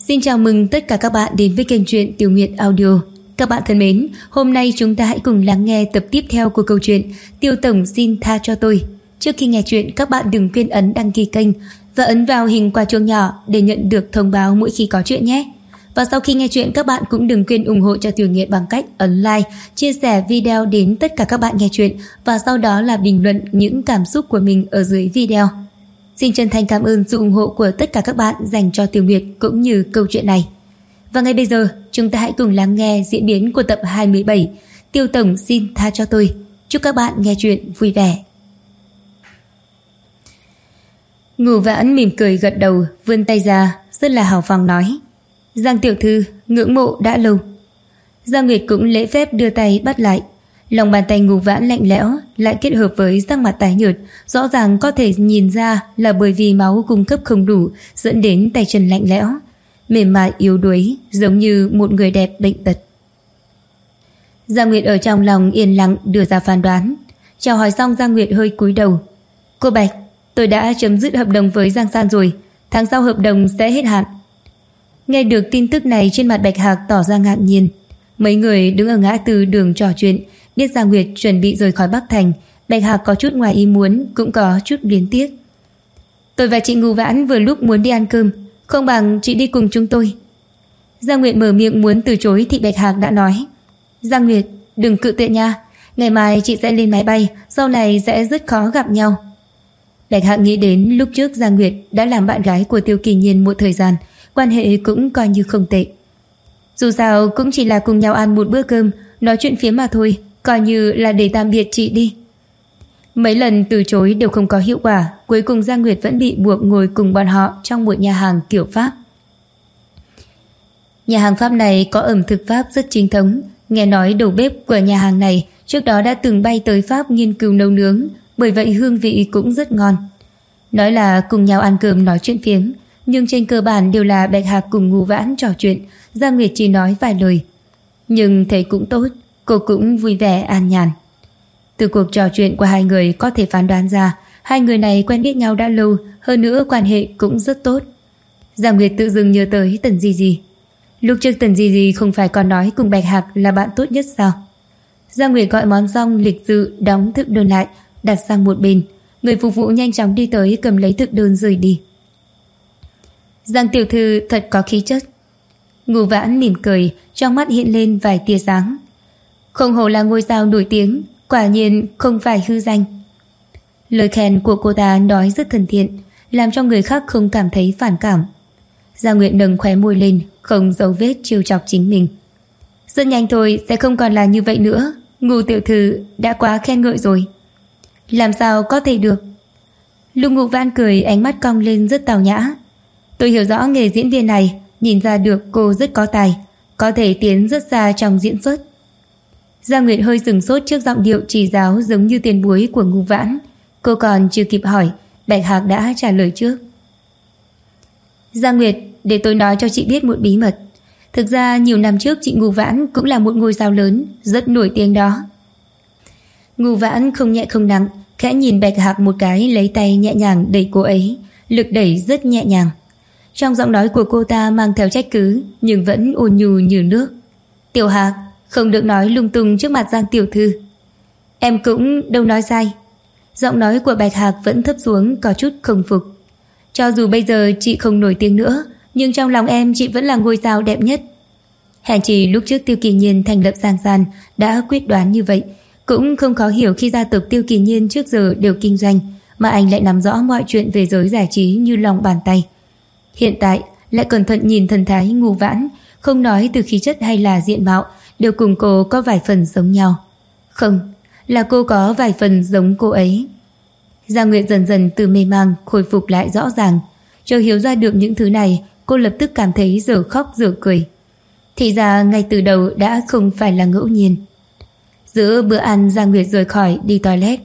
Xin chào mừng tất cả các bạn đến với kênh truyện Tiểu Nguyệt Audio. Các bạn thân mến, hôm nay chúng ta hãy cùng lắng nghe tập tiếp theo của câu chuyện Tiêu Tổng xin tha cho tôi. Trước khi nghe chuyện, các bạn đừng quên ấn đăng ký kênh và ấn vào hình quả chuông nhỏ để nhận được thông báo mỗi khi có chuyện nhé. Và sau khi nghe chuyện, các bạn cũng đừng quên ủng hộ cho Tiểu Nguyệt bằng cách ấn like, chia sẻ video đến tất cả các bạn nghe chuyện và sau đó là bình luận những cảm xúc của mình ở dưới video. Xin chân thành cảm ơn sự ủng hộ của tất cả các bạn dành cho Tiểu Nguyệt cũng như câu chuyện này. Và ngay bây giờ, chúng ta hãy cùng lắng nghe diễn biến của tập 27 Tiêu Tổng xin tha cho tôi. Chúc các bạn nghe chuyện vui vẻ. Ngô Vãn mỉm cười gật đầu, vươn tay ra, rất là hào phóng nói: Giang tiểu thư, ngưỡng mộ đã lâu. Giang Nguyệt cũng lễ phép đưa tay bắt lại. Lòng bàn tay Ngô Vãn lạnh lẽo lại kết hợp với sắc mặt tái nhợt, rõ ràng có thể nhìn ra là bởi vì máu cung cấp không đủ dẫn đến tay chân lạnh lẽo, mềm mại yếu đuối, giống như một người đẹp bệnh tật. Giang Nguyệt ở trong lòng yên lặng đưa ra phán đoán. Chào hỏi xong, Giang Nguyệt hơi cúi đầu. Cô Bạch, tôi đã chấm dứt hợp đồng với Giang San rồi, tháng sau hợp đồng sẽ hết hạn. Nghe được tin tức này, trên mặt Bạch Hạc tỏ ra ngạc nhiên. Mấy người đứng ở ngã tư đường trò chuyện, biết Giang Nguyệt chuẩn bị rời khỏi Bắc Thành. Bạch Hạc có chút ngoài ý muốn, cũng có chút luyến tiếc. Tôi và chị Ngô Vãn vừa lúc muốn đi ăn cơm, không bằng chị đi cùng chúng tôi. Giang Nguyệt mở miệng muốn từ chối thì Bạch Hạc đã nói: Giang Nguyệt, đừng cự tuyệt nha, ngày mai chị sẽ lên máy bay, sau này sẽ rất khó gặp nhau. Bạch Hạc nghĩ đến lúc trước Giang Nguyệt đã làm bạn gái của Tiêu Kỳ Nhiên một thời gian, quan hệ cũng coi như không tệ. Dù sao cũng chỉ là cùng nhau ăn một bữa cơm, nói chuyện phiếm mà thôi, coi như là để tạm biệt chị đi. Mấy lần từ chối đều không có hiệu quả, cuối cùng Giang Nguyệt vẫn bị buộc ngồi cùng bọn họ trong một nhà hàng kiểu Pháp. Nhà hàng Pháp này có ẩm thực Pháp rất chính thống, nghe nói đầu bếp của nhà hàng này trước đó đã từng bay tới Pháp nghiên cứu nấu nướng, bởi vậy hương vị cũng rất ngon. Nói là cùng nhau ăn cơm nói chuyện phiếm, nhưng trên cơ bản đều là Bạch Hạc cùng Ngô Vãn trò chuyện, Giang Nguyệt chỉ nói vài lời. Nhưng thấy cũng tốt, cô cũng vui vẻ an nhàn. Từ cuộc trò chuyện của hai người có thể phán đoán ra hai người này quen biết nhau đã lâu, hơn nữa quan hệ cũng rất tốt. Giang Nguyệt tự dưng nhớ tới Tần Di Di. Lúc trước Tần Di Di không phải còn nói cùng Bạch Hạc là bạn tốt nhất sao? Giang Nguyệt gọi món xong, lịch sự đóng thực đơn lại, đặt sang một bên. Người phục vụ nhanh chóng đi tới cầm lấy thực đơn rời đi. Giang tiểu thư thật có khí chất. Ngô Vãn mỉm cười, trong mắt hiện lên vài tia sáng. Không hổ là ngôi sao nổi tiếng, quả nhiên không phải hư danh. Lời khen của cô ta nói rất thân thiện, làm cho người khác không cảm thấy phản cảm. Giang Nguyệt nâng khóe môi lên, không giấu vết trêu chọc chính mình. Rất nhanh thôi sẽ không còn là như vậy nữa, Ngô tiểu thư đã quá khen ngợi rồi. Làm sao có thể được? Lúc Ngô Vãn cười, ánh mắt cong lên rất tào nhã. Tôi hiểu rõ nghề diễn viên này, nhìn ra được cô rất có tài, có thể tiến rất xa trong diễn xuất. Giang Nguyệt hơi sửng sốt trước giọng điệu chỉ giáo giống như tiền bối của Ngô Vãn. Cô còn chưa kịp hỏi, Bạch Hạc đã trả lời trước. Giang Nguyệt, để tôi nói cho chị biết một bí mật. Thực ra nhiều năm trước chị Ngô Vãn cũng là một ngôi sao lớn, rất nổi tiếng đó. Ngô Vãn không nhẹ không nặng, khẽ nhìn Bạch Hạc một cái, lấy tay nhẹ nhàng đẩy cô ấy, lực đẩy rất nhẹ nhàng. Trong giọng nói của cô ta mang theo trách cứ, nhưng vẫn ôn nhu như nước. Tiểu Hạc, không được nói lung tung trước mặt Giang tiểu thư. Em cũng đâu nói sai. Giọng nói của Bạch Hạc vẫn thấp xuống, có chút không phục. Cho dù bây giờ chị không nổi tiếng nữa, nhưng trong lòng em chị vẫn là ngôi sao đẹp nhất. Hèn chỉ lúc trước Tiêu Kỳ Nhiên thành lập Giang San đã quyết đoán như vậy. Cũng không khó hiểu khi gia tộc Tiêu Kỳ Nhiên trước giờ đều kinh doanh, mà anh lại nắm rõ mọi chuyện về giới giải trí như lòng bàn tay. Hiện tại lại cẩn thận nhìn thần thái Ngô Vãn, không nói từ khí chất hay là diện mạo, đều cùng cô có vài phần giống nhau. Không, là cô có vài phần giống cô ấy. Giang Nguyệt dần dần từ mê mang khôi phục lại rõ ràng. Chờ hiểu ra được những thứ này, cô lập tức cảm thấy giờ khóc giờ cười. Thì ra ngay từ đầu đã không phải là ngẫu nhiên. Giữa bữa ăn, Giang Nguyệt rời khỏi đi toilet.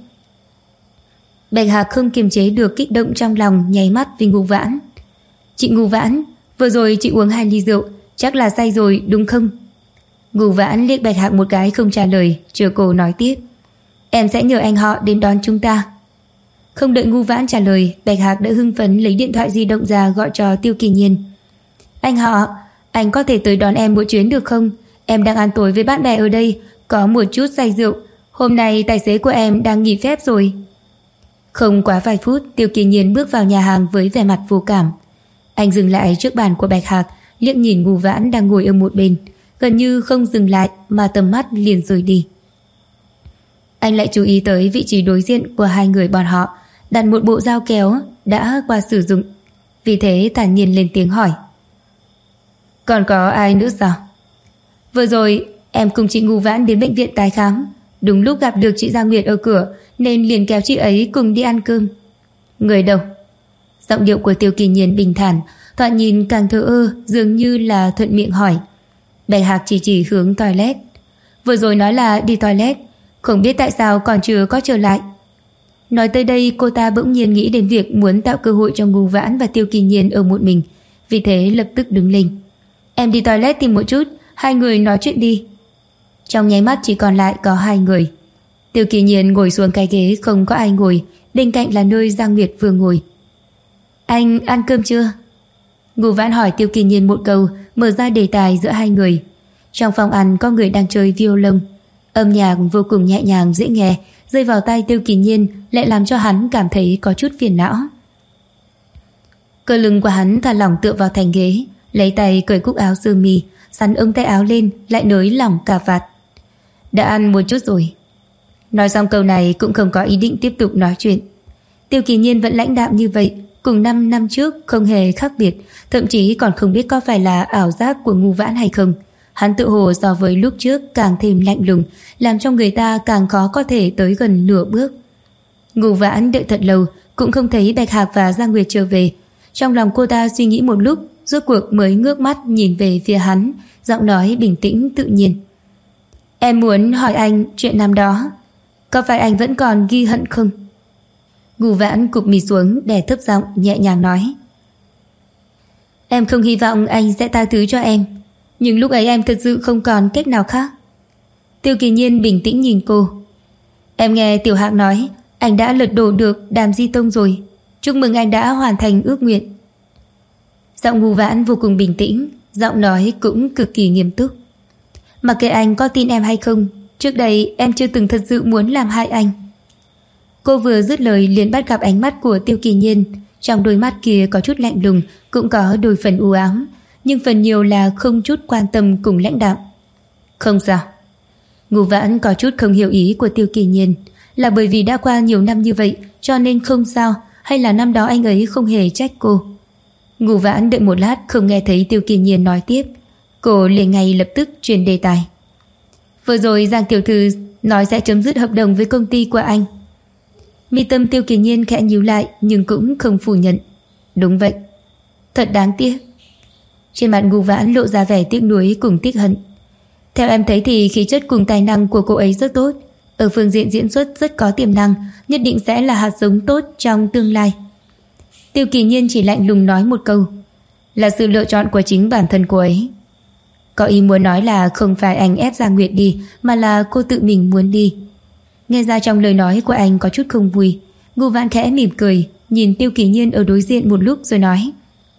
Bạch Hạc không kiềm chế được kích động trong lòng, nháy mắt vì Ngô Vãn. Chị Ngô Vãn, vừa rồi chị uống 2 ly rượu, chắc là say rồi đúng không? Ngô Vãn liếc Bạch Hạc một cái không trả lời, chờ cô nói tiếp. Em sẽ nhờ anh họ đến đón chúng ta. Không đợi Ngô Vãn trả lời, Bạch Hạc đã hưng phấn lấy điện thoại di động ra gọi cho Tiêu Kỳ Nhiên. Anh họ, anh có thể tới đón em một chuyến được không? Em đang ăn tối với bạn bè ở đây, có một chút say rượu. Hôm nay tài xế của em đang nghỉ phép rồi. Không quá vài phút, Tiêu Kỳ Nhiên bước vào nhà hàng với vẻ mặt vô cảm. Anh dừng lại trước bàn của Bạch Hạc, liếc nhìn Ngô Vãn đang ngồi ở một bên, gần như không dừng lại mà tầm mắt liền rời đi. Anh lại chú ý tới vị trí đối diện của hai người bọn họ, đặt một bộ dao kéo đã qua sử dụng. Vì thế thản nhiên lên tiếng hỏi: Còn có ai nữa sao? Vừa rồi em cùng chị Ngô Vãn đến bệnh viện tái khám, đúng lúc gặp được chị Giang Nguyệt ở cửa nên liền kéo chị ấy cùng đi ăn cơm. Người đâu? Giọng điệu của Tiêu Kỳ Nhiên bình thản, thoạt nhìn càng thờ ơ, dường như là thuận miệng hỏi. Bạch Hạc chỉ hướng toilet. Vừa rồi nói là đi toilet, không biết tại sao còn chưa có trở lại. Nói tới đây, cô ta bỗng nhiên nghĩ đến việc muốn tạo cơ hội cho Ngô Vãn và Tiêu Kỳ Nhiên ở một mình, vì thế lập tức đứng lên. Em đi toilet tìm một chút, hai người nói chuyện đi. Trong nháy mắt chỉ còn lại có hai người. Tiêu Kỳ Nhiên ngồi xuống cái ghế không có ai ngồi, bên cạnh là nơi Giang Nguyệt vừa ngồi. Anh ăn cơm chưa? Ngô Vãn hỏi Tiêu Kỳ Nhiên một câu, mở ra đề tài giữa hai người. Trong phòng ăn có người đang chơi violon, âm nhạc vô cùng nhẹ nhàng dễ nghe, rơi vào tai Tiêu Kỳ Nhiên lại làm cho hắn cảm thấy có chút phiền não. Cơ lưng của hắn thả lỏng tựa vào thành ghế, lấy tay cởi cúc áo sơ mi, sắn ống tay áo lên, lại nới lỏng cà vạt. Đã ăn một chút rồi. Nói xong câu này cũng không có ý định tiếp tục nói chuyện. Tiêu Kỳ Nhiên vẫn lãnh đạm như vậy, cùng 5 năm trước không hề khác biệt, thậm chí còn không biết có phải là ảo giác của Ngô Vãn hay không. Hắn tự hồ so với lúc trước càng thêm lạnh lùng, làm cho người ta càng khó có thể tới gần nửa bước. Ngô Vãn đợi thật lâu cũng không thấy Bạch Hạc và Giang Nguyệt trở về. Trong lòng cô ta suy nghĩ một lúc, rốt cuộc mới ngước mắt nhìn về phía hắn, giọng nói bình tĩnh tự nhiên. Em muốn hỏi anh chuyện năm đó, có phải anh vẫn còn ghi hận không? Ngô Vãn cụp mì xuống, đè thấp giọng nhẹ nhàng nói. Em không hy vọng anh sẽ tha thứ cho em, nhưng lúc ấy em thật sự không còn cách nào khác. Tiêu Kỳ Nhiên bình tĩnh nhìn cô. Em nghe Tiểu Hạc nói anh đã lật đổ được Đàm Di Tông rồi, chúc mừng anh đã hoàn thành ước nguyện. Giọng Ngô Vãn vô cùng bình tĩnh, giọng nói cũng cực kỳ nghiêm túc. Mặc kệ anh có tin em hay không, trước đây em chưa từng thật sự muốn làm hại anh. Cô vừa dứt lời liền bắt gặp ánh mắt của Tiêu Kỳ Nhiên. Trong đôi mắt kia có chút lạnh lùng, cũng có đôi phần u ám, nhưng phần nhiều là không chút quan tâm cùng lãnh đạm. Không sao. Ngô Vãn có chút không hiểu ý của Tiêu Kỳ Nhiên, là bởi vì đã qua nhiều năm như vậy cho nên không sao, hay là năm đó anh ấy không hề trách cô? Ngô Vãn đợi một lát không nghe thấy Tiêu Kỳ Nhiên nói tiếp, cô liền ngay lập tức chuyển đề tài. Vừa rồi Giang tiểu thư nói sẽ chấm dứt hợp đồng với công ty của anh. Mi tâm Tiêu Kỳ Nhiên khẽ nhíu lại nhưng cũng không phủ nhận. Đúng vậy. Thật đáng tiếc. Trên mặt Ngô Vãn lộ ra vẻ tiếc nuối cùng tiếc hận. Theo em thấy thì khí chất cùng tài năng của cô ấy rất tốt, ở phương diện diễn xuất rất có tiềm năng, nhất định sẽ là hạt giống tốt trong tương lai. Tiêu Kỳ Nhiên chỉ lạnh lùng nói một câu, là sự lựa chọn của chính bản thân cô ấy. Có ý muốn nói là không phải anh ép Giang Nguyệt đi, mà là cô tự mình muốn đi. Nghe ra trong lời nói của anh có chút không vui, Ngô Vãn khẽ mỉm cười, nhìn Tiêu Kỳ Nhiên ở đối diện một lúc rồi nói.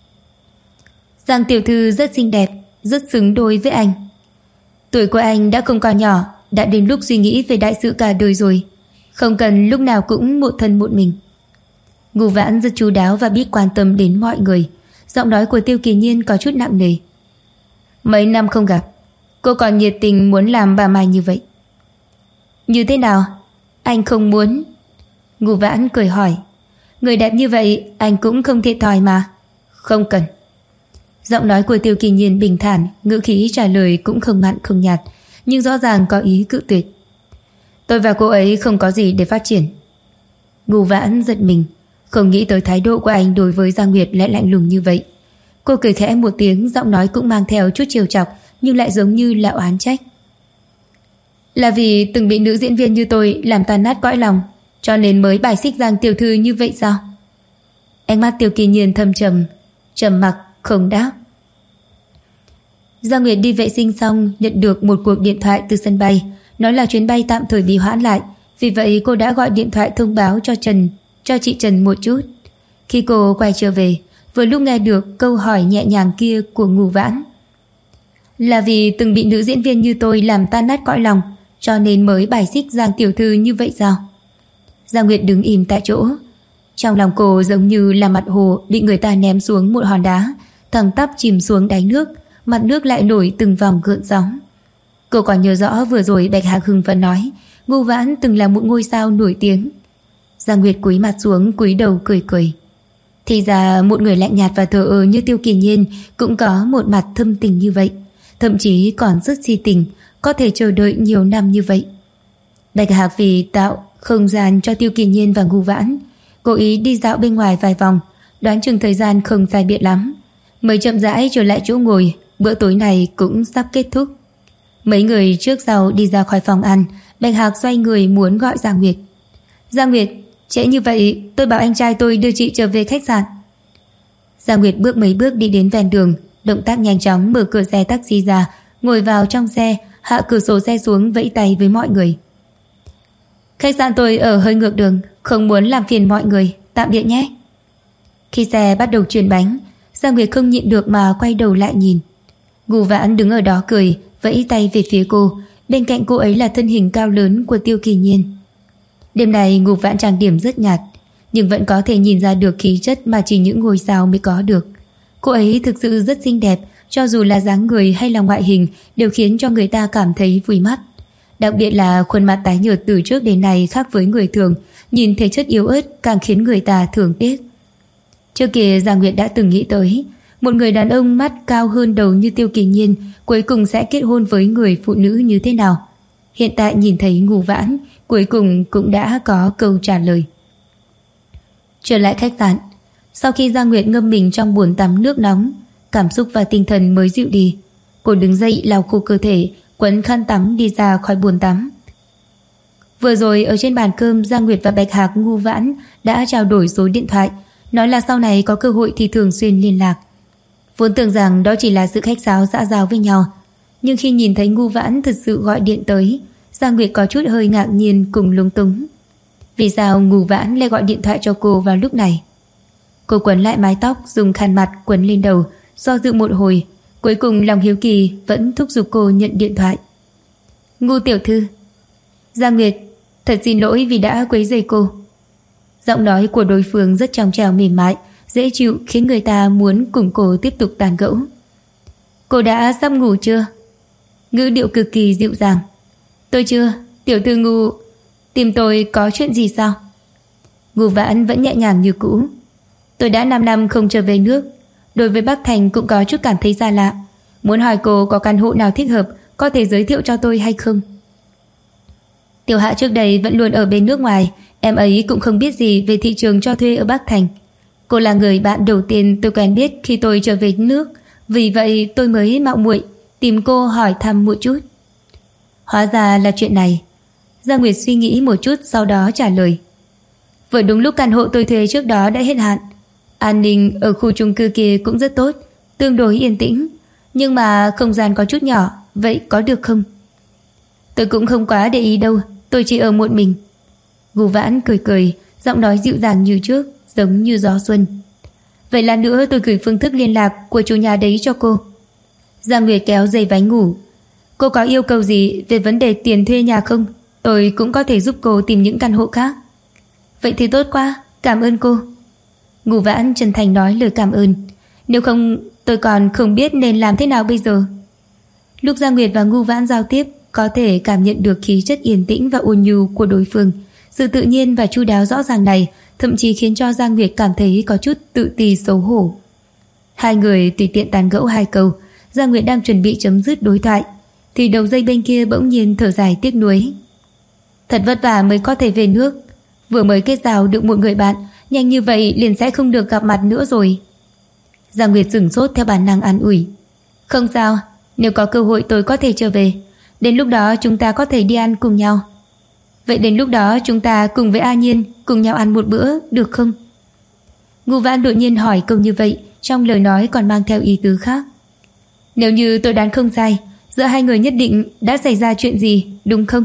Giang tiểu thư rất xinh đẹp, rất xứng đôi với anh. Tuổi của anh đã không còn nhỏ, đã đến lúc suy nghĩ về đại sự cả đời rồi, không cần lúc nào cũng một thân một mình. Ngô Vãn rất chú đáo và biết quan tâm đến mọi người. Giọng nói của Tiêu Kỳ Nhiên có chút nặng nề. Mấy năm không gặp, cô còn nhiệt tình muốn làm bà Mai như vậy. Như thế nào? Anh không muốn? Ngô Vãn cười hỏi. Người đẹp như vậy anh cũng không thiệt thòi mà. Không cần. Giọng nói của Tiêu Kỳ Nhiên bình thản, ngữ khí trả lời cũng không mặn không nhạt, nhưng rõ ràng có ý cự tuyệt. Tôi và cô ấy không có gì để phát triển. Ngô Vãn giật mình, không nghĩ tới thái độ của anh đối với Giang Nguyệt lại lạnh lùng như vậy. Cô cười khẽ một tiếng, giọng nói cũng mang theo chút trêu chọc, nhưng lại giống như là oán trách. Là vì từng bị nữ diễn viên như tôi làm tan nát cõi lòng, cho nên mới bài xích Giang tiểu thư như vậy sao? Ánh mắt Tiêu Kỳ Nhiên thâm trầm, trầm mặc không đáp. Giang Nguyệt đi vệ sinh xong nhận được một cuộc điện thoại từ sân bay, nói là chuyến bay tạm thời bị hoãn lại, vì vậy cô đã gọi điện thoại thông báo cho chị Trần một chút. Khi cô quay trở về, vừa lúc nghe được câu hỏi nhẹ nhàng kia của Ngô Vãn. Là vì từng bị nữ diễn viên như tôi làm tan nát cõi lòng, cho nên mới bài xích Giang tiểu thư như vậy sao? Giang Nguyệt đứng im tại chỗ. Trong lòng cô giống như là mặt hồ bị người ta ném xuống một hòn đá, thẳng tắp chìm xuống đáy nước, mặt nước lại nổi từng vòng gợn sóng. Cô còn nhớ rõ vừa rồi Bạch Hạc hưng phấn nói Ngô Vãn từng là một ngôi sao nổi tiếng. Giang Nguyệt cúi mặt xuống, cúi đầu cười cười. Thì ra một người lạnh nhạt và thờ ơ như Tiêu Kỳ Nhiên cũng có một mặt thâm tình như vậy, thậm chí còn rất si tình, có thể chờ đợi nhiều năm như vậy. Bạch Hạc vì tạo không gian cho Tiêu Kỳ Nhiên và Ngô Vãn, cố ý đi dạo bên ngoài vài vòng, đoán chừng thời gian không dài biệt lắm, mới chậm rãi trở lại chỗ ngồi. Bữa tối này cũng sắp kết thúc. Mấy người trước sau đi ra khỏi phòng ăn. Bạch Hạc xoay người muốn gọi Giang Nguyệt. Giang Nguyệt, trễ như vậy, tôi bảo anh trai tôi đưa chị trở về khách sạn. Giang Nguyệt bước mấy bước đi đến ven đường, động tác nhanh chóng mở cửa xe taxi ra, ngồi vào trong xe, hạ cửa sổ xe xuống, vẫy tay với mọi người. Khách sạn tôi ở hơi ngược đường, không muốn làm phiền mọi người, tạm biệt nhé. Khi xe bắt đầu chuyển bánh, Giang Nguyệt không nhịn được mà quay đầu lại nhìn. Ngô Vãn đứng ở đó cười, vẫy tay về phía cô. Bên cạnh cô ấy là thân hình cao lớn của Tiêu Kỳ Nhiên. Đêm này Ngô Vãn trang điểm rất nhạt, nhưng vẫn có thể nhìn ra được khí chất mà chỉ những ngôi sao mới có được. Cô ấy thực sự rất xinh đẹp, cho dù là dáng người hay là ngoại hình đều khiến cho người ta cảm thấy vui mắt. Đặc biệt là khuôn mặt tái nhợt từ trước đến nay khác với người thường, nhìn thể chất yếu ớt càng khiến người ta thương tiếc. Trước kia Giang Nguyệt đã từng nghĩ tới một người đàn ông mắt cao hơn đầu như Tiêu Kỳ Nhiên cuối cùng sẽ kết hôn với người phụ nữ như thế nào. Hiện tại nhìn thấy Ngô Vãn, cuối cùng cũng đã có câu trả lời. Trở lại khách sạn, sau khi Giang Nguyệt ngâm mình trong bồn tắm nước nóng, cảm xúc và tinh thần mới dịu đi. Cô đứng dậy lau khô cơ thể, quấn khăn tắm đi ra khỏi bồn tắm. Vừa rồi ở trên bàn cơm, Giang Nguyệt và Bạch Hạc, Ngô Vãn đã trao đổi số điện thoại, nói là sau này có cơ hội thì thường xuyên liên lạc. Vốn tưởng rằng đó chỉ là sự khách sáo xã giao với nhau, nhưng khi nhìn thấy Ngô Vãn thực sự gọi điện tới, Giang Nguyệt có chút hơi ngạc nhiên cùng lúng túng. Vì sao Ngô Vãn lại gọi điện thoại cho cô vào lúc này? Cô quấn lại mái tóc, dùng khăn mặt quấn lên đầu, do dự một hồi, cuối cùng lòng hiếu kỳ vẫn thúc giục cô nhận điện thoại. Ngô tiểu thư. Giang Nguyệt, thật xin lỗi vì đã quấy rầy cô. Giọng nói của đối phương rất trong trẻo mềm mại, dễ chịu, khiến người ta muốn cùng cô tiếp tục tán gẫu. Cô đã sắp ngủ chưa? Ngữ điệu cực kỳ dịu dàng. Tôi chưa, tiểu thư Ngô, tìm tôi có chuyện gì sao? Ngô Vãn vẫn nhẹ nhàng như cũ. Tôi đã 5 năm không trở về nước, đối với Bắc Thành cũng có chút cảm thấy xa lạ, muốn hỏi cô có căn hộ nào thích hợp, có thể giới thiệu cho tôi hay không? Tiểu Hạ trước đây vẫn luôn ở bên nước ngoài, em ấy cũng không biết gì về thị trường cho thuê ở Bắc Thành. Cô là người bạn đầu tiên tôi quen biết khi tôi trở về nước, vì vậy tôi mới mạo muội tìm cô hỏi thăm một chút. Hóa ra là chuyện này. Giang Nguyệt suy nghĩ một chút, sau đó trả lời. Vừa đúng lúc căn hộ tôi thuê trước đó đã hết hạn. An ninh ở khu chung cư kia cũng rất tốt, tương đối yên tĩnh, nhưng mà không gian có chút nhỏ, vậy có được không? Tôi cũng không quá để ý đâu, tôi chỉ ở một mình. Ngô Vãn cười cười, giọng nói dịu dàng như trước, giống như gió xuân. Vậy là nữa tôi gửi phương thức liên lạc của chủ nhà đấy cho cô. Giang Nguyệt kéo dây váy ngủ. Cô có yêu cầu gì về vấn đề tiền thuê nhà không? Tôi cũng có thể giúp cô tìm những căn hộ khác. Vậy thì tốt quá, cảm ơn cô. Ngô Vãn chân thành nói lời cảm ơn. Nếu không tôi còn không biết nên làm thế nào bây giờ. Lúc Giang Nguyệt và Ngô Vãn giao tiếp, có thể cảm nhận được khí chất yên tĩnh và ôn nhu của đối phương. Sự tự nhiên và chu đáo rõ ràng này thậm chí khiến cho Giang Nguyệt cảm thấy có chút tự ti xấu hổ. Hai người tùy tiện tán gẫu 2 câu, Giang Nguyệt đang chuẩn bị chấm dứt đối thoại thì đầu dây bên kia bỗng nhiên thở dài tiếc nuối. Thật vất vả mới có thể về nước, vừa mới kết giao được một người bạn, nhanh như vậy liền sẽ không được gặp mặt nữa rồi. Giang Nguyệt sửng sốt, theo bản năng an ủi. Không sao, nếu có cơ hội tôi có thể trở về, đến lúc đó chúng ta có thể đi ăn cùng nhau. Vậy đến lúc đó chúng ta cùng với A Nhiên cùng nhau ăn một bữa được không? Ngô Vãn đột nhiên hỏi câu như vậy, trong lời nói còn mang theo ý tứ khác. Nếu như tôi đoán không sai, giữa hai người nhất định đã xảy ra chuyện gì, đúng không?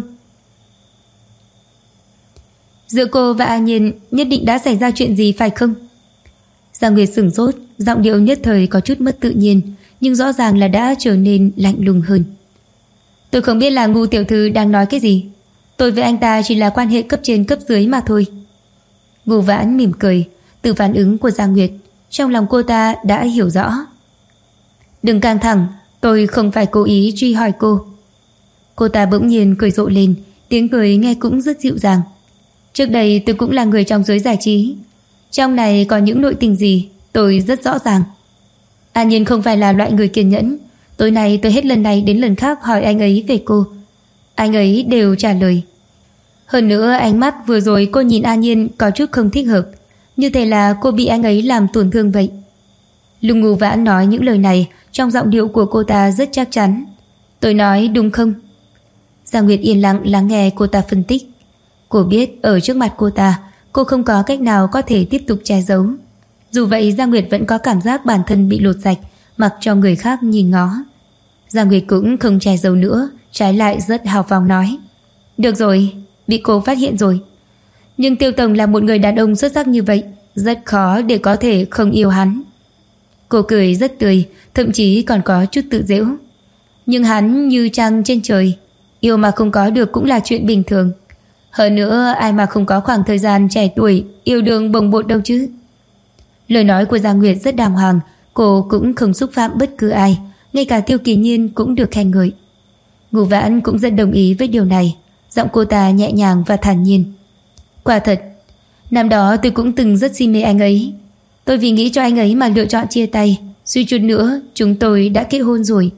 Giữa cô và A Nhiên nhất định đã xảy ra chuyện gì phải không? Giang Nguyệt sửng sốt, giọng điệu nhất thời có chút mất tự nhiên, nhưng rõ ràng là đã trở nên lạnh lùng hơn. Tôi không biết là Ngô tiểu thư đang nói cái gì. Tôi với anh ta chỉ là quan hệ cấp trên cấp dưới mà thôi. Ngô Vãn mỉm cười, từ phản ứng của Giang Nguyệt, trong lòng cô ta đã hiểu rõ. Đừng căng thẳng, tôi không phải cố ý truy hỏi cô. Cô ta bỗng nhiên cười rộ lên, tiếng cười nghe cũng rất dịu dàng. Trước đây tôi cũng là người trong giới giải trí. Trong này có những nội tình gì tôi rất rõ ràng. An Nhiên không phải là loại người kiên nhẫn. Tối nay tôi hết lần này đến lần khác hỏi anh ấy về cô. Anh ấy đều trả lời. Hơn nữa ánh mắt vừa rồi cô nhìn An Nhiên có chút không thích hợp, như thể là cô bị anh ấy làm tổn thương vậy. Lúc Ngô Vãn nói những lời này, trong giọng điệu của cô ta rất chắc chắn. Tôi nói đúng không? Giang Nguyệt yên lặng lắng nghe cô ta phân tích. Cô biết ở trước mặt cô ta, cô không có cách nào có thể tiếp tục che giấu. Dù vậy Giang Nguyệt vẫn có cảm giác bản thân bị lột sạch, mặc cho người khác nhìn ngó. Giang Nguyệt cũng không che giấu nữa, trái lại rất hào phóng nói. Được rồi, bị cô phát hiện rồi. Nhưng Tiêu Tổng là một người đàn ông xuất sắc như vậy, rất khó để có thể không yêu hắn. Cô cười rất tươi, thậm chí còn có chút tự giễu. Nhưng hắn như trăng trên trời, yêu mà không có được cũng là chuyện bình thường. Hơn nữa ai mà không có khoảng thời gian trẻ tuổi yêu đương bồng bột đâu chứ. Lời nói của Giang Nguyệt rất đàng hoàng, cô cũng không xúc phạm bất cứ ai, ngay cả Tiêu Kỳ Nhiên cũng được khen ngợi. Ngô Vãn cũng rất đồng ý với điều này, giọng cô ta nhẹ nhàng và thản nhiên. Quả thật, năm đó tôi cũng từng rất si mê anh ấy. Tôi vì nghĩ cho anh ấy mà lựa chọn chia tay, suy chút nữa chúng tôi đã kết hôn rồi.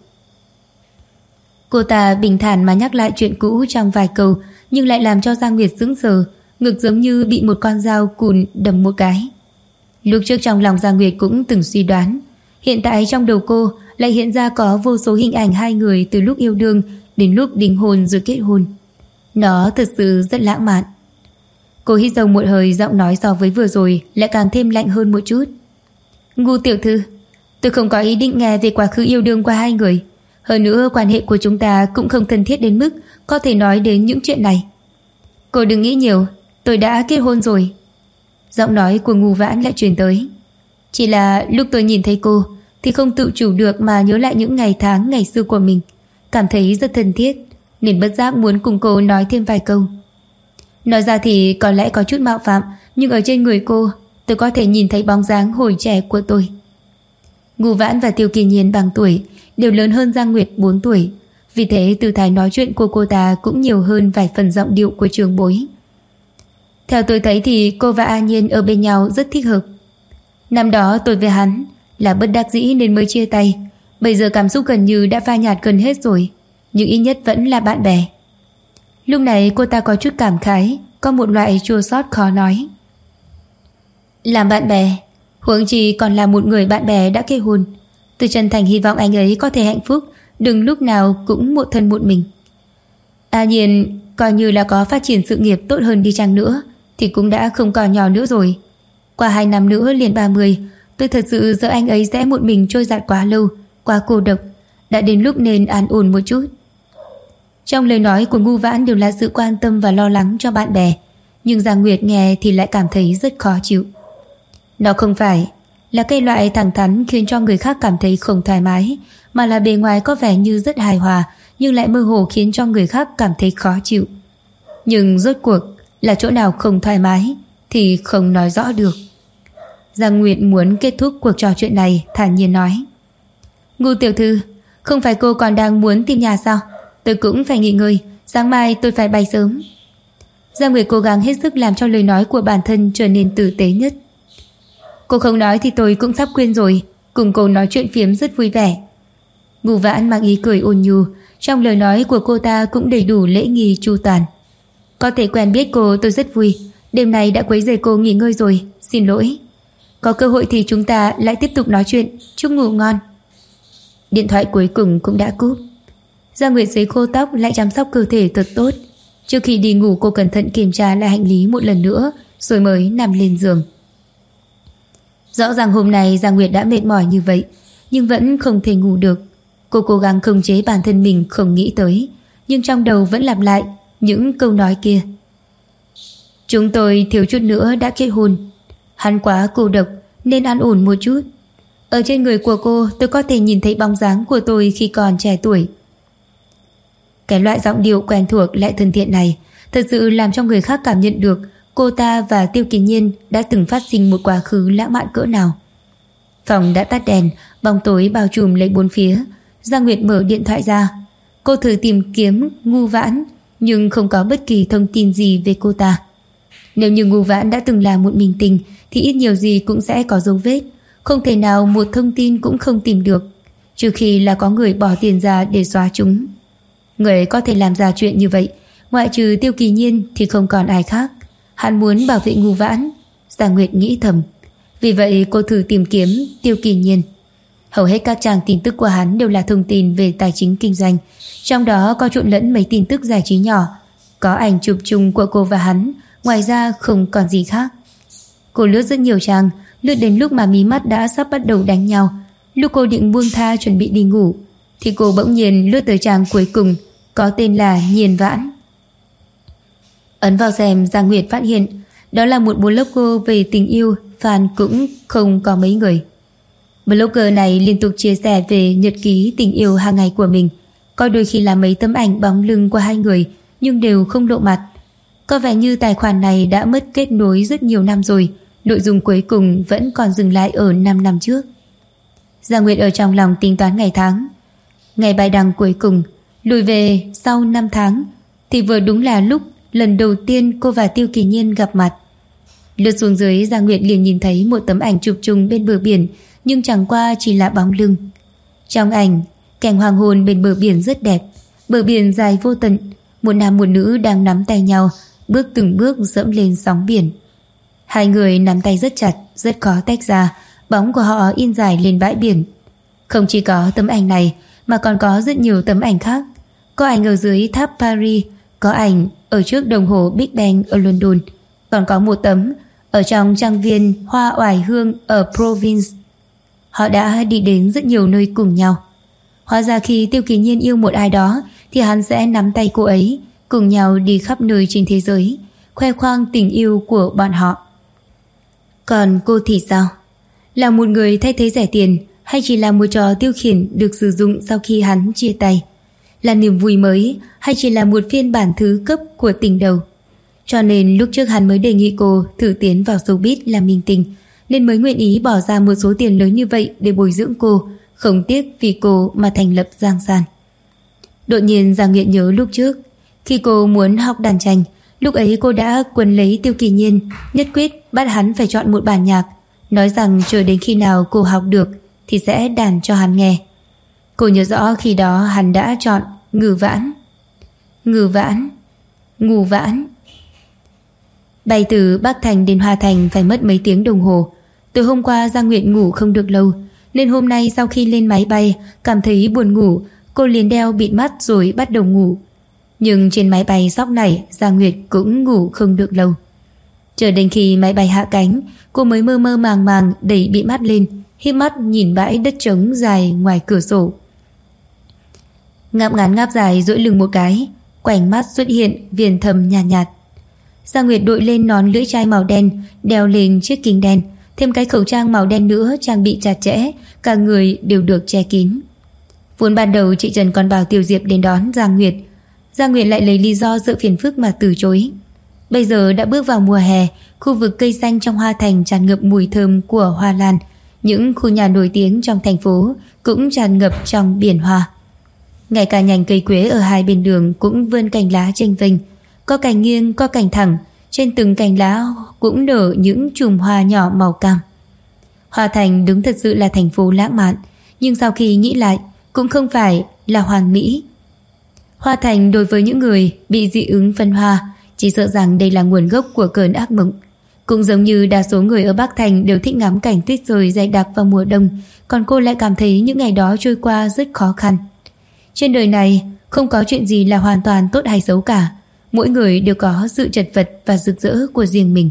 Cô ta bình thản mà nhắc lại chuyện cũ trong vài câu, nhưng lại làm cho Giang Nguyệt sững sờ, ngực giống như bị một con dao cùn đâm một cái. Lúc trước trong lòng Giang Nguyệt cũng từng suy đoán, hiện tại trong đầu cô lại hiện ra có vô số hình ảnh hai người từ lúc yêu đương đến lúc đính hôn rồi kết hôn. Nó thật sự rất lãng mạn. Cô hít sâu một hơi, giọng nói so với vừa rồi lại càng thêm lạnh hơn một chút. Ngô tiểu thư, tôi không có ý định nghe về quá khứ yêu đương của hai người. Hơn nữa quan hệ của chúng ta cũng không thân thiết đến mức có thể nói đến những chuyện này. Cô đừng nghĩ nhiều, tôi đã kết hôn rồi. Giọng nói của Ngô Vãn lại truyền tới. Chỉ là lúc tôi nhìn thấy cô thì không tự chủ được mà nhớ lại những ngày tháng ngày xưa của mình, cảm thấy rất thân thiết, nên bất giác muốn cùng cô nói thêm vài câu. Nói ra thì có lẽ có chút mạo phạm, nhưng ở trên người cô tôi có thể nhìn thấy bóng dáng hồi trẻ của tôi. Ngô Vãn và Tiêu Kỳ Nhiên bằng tuổi, đều lớn hơn Giang Nguyệt 4 tuổi, vì thế tư thái nói chuyện của cô ta cũng nhiều hơn vài phần giọng điệu của trường bối. Theo tôi thấy thì cô và An Nhiên ở bên nhau rất thích hợp. Năm đó tôi với hắn là bất đắc dĩ nên mới chia tay, bây giờ cảm xúc gần như đã phai nhạt gần hết rồi, nhưng ít nhất vẫn là bạn bè. Lúc này cô ta có chút cảm khái, có một loại chua xót khó nói. Làm bạn bè, huống chi còn là một người bạn bè đã kết hôn. Tôi chân thành hy vọng anh ấy có thể hạnh phúc, đừng lúc nào cũng một thân một mình. An Nhiên coi như là có phát triển sự nghiệp tốt hơn đi chăng nữa thì cũng đã không còn nhỏ nữa rồi. Qua 2 năm nữa liền 30, tôi thật sự sợ anh ấy sẽ một mình trôi dạt quá lâu, quá cô độc. Đã đến lúc nên an ổn một chút. Trong lời nói của Ngô Vãn đều là sự quan tâm và lo lắng cho bạn bè, nhưng Giang Nguyệt nghe thì lại cảm thấy rất khó chịu. Nó không phải là cái loại thẳng thắn khiến cho người khác cảm thấy không thoải mái, mà là bề ngoài có vẻ như rất hài hòa nhưng lại mơ hồ khiến cho người khác cảm thấy khó chịu. Nhưng rốt cuộc là chỗ nào không thoải mái thì không nói rõ được. Giang Nguyệt muốn kết thúc cuộc trò chuyện này, thản nhiên nói. Ngô tiểu thư, không phải cô còn đang muốn tìm nhà sao? Tôi cũng phải nghỉ ngơi, sáng mai tôi phải bay sớm. Giang Nguyệt cố gắng hết sức làm cho lời nói của bản thân trở nên tử tế nhất. Cô không nói thì tôi cũng sắp quên rồi, cùng cô nói chuyện phiếm rất vui vẻ. Ngô Vãn mang ý cười ôn nhu, trong lời nói của cô ta cũng đầy đủ lễ nghi chu toàn. Có thể quen biết cô tôi rất vui, đêm nay đã quấy rầy cô nghỉ ngơi rồi, xin lỗi. Có cơ hội thì chúng ta lại tiếp tục nói chuyện, chúc ngủ ngon. Điện thoại cuối cùng cũng đã cúp. Giang Nguyệt sấy khô tóc lại chăm sóc cơ thể thật tốt. Trước khi đi ngủ cô cẩn thận kiểm tra lại hành lý một lần nữa rồi mới nằm lên giường. Rõ ràng hôm nay Giang Nguyệt đã mệt mỏi như vậy, nhưng vẫn không thể ngủ được. Cô cố gắng khống chế bản thân mình không nghĩ tới, nhưng trong đầu vẫn lặp lại những câu nói kia. Chúng tôi thiếu chút nữa đã kết hôn. Hắn quá cô độc, nên an ổn một chút. Ở trên người của cô tôi có thể nhìn thấy bóng dáng của tôi khi còn trẻ tuổi. Cái loại giọng điệu quen thuộc lại thân thiện này thật sự làm cho người khác cảm nhận được cô ta và Tiêu Kỳ Nhiên đã từng phát sinh một quá khứ lãng mạn cỡ nào. Phòng đã tắt đèn, bóng tối bao trùm lấy bốn phía. Giang Nguyệt mở điện thoại ra. Cô thử tìm kiếm Ngu Vãn nhưng không có bất kỳ thông tin gì về cô ta. Nếu như Ngu Vãn đã từng là một minh tinh thì ít nhiều gì cũng sẽ có dấu vết. Không thể nào một thông tin cũng không tìm được, trừ khi là có người bỏ tiền ra để xóa chúng. Người có thể làm ra chuyện như vậy ngoại trừ Tiêu Kỳ Nhiên thì không còn ai khác. Hắn muốn bảo vệ Ngu Vãn, Giang Nguyệt nghĩ thầm. Vì vậy cô thử tìm kiếm Tiêu Kỳ Nhiên. Hầu hết các trang tin tức của hắn đều là thông tin về tài chính kinh doanh, trong đó có trộn lẫn mấy tin tức giải trí nhỏ. Có ảnh chụp chung của cô và hắn, ngoài ra không còn gì khác. Cô lướt rất nhiều trang, lướt đến lúc mà mí mắt đã sắp bắt đầu đánh nhau. Lúc cô định buông tha chuẩn bị đi ngủ thì cô bỗng nhiên lướt tới trang cuối cùng, có tên là Nhiên Vãn. Ấn vào xem, Giang Nguyệt phát hiện đó là một blogger về tình yêu, fan cũng không có mấy người. Blogger này liên tục chia sẻ về nhật ký tình yêu hàng ngày của mình, có đôi khi là mấy tấm ảnh bóng lưng của hai người nhưng đều không lộ mặt. Có vẻ như tài khoản này đã mất kết nối rất nhiều năm rồi, nội dung cuối cùng vẫn còn dừng lại ở 5 năm trước. Giang Nguyệt ở trong lòng tính toán ngày tháng. Ngày bài đăng cuối cùng lùi về sau 5 tháng thì vừa đúng là lúc lần đầu tiên cô và Tiêu Kỳ Nhiên gặp mặt. Lướt xuống dưới, Giang Nguyệt liền nhìn thấy một tấm ảnh chụp chung bên bờ biển, nhưng chẳng qua chỉ là bóng lưng. Trong ảnh, cảnh hoàng hôn bên bờ biển rất đẹp, bờ biển dài vô tận, một nam một nữ đang nắm tay nhau, bước từng bước dẫm lên sóng biển. Hai người nắm tay rất chặt, rất khó tách ra, bóng của họ in dài lên bãi biển. Không chỉ có tấm ảnh này mà còn có rất nhiều tấm ảnh khác. Có ảnh ở dưới tháp Paris, có ảnh ở trước đồng hồ Big Ben ở London, còn có một tấm ở trong trang viên Hoa Oải Hương ở Provence. Họ đã đi đến rất nhiều nơi cùng nhau. Hóa ra khi Tiêu Kỳ Nhiên yêu một ai đó thì hắn sẽ nắm tay cô ấy, cùng nhau đi khắp nơi trên thế giới, khoe khoang tình yêu của bọn họ. Còn cô thì sao? Là một người thay thế rẻ tiền hay chỉ là một trò tiêu khiển được sử dụng sau khi hắn chia tay? Là niềm vui mới hay chỉ là một phiên bản thứ cấp của tình đầu? Cho nên lúc trước hắn mới đề nghị cô thử tiến vào showbiz làm minh tinh, nên mới nguyện ý bỏ ra một số tiền lớn như vậy để bồi dưỡng cô, không tiếc vì cô mà thành lập Giang San. Đột nhiên Giang Nguyệt nhớ lúc trước, khi cô muốn học đàn tranh, lúc ấy cô đã quấn lấy Tiêu Kỳ Nhiên, nhất quyết bắt hắn phải chọn một bản nhạc, nói rằng chờ đến khi nào cô học được thì sẽ đàn cho hắn nghe. Cô nhớ rõ khi đó hắn đã chọn Ngư Vãn. Ngư Vãn, Ngù Vãn. Bay từ Bắc Thành đến Hoa Thành phải mất mấy tiếng đồng hồ. Từ hôm qua Giang Nguyệt ngủ không được lâu, nên hôm nay sau khi lên máy bay cảm thấy buồn ngủ, cô liền đeo bịt mắt rồi bắt đầu ngủ. Nhưng trên máy bay sóc này, Giang Nguyệt cũng ngủ không được lâu. Chờ đến khi máy bay hạ cánh, cô mới mơ mơ màng màng đẩy bịt mắt lên, híp mắt nhìn bãi đất trống dài ngoài cửa sổ. Ngáp ngắn ngáp dài duỗi lưng một cái, quanh mắt xuất hiện viền thầm nhạt nhạt. Giang Nguyệt đội lên nón lưỡi chai màu đen, đeo lên chiếc kính đen, thêm cái khẩu trang màu đen nữa, trang bị chặt chẽ, cả người đều được che kín. Vốn ban đầu chị Trần còn bảo Tiểu Diệp đến đón Giang Nguyệt. Giang Nguyệt lại lấy lý do sợ phiền phức mà từ chối. Bây giờ đã bước vào mùa hè, khu vực cây xanh trong Hoa Thành tràn ngập mùi thơm của hoa lan, những khu nhà nổi tiếng trong thành phố cũng tràn ngập trong biển hoa. Ngay cả nhành cây quế ở hai bên đường cũng vươn cành lá chênh vênh, có cành nghiêng, có cành thẳng, trên từng cành lá cũng nở những chùm hoa nhỏ màu cam. Hoa Thành đúng thật sự là thành phố lãng mạn, nhưng sau khi nghĩ lại cũng không phải là hoàn mỹ. Hoa Thành đối với những người bị dị ứng phân hoa chỉ sợ rằng đây là nguồn gốc của cơn ác mộng. Cũng giống như đa số người ở Bắc Thành đều thích ngắm cảnh tuyết rơi dày đặc vào mùa đông, còn cô lại cảm thấy những ngày đó trôi qua rất khó khăn. Trên đời này không có chuyện gì là hoàn toàn tốt hay xấu cả, mỗi người đều có sự chật vật và rực rỡ của riêng mình.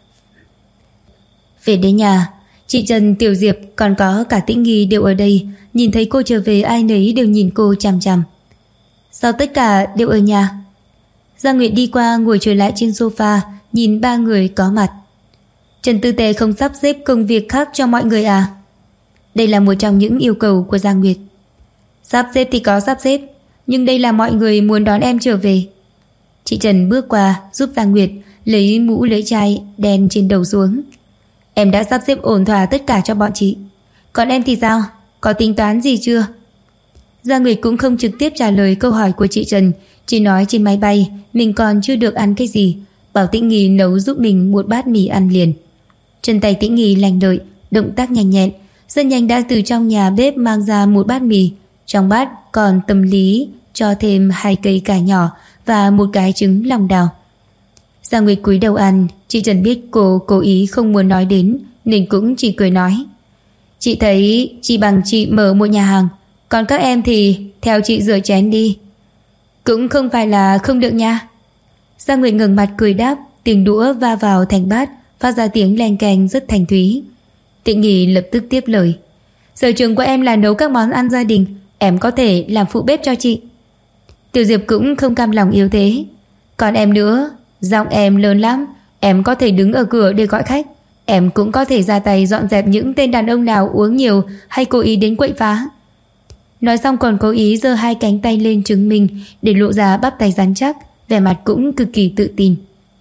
Về đến nhà, chị Trần, Tiểu Diệp còn có cả Tĩnh Nghi đều ở đây, nhìn thấy cô trở về ai nấy đều nhìn cô chằm chằm. Sao tất cả đều ở nhà? Giang Nguyệt đi qua ngồi trở lại trên sofa, nhìn ba người có mặt. Trần Tư Tề không sắp xếp công việc khác cho mọi người à? Đây là một trong những yêu cầu của Giang Nguyệt. Sắp xếp thì có sắp xếp, nhưng đây là mọi người muốn đón em trở về. Chị Trần bước qua giúp Giang Nguyệt lấy mũ lưỡi chai đen trên đầu xuống. Em đã sắp xếp ổn thỏa tất cả cho bọn chị. Còn em thì sao? Có tính toán gì chưa? Giang Nguyệt cũng không trực tiếp trả lời câu hỏi của chị Trần, chỉ nói trên máy bay mình còn chưa được ăn cái gì, bảo Tĩnh Nghi nấu giúp mình một bát mì ăn liền. Chân tay Tĩnh Nghi lành lợi, động tác nhanh nhẹn, rất nhanh đã từ trong nhà bếp mang ra một bát mì. Trong bát còn tâm lý cho thêm 2 cây cải nhỏ và một cái trứng lòng đào. Giang Nguyệt cúi đầu ăn. Chị Trần biết cô cố ý không muốn nói đến nên cũng chỉ cười nói: Chị thấy chỉ bằng chị mở một nhà hàng, còn các em thì theo chị rửa chén đi. Cũng không phải là không được nha. Giang Nguyệt ngẩng mặt cười đáp, tiếng đũa va vào thành bát phát ra tiếng leng keng rất thanh thúy. Tĩnh Nghi lập tức tiếp lời: Sở trường của em là nấu các món ăn gia đình, em có thể làm phụ bếp cho chị. Tiểu Diệp cũng không cam lòng yếu thế: Còn em nữa, giọng em lớn lắm, em có thể đứng ở cửa để gọi khách, em cũng có thể ra tay dọn dẹp những tên đàn ông nào uống nhiều hay cố ý đến quậy phá. Nói xong còn cố ý giơ 2 cánh tay lên chứng minh để lộ ra bắp tay rắn chắc, vẻ mặt cũng cực kỳ tự tin.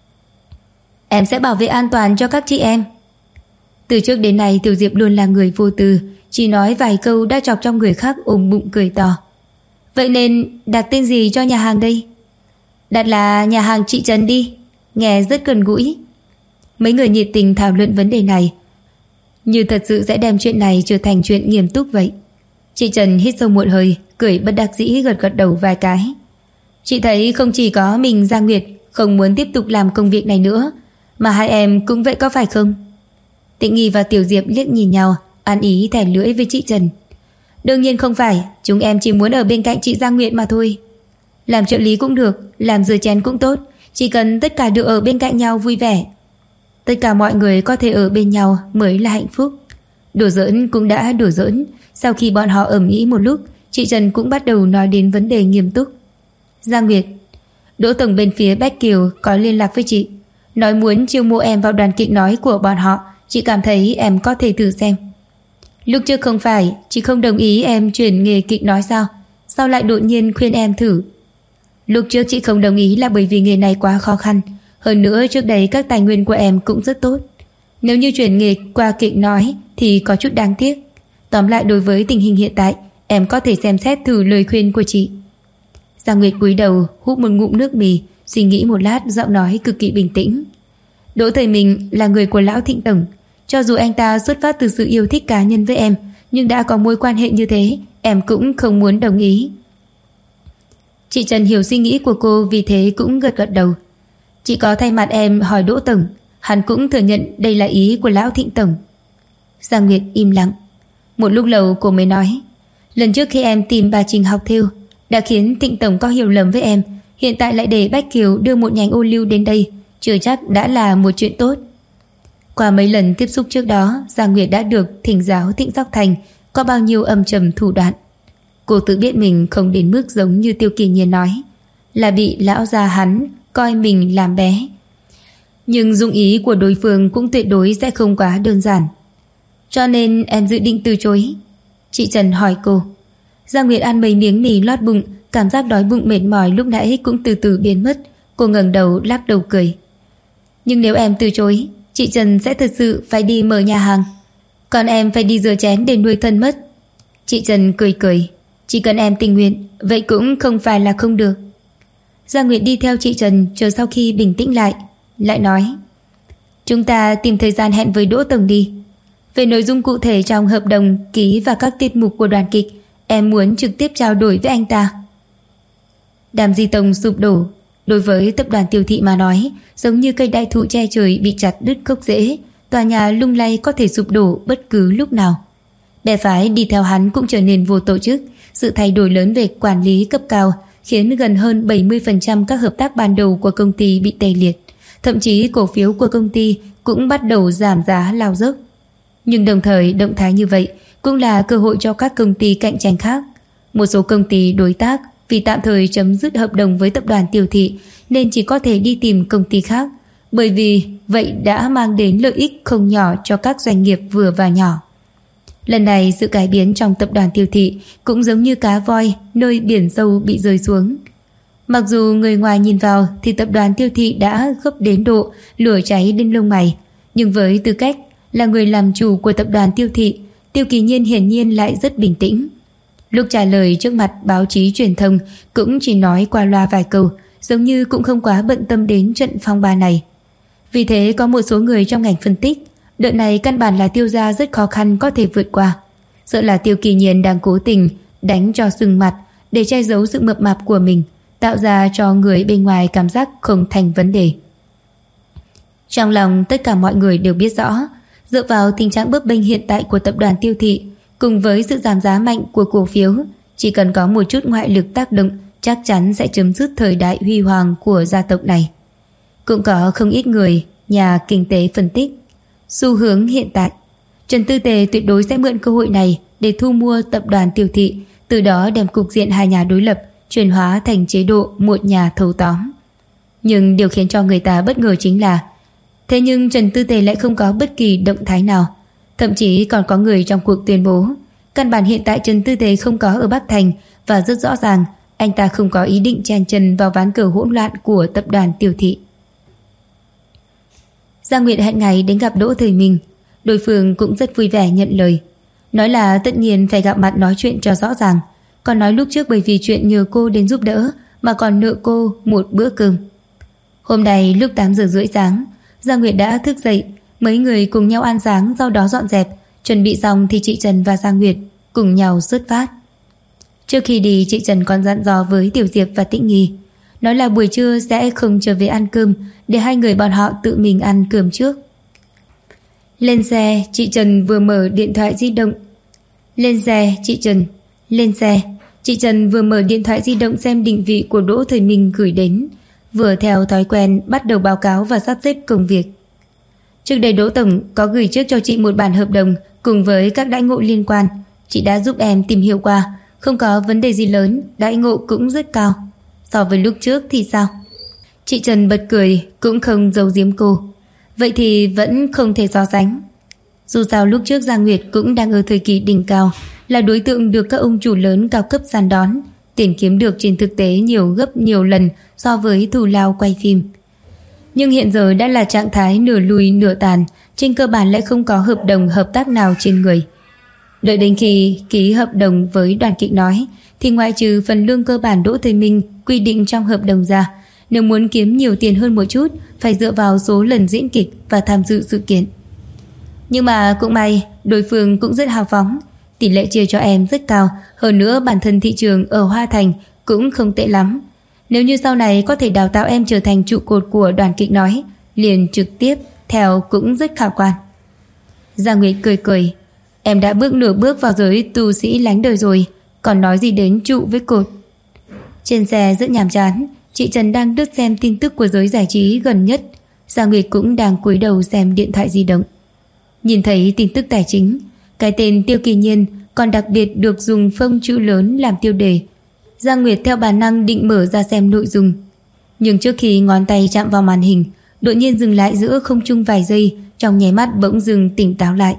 Em sẽ bảo vệ an toàn cho các chị em. Từ trước đến nay Tiểu Diệp luôn là người vô tư, chỉ nói vài câu đã chọc trong người khác ôm bụng cười to. Vậy nên đặt tên gì cho nhà hàng đây? Đặt là nhà hàng chị Trần đi, nghe rất gần gũi. Mấy người nhiệt tình thảo luận vấn đề này, như thật sự sẽ đem chuyện này trở thành chuyện nghiêm túc vậy. Chị Trần hít sâu một hơi, cười bất đắc dĩ gật gật đầu vài cái. Chị thấy không chỉ có mình Giang Nguyệt không muốn tiếp tục làm công việc này nữa, mà hai em cũng vậy có phải không? Tĩnh Nghi và Tiểu Diệp liếc nhìn nhau, ăn ý thẻ lưỡi với chị Trần. Đương nhiên không phải, chúng em chỉ muốn ở bên cạnh chị Giang Nguyệt mà thôi. Làm trợ lý cũng được, làm rửa chén cũng tốt, chỉ cần tất cả đều ở bên cạnh nhau vui vẻ. Tất cả mọi người có thể ở bên nhau mới là hạnh phúc. Đùa giỡn cũng đã đùa giỡn. Sau khi bọn họ ầm ĩ một lúc, chị Trần cũng bắt đầu nói đến vấn đề nghiêm túc. Giang Nguyệt, Đỗ tổng bên phía Bách Kiều có liên lạc với chị, nói muốn chiêu mộ em vào đoàn kịch nói của bọn họ. Chị cảm thấy em có thể thử xem. Lúc trước không phải chị không đồng ý em chuyển nghề kịch nói sao? Sao lại đột nhiên khuyên em thử? Lúc trước chị không đồng ý là bởi vì nghề này quá khó khăn. Hơn nữa trước đây các tài nguyên của em cũng rất tốt. Nếu như chuyển nghề qua kịch nói thì có chút đáng tiếc. Tóm lại đối với tình hình hiện tại, em có thể xem xét thử lời khuyên của chị. Giang Nguyệt cúi đầu hút một ngụm nước mì, suy nghĩ một lát, giọng nói cực kỳ bình tĩnh. Đỗ Thời Minh là người của Lão Thịnh tổng. Cho dù anh ta xuất phát từ sự yêu thích cá nhân với em, nhưng đã có mối quan hệ như thế, em cũng không muốn đồng ý. Chị Trần hiểu suy nghĩ của cô, vì thế cũng gật gật đầu. Chị có thay mặt em hỏi Đỗ tổng, hắn cũng thừa nhận đây là ý của Lão Thịnh tổng. Giang Nguyệt im lặng. Một lúc lâu cô mới nói: Lần trước khi em tìm bà Trình học thêu đã khiến Thịnh tổng có hiểu lầm với em, hiện tại lại để Bách Kiều đưa một nhánh ô liu đến đây, chưa chắc đã là một chuyện tốt. Qua mấy lần tiếp xúc trước đó, Giang Nguyệt đã được thỉnh giáo Thịnh Sóc Thành có bao nhiêu âm trầm thủ đoạn. Cô tự biết mình không đến mức giống như Tiêu Kỳ Nhiên nói, là bị lão già hắn coi mình làm bé. Nhưng dụng ý của đối phương cũng tuyệt đối sẽ không quá đơn giản. Cho nên em dự định từ chối? Chị Trần hỏi cô. Giang Nguyệt ăn mấy miếng mì lót bụng, cảm giác đói bụng mệt mỏi lúc nãy cũng từ từ biến mất. Cô ngẩng đầu lắc đầu cười. Nhưng nếu em từ chối, chị Trần sẽ thật sự phải đi mở nhà hàng, còn em phải đi rửa chén để nuôi thân mất. Chị Trần cười cười. Chỉ cần em tình nguyện, vậy cũng không phải là không được. Giang Nguyệt đi theo chị Trần, chờ sau khi bình tĩnh lại nói: Chúng ta tìm thời gian hẹn với Đỗ tổng đi. Về nội dung cụ thể trong hợp đồng ký và các tiết mục của đoàn kịch, em muốn trực tiếp trao đổi với anh ta. Đàm Di Tông sụp đổ. Đối với tập đoàn Tiêu Thị mà nói, giống như cây đại thụ che trời bị chặt đứt gốc rễ, tòa nhà lung lay có thể sụp đổ bất cứ lúc nào. Bè phái đi theo hắn cũng trở nên vô tổ chức. Sự thay đổi lớn về quản lý cấp cao khiến gần hơn 70% các hợp tác ban đầu của công ty bị tê liệt. Thậm chí cổ phiếu của công ty cũng bắt đầu giảm giá lao dốc. Nhưng đồng thời động thái như vậy cũng là cơ hội cho các công ty cạnh tranh khác. Một số công ty đối tác vì tạm thời chấm dứt hợp đồng với tập đoàn Tiêu Thị nên chỉ có thể đi tìm công ty khác, bởi vì vậy đã mang đến lợi ích không nhỏ cho các doanh nghiệp vừa và nhỏ. Lần này sự cải biến trong tập đoàn Tiêu Thị cũng giống như cá voi nơi biển sâu bị rơi xuống. Mặc dù người ngoài nhìn vào thì tập đoàn Tiêu Thị đã gấp đến độ lửa cháy đến lông mày, nhưng với tư cách là người làm chủ của tập đoàn Tiêu Thị, Tiêu Kỳ Nhiên hiển nhiên lại rất bình tĩnh. Lúc trả lời trước mặt báo chí truyền thông cũng chỉ nói qua loa vài câu, giống như cũng không quá bận tâm đến trận phong ba này. Vì thế có một số người trong ngành phân tích, đợt này căn bản là Tiêu gia rất khó khăn có thể vượt qua. Sợ là Tiêu Kỳ Nhiên đang cố tình đánh cho sưng mặt để che giấu sự mập mạp của mình, tạo ra cho người bên ngoài cảm giác không thành vấn đề. Trong lòng tất cả mọi người đều biết rõ, dựa vào tình trạng bấp bênh hiện tại của tập đoàn Tiêu Thị cùng với sự giảm giá mạnh của cổ phiếu, chỉ cần có một chút ngoại lực tác động chắc chắn sẽ chấm dứt thời đại huy hoàng của gia tộc này. Cũng có không ít người, nhà kinh tế phân tích xu hướng hiện tại, Trần Tư Tề tuyệt đối sẽ mượn cơ hội này để thu mua tập đoàn Tiêu Thị, từ đó đem cục diện hai nhà đối lập chuyển hóa thành chế độ một nhà thâu tóm. Nhưng điều khiến cho người ta bất ngờ chính là thế nhưng Trần Tư Tề lại không có bất kỳ động thái nào. Thậm chí còn có người trong cuộc tuyên bố căn bản hiện tại Trần Tư Tề không có ở Bắc Thành, và rất rõ ràng anh ta không có ý định chen chân vào ván cờ hỗn loạn của tập đoàn Tiêu Thị. Giang Nguyệt hẹn ngày đến gặp Đỗ Thời Minh. Đối phương cũng rất vui vẻ nhận lời, nói là tất nhiên phải gặp mặt nói chuyện cho rõ ràng, còn nói lúc trước bởi vì chuyện nhờ cô đến giúp đỡ mà còn nợ cô một bữa cơm. Hôm nay lúc 8 giờ rưỡi sáng, Giang Nguyệt đã thức dậy, mấy người cùng nhau ăn sáng, sau đó dọn dẹp, chuẩn bị xong thì chị Trần và Giang Nguyệt cùng nhau xuất phát. Trước khi đi, chị Trần còn dặn dò với Tiểu Diệp và Tĩnh Nghi, nói là buổi trưa sẽ không trở về ăn cơm, để hai người bọn họ tự mình ăn cơm trước. Lên xe, chị Trần vừa mở điện thoại di động. Lên xe, chị Trần. Lên xe, chị Trần vừa mở điện thoại di động xem định vị của Đỗ Thời Minh gửi đến, vừa theo thói quen bắt đầu báo cáo và sắp xếp công việc. Trước đây Đỗ Tổng có gửi trước cho chị một bản hợp đồng cùng với các đãi ngộ liên quan. Chị đã giúp em tìm hiểu qua, không có vấn đề gì lớn, đãi ngộ cũng rất cao. So với lúc trước thì sao? Chị Trần bật cười, cũng không giấu giếm cô. Vậy thì vẫn không thể so sánh. Dù sao lúc trước Giang Nguyệt cũng đang ở thời kỳ đỉnh cao, là đối tượng được các ông chủ lớn cao cấp săn đón, tiền kiếm được trên thực tế nhiều gấp nhiều lần so với thù lao quay phim. Nhưng hiện giờ đã là trạng thái nửa lùi nửa tàn, trên cơ bản lại không có hợp đồng hợp tác nào trên người. Đợi đến khi ký hợp đồng với Đoàn Kịch Nói thì ngoại trừ phần lương cơ bản Đỗ Thời Minh quy định trong hợp đồng ra, nếu muốn kiếm nhiều tiền hơn một chút phải dựa vào số lần diễn kịch và tham dự sự kiện. Nhưng mà cũng may, đối phương cũng rất hào phóng, tỷ lệ chia cho em rất cao, hơn nữa bản thân thị trường ở Hoa Thành cũng không tệ lắm. Nếu như sau này có thể đào tạo em trở thành trụ cột của Đoàn Kịch Nói, liền trực tiếp theo cũng rất khả quan. Giang Nguyệt cười cười, em đã bước nửa bước vào giới tu sĩ lánh đời rồi, còn nói gì đến trụ với cột. Trên xe rất nhàm chán, chị Trần đang lướt xem tin tức của giới giải trí gần nhất, Giang Nguyệt cũng đang cúi đầu xem điện thoại di động. Nhìn thấy tin tức tài chính, cái tên Tiêu Kỳ Nhiên còn đặc biệt được dùng phông chữ lớn làm tiêu đề. Giang Nguyệt theo bản năng định mở ra xem nội dung, nhưng trước khi ngón tay chạm vào màn hình, đột nhiên dừng lại giữa không trung vài giây, trong nháy mắt bỗng dừng tỉnh táo lại.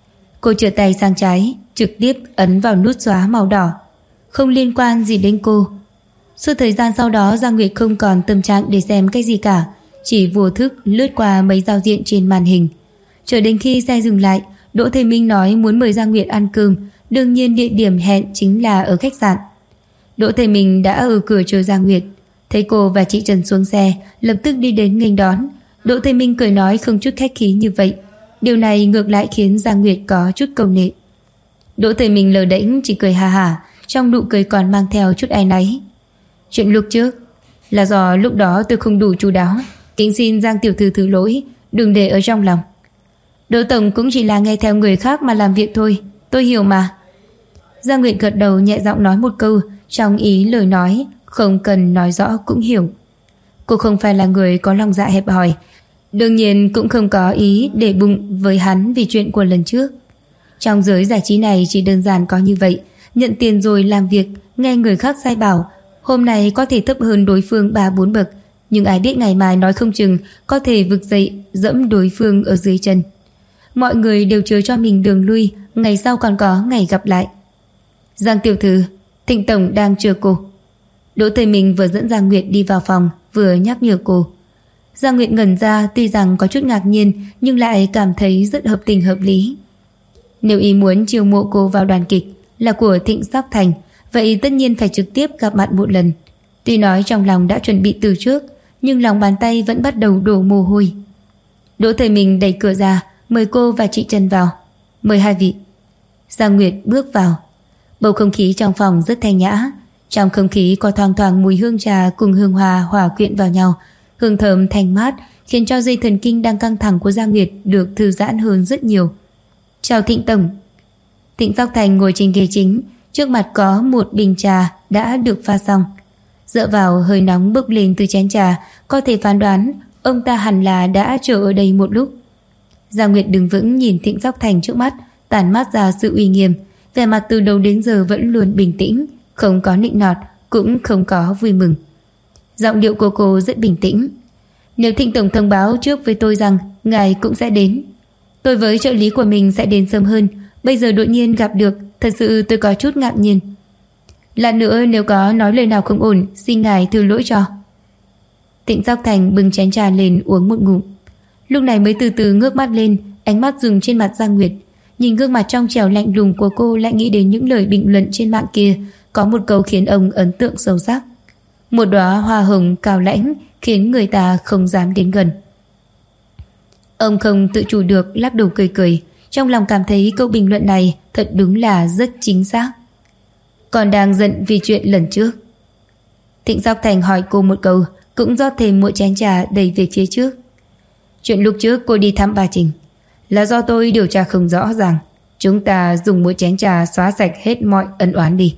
Cô chừa tay sang trái, trực tiếp ấn vào nút xóa màu đỏ. Không liên quan gì đến cô. Suốt thời gian sau đó, Giang Nguyệt không còn tâm trạng để xem cái gì cả, chỉ vô thức lướt qua mấy giao diện trên màn hình. Chờ đến khi xe dừng lại, Đỗ Thời Minh nói muốn mời Giang Nguyệt ăn cơm, đương nhiên địa điểm hẹn chính là ở khách sạn. Đỗ Thời Minh đã ở cửa chờ Giang Nguyệt, thấy cô và chị Trần xuống xe, lập tức đi đến nghênh đón. Đỗ Thời Minh cười nói không chút khách khí như vậy, điều này ngược lại khiến Giang Nguyệt có chút câu nệ. Đỗ Thời Minh lờ đễnh chỉ cười hà hả, trong nụ cười còn mang theo chút áy náy. Chuyện lúc trước là do lúc đó tôi không đủ chu đáo, kính xin Giang tiểu thư thứ lỗi, đừng để ở trong lòng. Đỗ tổng cũng chỉ là nghe theo người khác mà làm việc thôi, tôi hiểu mà. Giang Nguyệt gật đầu nhẹ giọng nói một câu, trong ý lời nói không cần nói rõ cũng hiểu. Cô không phải là người có lòng dạ hẹp hòi, đương nhiên cũng không có ý để bụng với hắn vì chuyện của lần trước. Trong giới giải trí này chỉ đơn giản có như vậy, nhận tiền rồi làm việc, nghe người khác sai bảo, hôm nay có thể thấp hơn đối phương 3-4 bậc, nhưng ai biết ngày mai nói không chừng có thể vực dậy dẫm đối phương ở dưới chân. Mọi người đều chứa cho mình đường lui, ngày sau còn có ngày gặp lại. Giang tiểu thư, Thịnh tổng đang chờ cô. Đỗ Thời Minh vừa dẫn Giang Nguyệt đi vào phòng, vừa nhắc nhở cô. Giang Nguyệt ngẩn ra, tuy rằng có chút ngạc nhiên nhưng lại cảm thấy rất hợp tình hợp lý. Nếu ý muốn chiêu mộ cô vào đoàn kịch là của Thịnh Sóc Thành, vậy tất nhiên phải trực tiếp gặp mặt một lần. Tuy nói trong lòng đã chuẩn bị từ trước, nhưng lòng bàn tay vẫn bắt đầu đổ mồ hôi. Đỗ Thời Minh đẩy cửa ra, mời cô và chị Trần vào. Mời hai vị. Giang Nguyệt bước vào. Bầu không khí trong phòng rất thanh nhã. Trong không khí có thoang thoảng mùi hương trà cùng hương hoa hòa quyện vào nhau. Hương thơm thanh mát khiến cho dây thần kinh đang căng thẳng của Giang Nguyệt được thư giãn hơn rất nhiều. Chào Thịnh tổng. Thịnh Sóc Thành ngồi trên ghế chính, trước mặt có một bình trà đã được pha xong. Dựa vào hơi nóng bốc lên từ chén trà, có thể phán đoán ông ta hẳn là đã chờ ở đây một lúc. Giang Nguyệt đứng vững nhìn Thịnh Sóc Thành trước mắt, tản mát ra sự uy nghiêm, vẻ mặt từ đầu đến giờ vẫn luôn bình tĩnh, không có nịnh nọt, cũng không có vui mừng. Giọng điệu của cô rất bình tĩnh. Nếu Thịnh tổng thông báo trước với tôi rằng ngài cũng sẽ đến, tôi với trợ lý của mình sẽ đến sớm hơn. Bây giờ đột nhiên gặp được, thật sự tôi có chút ngạc nhiên. Lát nữa nếu có nói lời nào không ổn, xin ngài thứ lỗi cho. Thịnh Sóc Thành bưng chén trà lên uống một ngụm. Lúc này mới từ từ ngước mắt lên, ánh mắt dừng trên mặt Giang Nguyệt. Nhìn gương mặt trong trẻo lạnh lùng của cô, lại nghĩ đến những lời bình luận trên mạng kia. Có một câu khiến ông ấn tượng sâu sắc. Một đóa hoa hồng cao lãnh khiến người ta không dám đến gần. Ông không tự chủ được lắc đầu cười cười, trong lòng cảm thấy câu bình luận này thật đúng là rất chính xác. Còn đang giận vì chuyện lần trước? Thịnh Sóc Thành hỏi cô một câu, cũng rót thêm một chén trà đầy về phía trước. Chuyện lúc trước cô đi thăm bà Trình là do tôi điều tra không rõ ràng. Chúng ta dùng một chén trà xóa sạch hết mọi ân oán đi.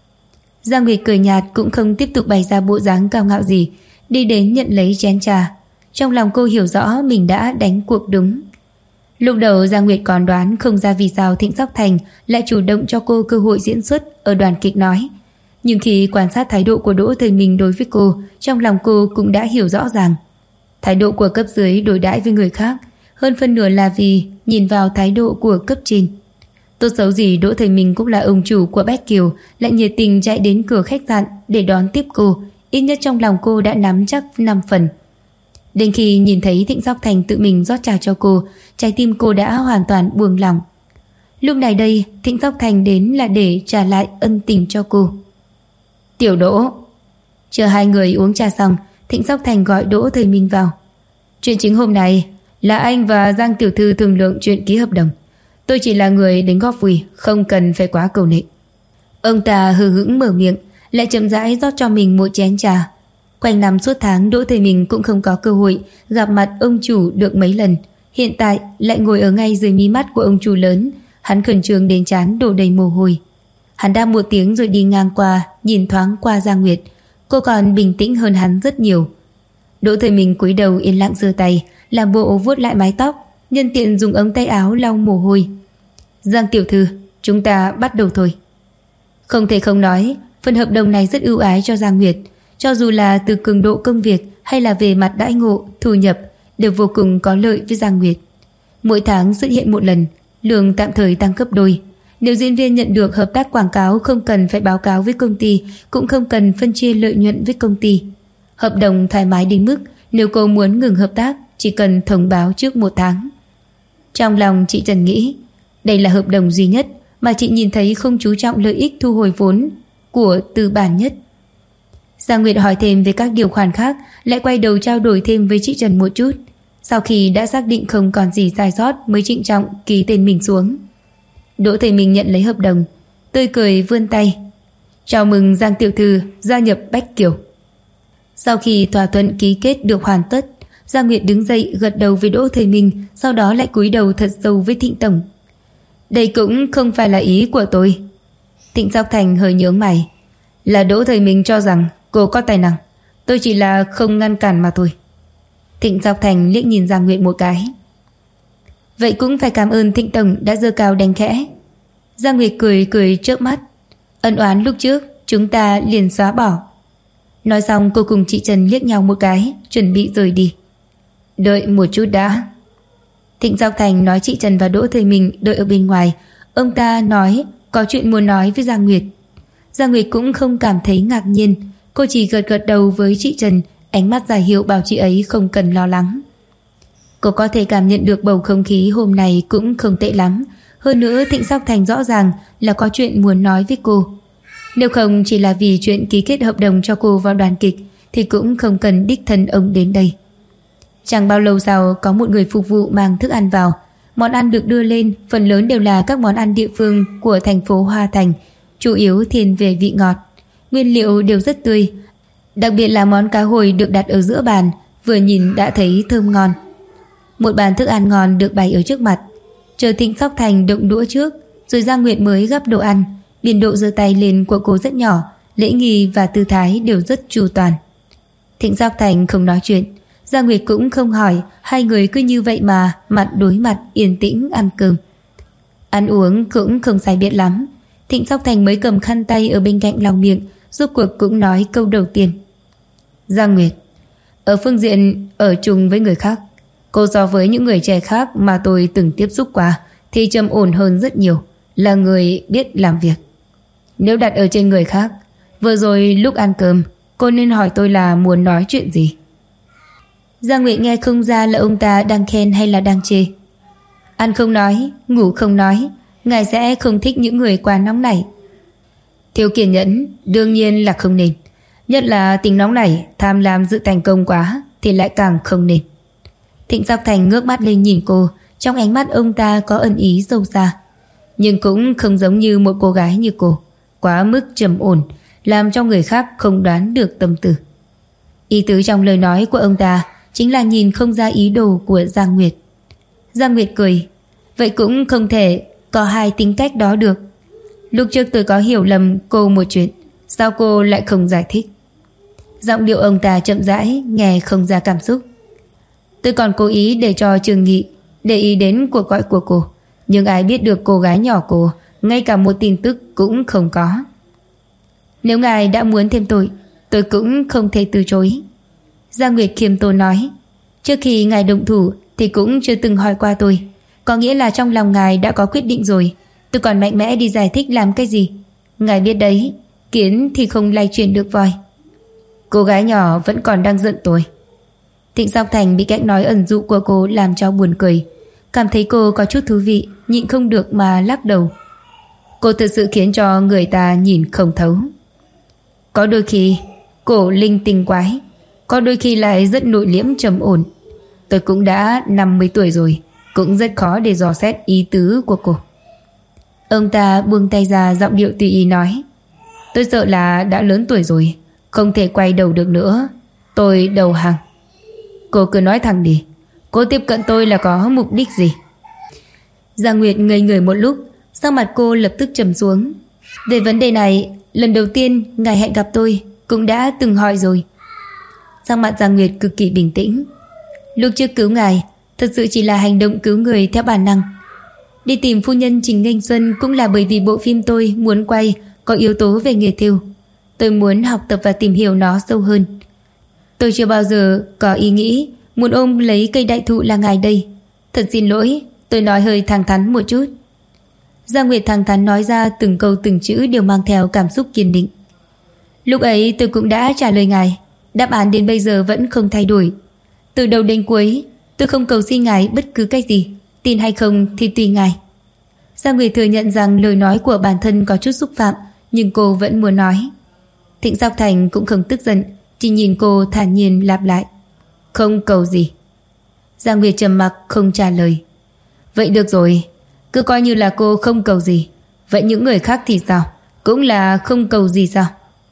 Giang Nguyệt cười nhạt, cũng không tiếp tục bày ra bộ dáng cao ngạo gì, đi đến nhận lấy chén trà. Trong lòng cô hiểu rõ mình đã đánh cuộc đúng. Lúc đầu Giang Nguyệt còn đoán không ra vì sao Thịnh Sóc Thành lại chủ động cho cô cơ hội diễn xuất ở đoàn kịch nói. Nhưng khi quan sát thái độ của Đỗ Thời Minh đối với cô, trong lòng cô cũng đã hiểu rõ ràng. Thái độ của cấp dưới đối đãi với người khác, hơn phân nửa là vì nhìn vào thái độ của cấp trên. Tốt xấu gì Đỗ Thời Minh cũng là ông chủ của Bách Kiều, lại nhiệt tình chạy đến cửa khách sạn để đón tiếp cô, ít nhất trong lòng cô đã nắm chắc 5 phần. Đến khi nhìn thấy Thịnh Sóc Thành tự mình rót trà cho cô, trái tim cô đã hoàn toàn buông lỏng. Lúc này đây, Thịnh Sóc Thành đến là để trả lại ân tình cho cô. Tiểu Đỗ. Chờ hai người uống trà xong, Thịnh Sóc Thành gọi Đỗ Thời Minh vào. Chuyện chính hôm nay là anh và Giang tiểu thư thương lượng chuyện ký hợp đồng. Tôi chỉ là người đến góp vui, không cần phải quá cầu nệ. Ông ta hờ hững mở miệng, lại chậm rãi rót cho mình một chén trà. Quanh năm suốt tháng Đỗ Thời Minh cũng không có cơ hội gặp mặt ông chủ được mấy lần. Hiện tại lại ngồi ở ngay dưới mí mắt của ông chủ lớn. Hắn khẩn trương đến trán đổ đầy mồ hôi. Hắn đáp một tiếng rồi đi ngang qua, nhìn thoáng qua Giang Nguyệt. Cô còn bình tĩnh hơn hắn rất nhiều. Đỗ Thời Minh cúi đầu yên lặng giơ tay, làm bộ vuốt lại mái tóc, nhân tiện dùng ống tay áo lau mồ hôi. Giang tiểu thư, chúng ta bắt đầu thôi. Không thể không nói, phần hợp đồng này rất ưu ái cho Giang Nguyệt. Cho dù là từ cường độ công việc hay là về mặt đãi ngộ, thu nhập, đều vô cùng có lợi với Giang Nguyệt. Mỗi tháng xuất hiện một lần, lương tạm thời tăng gấp đôi. Nếu diễn viên nhận được hợp tác quảng cáo không cần phải báo cáo với công ty, cũng không cần phân chia lợi nhuận với công ty. Hợp đồng thoải mái đến mức nếu cô muốn ngừng hợp tác chỉ cần thông báo trước 1 tháng. Trong lòng chị Trần nghĩ, đây là hợp đồng duy nhất mà chị nhìn thấy không chú trọng lợi ích thu hồi vốn của tư bản nhất. Giang Nguyệt hỏi thêm về các điều khoản khác, lại quay đầu trao đổi thêm với chị Trần một chút. Sau khi đã xác định không còn gì sai sót mới trịnh trọng ký tên mình xuống. Đỗ Thời Minh nhận lấy hợp đồng, tươi cười vươn tay. Chào mừng Giang tiểu thư gia nhập Bách Kiều. Sau khi thỏa thuận ký kết được hoàn tất, Giang Nguyệt đứng dậy gật đầu với Đỗ Thời Minh, sau đó lại cúi đầu thật sâu với Thịnh tổng. Đây cũng không phải là ý của tôi. Thịnh Sóc Thành hơi nhướng mày. Là Đỗ Thời Minh cho rằng cô có tài năng, tôi chỉ là không ngăn cản mà thôi. Thịnh Sóc Thành liếc nhìn Giang Nguyệt một cái. Vậy cũng phải cảm ơn Thịnh tổng đã giơ cao đánh khẽ. Giang Nguyệt cười cười chớp mắt. Ân oán lúc trước chúng ta liền xóa bỏ. Nói xong cô cùng chị Trần liếc nhau một cái, chuẩn bị rời đi. Đợi một chút đã. Thịnh Giao Thành nói chị Trần và Đỗ Thời Mình đợi ở bên ngoài. Ông ta nói có chuyện muốn nói với Giang Nguyệt. Giang Nguyệt cũng không cảm thấy ngạc nhiên. Cô chỉ gật gật đầu với chị Trần, ánh mắt giải hiệu bảo chị ấy không cần lo lắng. Cô có thể cảm nhận được bầu không khí hôm nay cũng không tệ lắm. Hơn nữa Thịnh Giao Thành rõ ràng là có chuyện muốn nói với cô. Nếu không chỉ là vì chuyện ký kết hợp đồng cho cô vào đoàn kịch thì cũng không cần đích thân ông đến đây. Chẳng bao lâu sau có một người phục vụ mang thức ăn vào. Món ăn được đưa lên phần lớn đều là các món ăn địa phương của thành phố Hoa Thành, chủ yếu thiên về vị ngọt. Nguyên liệu đều rất tươi, đặc biệt là món cá hồi được đặt ở giữa bàn, vừa nhìn đã thấy thơm ngon. Một bàn thức ăn ngon được bày ở trước mặt. Chờ Thịnh Sóc Thành động đũa trước, rồi Giang Nguyệt mới gắp đồ ăn. Biên độ giơ tay lên của cô rất nhỏ, lễ nghi và tư thái đều rất chu toàn. Thịnh Sóc Thành không nói chuyện, Giang Nguyệt cũng không hỏi, hai người cứ như vậy mà mặt đối mặt yên tĩnh ăn cơm. Ăn uống cũng không sai biệt lắm. Thịnh Sóc Thành mới cầm khăn tay ở bên cạnh lau miệng, rốt cuộc cũng nói câu đầu tiên. Giang Nguyệt, ở phương diện ở chung với người khác, cô so với những người trẻ khác mà tôi từng tiếp xúc qua thì trầm ổn hơn rất nhiều, là người biết làm việc. Nếu đặt ở trên người khác, vừa rồi lúc ăn cơm cô nên hỏi tôi là muốn nói chuyện gì. Giang Nguyệt nghe không ra là ông ta đang khen hay là đang chê. Ăn không nói, ngủ không nói, ngài sẽ không thích những người quá nóng nảy. Thiếu kiên nhẫn đương nhiên là không nên, nhất là tính nóng nảy, tham lam dự thành công quá thì lại càng không nên. Thịnh Sóc Thành ngước mắt lên nhìn cô, trong ánh mắt ông ta có ẩn ý sâu xa, nhưng cũng không giống như một cô gái như cô, quá mức trầm ổn, làm cho người khác không đoán được tâm tư. Ý tứ trong lời nói của ông ta chính là nhìn không ra ý đồ của Giang Nguyệt. Giang Nguyệt cười, vậy cũng không thể có hai tính cách đó được. Lúc trước tôi có hiểu lầm cô một chuyện, sao cô lại không giải thích? Giọng điệu ông ta chậm rãi, nghe không ra cảm xúc. Tôi còn cố ý để cho Trường Nghị để ý đến cuộc gọi của cô, nhưng ai biết được cô gái nhỏ cô ngay cả một tin tức cũng không có. Nếu ngài đã muốn thêm tôi cũng không thể từ chối. Giang Nguyệt khiêm tốn nói, trước khi ngài động thủ thì cũng chưa từng hỏi qua tôi, có nghĩa là trong lòng ngài đã có quyết định rồi. Tôi còn mạnh mẽ đi giải thích làm cái gì? Ngài biết đấy, kiến thì không lay chuyển được voi. Cô gái nhỏ vẫn còn đang giận tôi. Thịnh Sóc Thành bị cách nói ẩn dụ của cô làm cho buồn cười, cảm thấy cô có chút thú vị, nhịn không được mà lắc đầu. Cô thực sự khiến cho người ta nhìn không thấu. Có đôi khi cổ linh tinh quái, có đôi khi lại rất nội liễm trầm ổn. Tôi cũng đã 50 tuổi rồi, cũng rất khó để dò xét ý tứ của cô. Ông ta buông tay ra, giọng điệu tùy ý nói, tôi sợ là đã lớn tuổi rồi, không thể quay đầu được nữa. Tôi đầu hàng. Cô cứ nói thẳng đi, cô tiếp cận tôi là có mục đích gì? Giang Nguyệt ngây người một lúc, sắc mặt cô lập tức trầm xuống. Về vấn đề này, lần đầu tiên ngài hẹn gặp tôi cũng đã từng hỏi rồi. Sắc mặt Giang Nguyệt cực kỳ bình tĩnh. Lúc trước cứu ngài thật sự chỉ là hành động cứu người theo bản năng. Đi tìm phu nhân Trình Nghênh Xuân cũng là bởi vì bộ phim tôi muốn quay có yếu tố về nghề thêu. Tôi muốn học tập và tìm hiểu nó sâu hơn. Tôi chưa bao giờ có ý nghĩ muốn ôm lấy cây đại thụ là ngài đây. Thật xin lỗi, tôi nói hơi thẳng thắn một chút. Giang Nguyệt thẳng thắn nói ra từng câu từng chữ đều mang theo cảm xúc kiên định. Lúc ấy tôi cũng đã trả lời ngài, đáp án đến bây giờ vẫn không thay đổi. Từ đầu đến cuối tôi không cầu xin ngài bất cứ cái gì, tin hay không thì tùy ngài. Giang Nguyệt thừa nhận rằng lời nói của bản thân có chút xúc phạm, nhưng cô vẫn muốn nói. Thịnh Sóc Thành cũng không tức giận, chỉ nhìn cô thản nhiên lặp lại, không cầu gì. Giang Nguyệt trầm mặc không trả lời. Vậy được rồi, cứ coi như là cô không cầu gì. Vậy những người khác thì sao? Cũng là không cầu gì sao?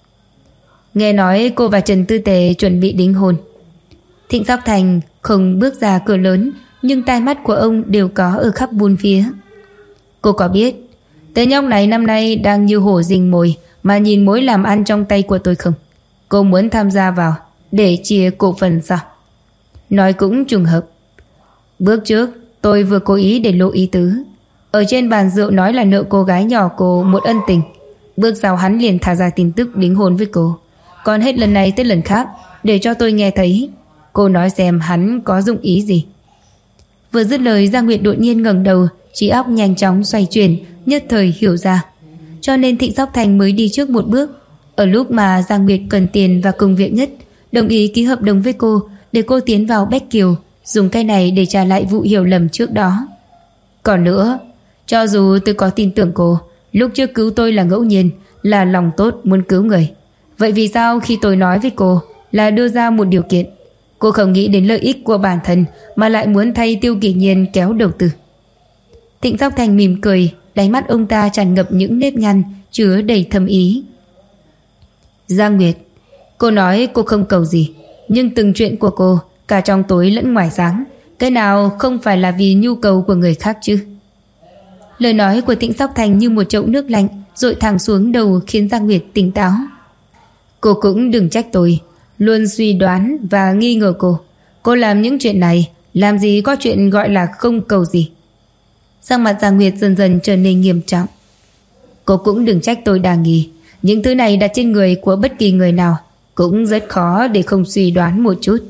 Nghe nói cô và Trần Tư Tề chuẩn bị đính hôn. Thịnh Sóc Thành không bước ra cửa lớn, nhưng tai mắt của ông đều có ở khắp bốn phía. Cô có biết tên nhóc này năm nay đang như hổ rình mồi mà nhìn mối làm ăn trong tay của tôi không? Cô muốn tham gia vào để chia cổ phần sao? Nói cũng trùng hợp. Bước trước tôi vừa cố ý để lộ ý tứ. Ở trên bàn rượu nói là nợ cô gái nhỏ cô một ân tình. Bước sau hắn liền thả ra tin tức đính hôn với cô. Còn hết lần này tới lần khác, để cho tôi nghe thấy. Cô nói xem hắn có dụng ý gì. Vừa dứt lời, Giang Nguyệt đột nhiên ngẩng đầu, trí óc nhanh chóng xoay chuyển, nhất thời hiểu ra. Cho nên Thịnh Sóc Thành mới đi trước một bước. Ở lúc mà Giang Nguyệt cần tiền và công việc nhất, đồng ý ký hợp đồng với cô để cô tiến vào Bách Kiều, dùng cái này để trả lại vụ hiểu lầm trước đó. Còn nữa, cho dù tôi có tin tưởng cô, lúc trước cứu tôi là ngẫu nhiên, là lòng tốt muốn cứu người, vậy vì sao khi tôi nói với cô là đưa ra một điều kiện, cô không nghĩ đến lợi ích của bản thân mà lại muốn thay Tiêu Kỳ Nhiên kéo đầu tư? Thịnh Sóc Thành mỉm cười, đáy mắt ông ta tràn ngập những nếp nhăn chứa đầy thâm ý. Giang Nguyệt, cô nói cô không cầu gì, nhưng từng chuyện của cô, cả trong tối lẫn ngoài sáng, cái nào không phải là vì nhu cầu của người khác chứ? Lời nói của Thịnh Sóc Thành như một chậu nước lạnh dội thẳng xuống đầu, khiến Giang Nguyệt tỉnh táo. Cô cũng đừng trách tôi luôn suy đoán và nghi ngờ cô. Cô làm những chuyện này, làm gì có chuyện gọi là không cầu gì. Sắc mặt Giang Nguyệt dần dần trở nên nghiêm trọng. Cô cũng đừng trách tôi đa nghi. Những thứ này đặt trên người của bất kỳ người nào cũng rất khó để không suy đoán một chút.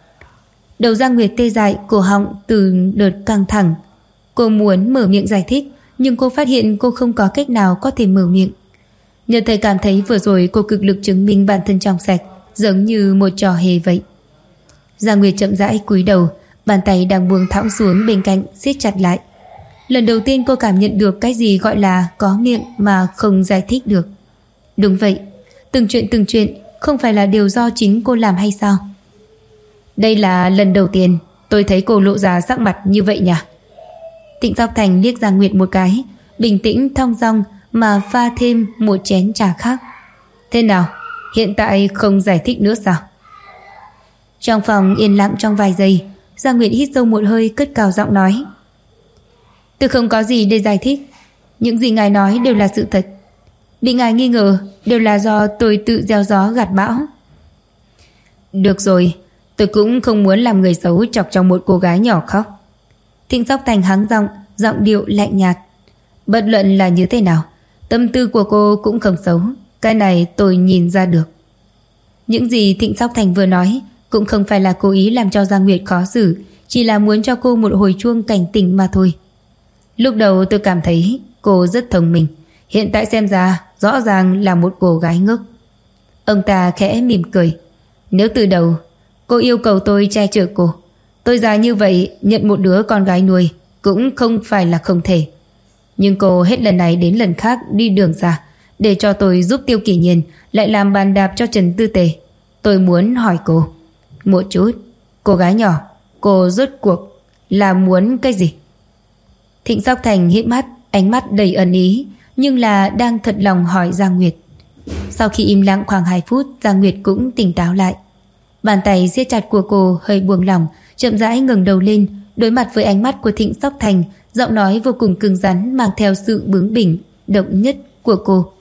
Đầu Giang Nguyệt tê dại, cổ họng từ đợt căng thẳng. Cô muốn mở miệng giải thích, nhưng cô phát hiện cô không có cách nào có thể mở miệng. Nhờ thầy cảm thấy vừa rồi cô cực lực chứng minh bản thân trong sạch, giống như một trò hề vậy. Giang Nguyệt chậm rãi cúi đầu, bàn tay đang buông thõng xuống bên cạnh siết chặt lại. Lần đầu tiên cô cảm nhận được cái gì gọi là có miệng mà không giải thích được. Đúng vậy, từng chuyện không phải là đều do chính cô làm hay sao? Đây là lần đầu tiên tôi thấy cô lộ ra sắc mặt như vậy nhỉ? Thịnh Sóc Thành liếc Giang Nguyệt một cái, bình tĩnh thong dong mà pha thêm một chén trà khác. Thế nào, hiện tại không giải thích nữa sao? Trong phòng yên lặng trong vài giây, Giang Nguyệt hít sâu một hơi, cất cao giọng nói: Tôi không có gì để giải thích. Những gì ngài nói đều là sự thật. Bị ngài nghi ngờ đều là do tôi tự gieo gió gặt bão. Được rồi, tôi cũng không muốn làm người xấu chọc cho một cô gái nhỏ khóc. Thịnh Sóc Thành hắng giọng, giọng điệu lạnh nhạt. Bất luận là như thế nào, tâm tư của cô cũng không xấu, cái này tôi nhìn ra được. Những gì Thịnh Sóc Thành vừa nói cũng không phải là cố ý làm cho Giang Nguyệt khó xử, chỉ là muốn cho cô một hồi chuông cảnh tỉnh mà thôi. Lúc đầu tôi cảm thấy cô rất thông minh, hiện tại xem ra rõ ràng là một cô gái ngốc. Ông ta khẽ mỉm cười. Nếu từ đầu cô yêu cầu tôi che chở cô, tôi già như vậy nhận một đứa con gái nuôi cũng không phải là không thể. Nhưng cô hết lần này đến lần khác đi đường xa để cho tôi giúp Tiêu Kỳ Nhiên, lại làm bàn đạp cho Trần Tư Tề. Tôi muốn hỏi cô một chút, cô gái nhỏ, cô rốt cuộc là muốn cái gì? Thịnh Sóc Thành híp mắt, ánh mắt đầy ẩn ý, nhưng là đang thật lòng hỏi Giang Nguyệt. Sau khi im lặng khoảng 2 phút, Giang Nguyệt cũng tỉnh táo lại. Bàn tay siết chặt của cô hơi buông lỏng, chậm rãi ngẩng đầu lên, đối mặt với ánh mắt của Thịnh Sóc Thành, giọng nói vô cùng cứng rắn mang theo sự bướng bỉnh, độc nhất của cô.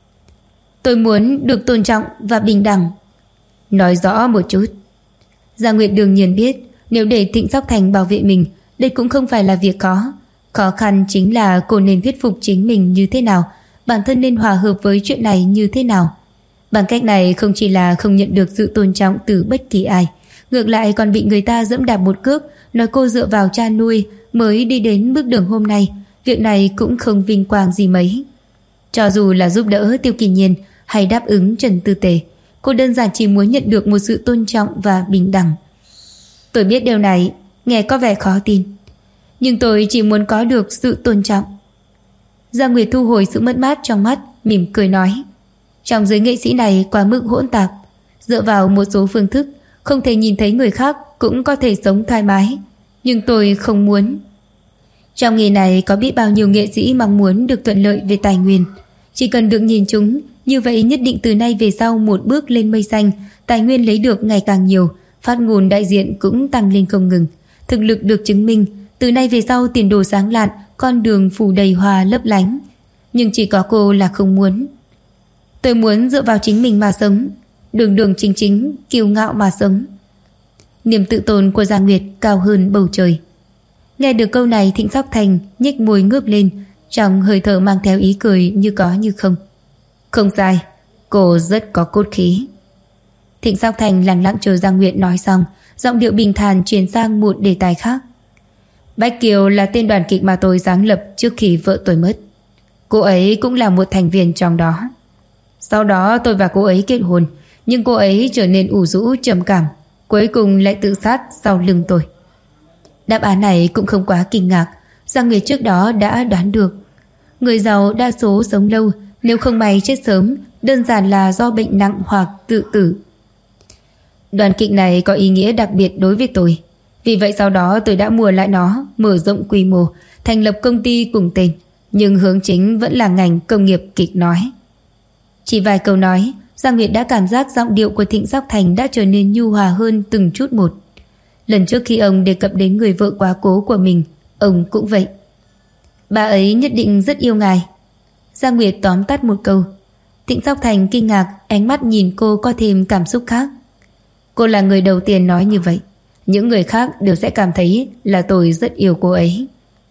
Tôi muốn được tôn trọng và bình đẳng. Nói rõ một chút. Giang Nguyệt đương nhiên biết, nếu để Thịnh Sóc Thành bảo vệ mình, đây cũng không phải là việc khó. Khó khăn chính là cô nên thuyết phục chính mình như thế nào, bản thân nên hòa hợp với chuyện này như thế nào. Bằng cách này không chỉ là không nhận được sự tôn trọng từ bất kỳ ai, ngược lại còn bị người ta giẫm đạp một cước, nói cô dựa vào cha nuôi mới đi đến bước đường hôm nay. Việc này cũng không vinh quang gì mấy. Cho dù là giúp đỡ Tiêu Kỳ Nhiên hay đáp ứng Trần Tư Tề, cô đơn giản chỉ muốn nhận được một sự tôn trọng và bình đẳng. Tôi biết điều này nghe có vẻ khó tin, nhưng tôi chỉ muốn có được sự tôn trọng. Giang Nguyệt thu hồi sự mất mát trong mắt, mỉm cười nói: Trong giới nghệ sĩ này quá mức hỗn tạp, dựa vào một số phương thức không thể nhìn thấy người khác cũng có thể sống thoải mái, nhưng tôi không muốn. Trong nghề này có biết bao nhiêu nghệ sĩ mong muốn được thuận lợi về tài nguyên, chỉ cần được nhìn chúng, như vậy nhất định từ nay về sau một bước lên mây xanh, tài nguyên lấy được ngày càng nhiều, phát ngôn đại diện cũng tăng lên không ngừng, thực lực được chứng minh, từ nay về sau tiền đồ sáng lạn, con đường phủ đầy hoa lấp lánh. Nhưng chỉ có cô là không muốn. Tôi muốn dựa vào chính mình mà sống, đường đường chính chính, kiêu ngạo mà sống. Niềm tự tôn của Giang Nguyệt cao hơn bầu trời. Nghe được câu này, Thịnh Sóc Thành nhếch môi ngước lên, trong hơi thở mang theo ý cười như có như không. Không sai, cô rất có cốt khí. Thịnh Sóc Thành lặng lặng chờ Giang Nguyệt nói xong, giọng điệu bình thản chuyển sang một đề tài khác. Bách Kiều là tên đoàn kịch mà tôi sáng lập trước khi vợ tôi mất. Cô ấy cũng là một thành viên trong đó. Sau đó tôi và cô ấy kết hôn, nhưng cô ấy trở nên ủ rũ trầm cảm, cuối cùng lại tự sát sau lưng tôi. Đáp án này cũng không quá kinh ngạc, Giang Nguyệt trước đó đã đoán được. Người giàu đa số sống lâu, nếu không may chết sớm, đơn giản là do bệnh nặng hoặc tự tử. Đoàn kịch này có ý nghĩa đặc biệt đối với tôi. Vì vậy sau đó tôi đã mua lại nó, mở rộng quy mô, thành lập công ty cùng tên, nhưng hướng chính vẫn là ngành công nghiệp kịch nói. Chỉ vài câu nói, Giang Nguyệt đã cảm giác giọng điệu của Thịnh Sóc Thành đã trở nên nhu hòa hơn từng chút một. Lần trước khi ông đề cập đến người vợ quá cố của mình, ông cũng vậy. Bà ấy nhất định rất yêu ngài. Giang Nguyệt tóm tắt một câu. Thịnh Sóc Thành kinh ngạc, ánh mắt nhìn cô có thêm cảm xúc khác. Cô là người đầu tiên nói như vậy. Những người khác đều sẽ cảm thấy là tôi rất yêu cô ấy.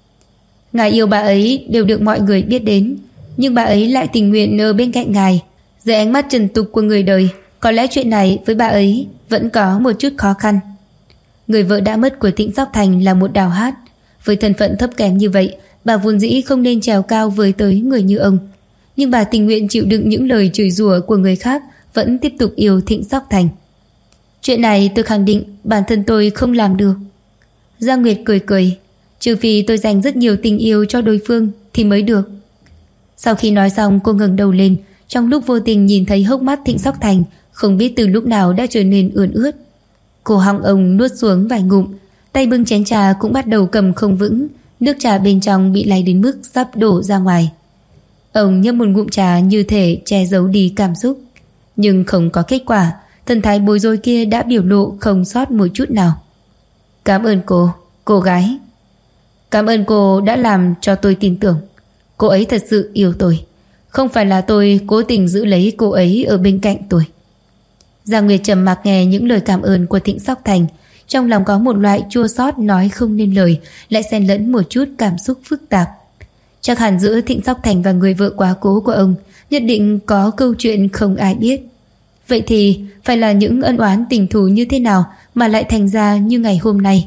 Ngài yêu bà ấy đều được mọi người biết đến, nhưng bà ấy lại tình nguyện ở bên cạnh ngài. Dưới ánh mắt trần tục của người đời, có lẽ chuyện này với bà ấy vẫn có một chút khó khăn. Người vợ đã mất của Thịnh Sóc Thành là một đào hát. Với thân phận thấp kém như vậy, bà vốn dĩ không nên trèo cao với tới người như ông. Nhưng bà tình nguyện chịu đựng những lời chửi rủa của người khác, vẫn tiếp tục yêu Thịnh Sóc Thành. Chuyện này tôi khẳng định bản thân tôi không làm được. Giang Nguyệt cười cười. Trừ phi tôi dành rất nhiều tình yêu cho đối phương thì mới được. Sau khi nói xong, cô ngẩng đầu lên, trong lúc vô tình nhìn thấy hốc mắt Thịnh Sóc Thành không biết từ lúc nào đã trở nên ươn ướt. Cổ họng ông nuốt xuống vài ngụm, tay bưng chén trà cũng bắt đầu cầm không vững, nước trà bên trong bị lay đến mức sắp đổ ra ngoài. Ông nhấp một ngụm trà như thể che giấu đi cảm xúc, nhưng không có kết quả. Thần thái bối rối kia đã biểu lộ không sót một chút nào. Cảm ơn cô gái. Cảm ơn cô đã làm cho tôi tin tưởng. Cô ấy thật sự yêu tôi. Không phải là tôi cố tình giữ lấy cô ấy ở bên cạnh tôi. Giang Nguyệt trầm mặc nghe những lời cảm ơn của Thịnh Sóc Thành. Trong lòng có một loại chua xót nói không nên lời, lại xen lẫn một chút cảm xúc phức tạp. Chắc hẳn giữa Thịnh Sóc Thành và người vợ quá cố của ông nhất định có câu chuyện không ai biết. Vậy thì phải là những ân oán tình thù như thế nào mà lại thành ra như ngày hôm nay?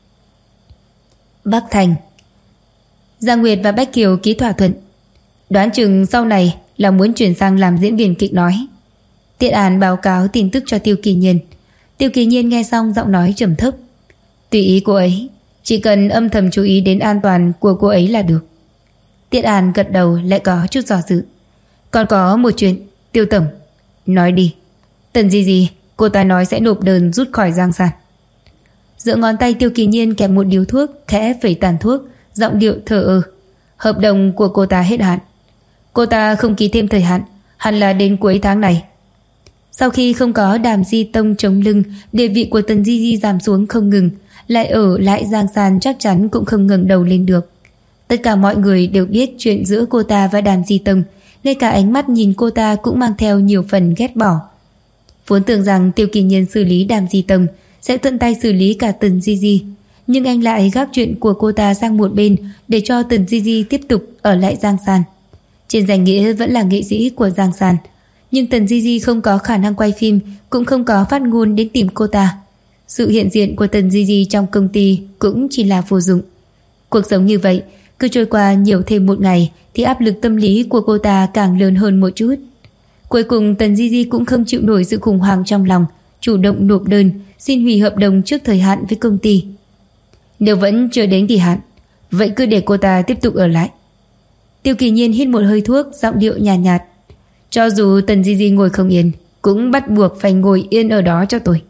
Bắc Thành. Giang Nguyệt và Bách Kiều ký thỏa thuận. Đoán chừng sau này là muốn chuyển sang làm diễn viên kịch nói. Tiện An báo cáo tin tức cho Tiêu Kỳ Nhiên. Tiêu Kỳ Nhiên nghe xong giọng nói trầm thấp. Tùy ý cô ấy, chỉ cần âm thầm chú ý đến an toàn của cô ấy là được. Tiện An gật đầu lại có chút do dự. Còn có một chuyện, Tiêu tổng. Nói đi. Tần gì cô ta nói sẽ nộp đơn rút khỏi Giang San. Giữa ngón tay Tiêu Kỳ Nhiên kẹp một điếu thuốc, khẽ phẩy tàn thuốc, giọng điệu thờ ơ. Hợp đồng của cô ta hết hạn. Cô ta không ký thêm thời hạn, hẳn là đến cuối tháng này. Sau khi không có Đàm Di Tông chống lưng, địa vị của Tần Di giảm xuống không ngừng, lại ở lại Giang San chắc chắn cũng không ngẩng đầu lên được. Tất cả mọi người đều biết chuyện giữa cô ta và Đàm Di Tông, ngay cả ánh mắt nhìn cô ta cũng mang theo nhiều phần ghét bỏ. Vốn tưởng rằng Tiêu Kỳ Nhiên xử lý Đàm Di Tông sẽ thuận tay xử lý cả Tần Di, nhưng anh lại gác chuyện của cô ta sang một bên để cho Tần Di tiếp tục ở lại Giang San. Trên danh nghĩa vẫn là nghệ sĩ của Giang San, nhưng Tần Di không có khả năng quay phim, cũng không có phát ngôn đến tìm cô ta. Sự hiện diện của Tần Di trong công ty cũng chỉ là vô dụng. Cuộc sống như vậy cứ trôi qua nhiều thêm một ngày thì áp lực tâm lý của cô ta càng lớn hơn một chút. Cuối cùng Tần Di cũng không chịu nổi sự khủng hoảng trong lòng, chủ động nộp đơn xin hủy hợp đồng trước thời hạn với công ty. Nếu vẫn chưa đến kỳ hạn, vậy cứ để cô ta tiếp tục ở lại. Tiêu Kỳ Nhiên hít một hơi thuốc, giọng điệu nhàn nhạt. Cho dù Tần Di ngồi không yên, cũng bắt buộc phải ngồi yên ở đó cho tôi.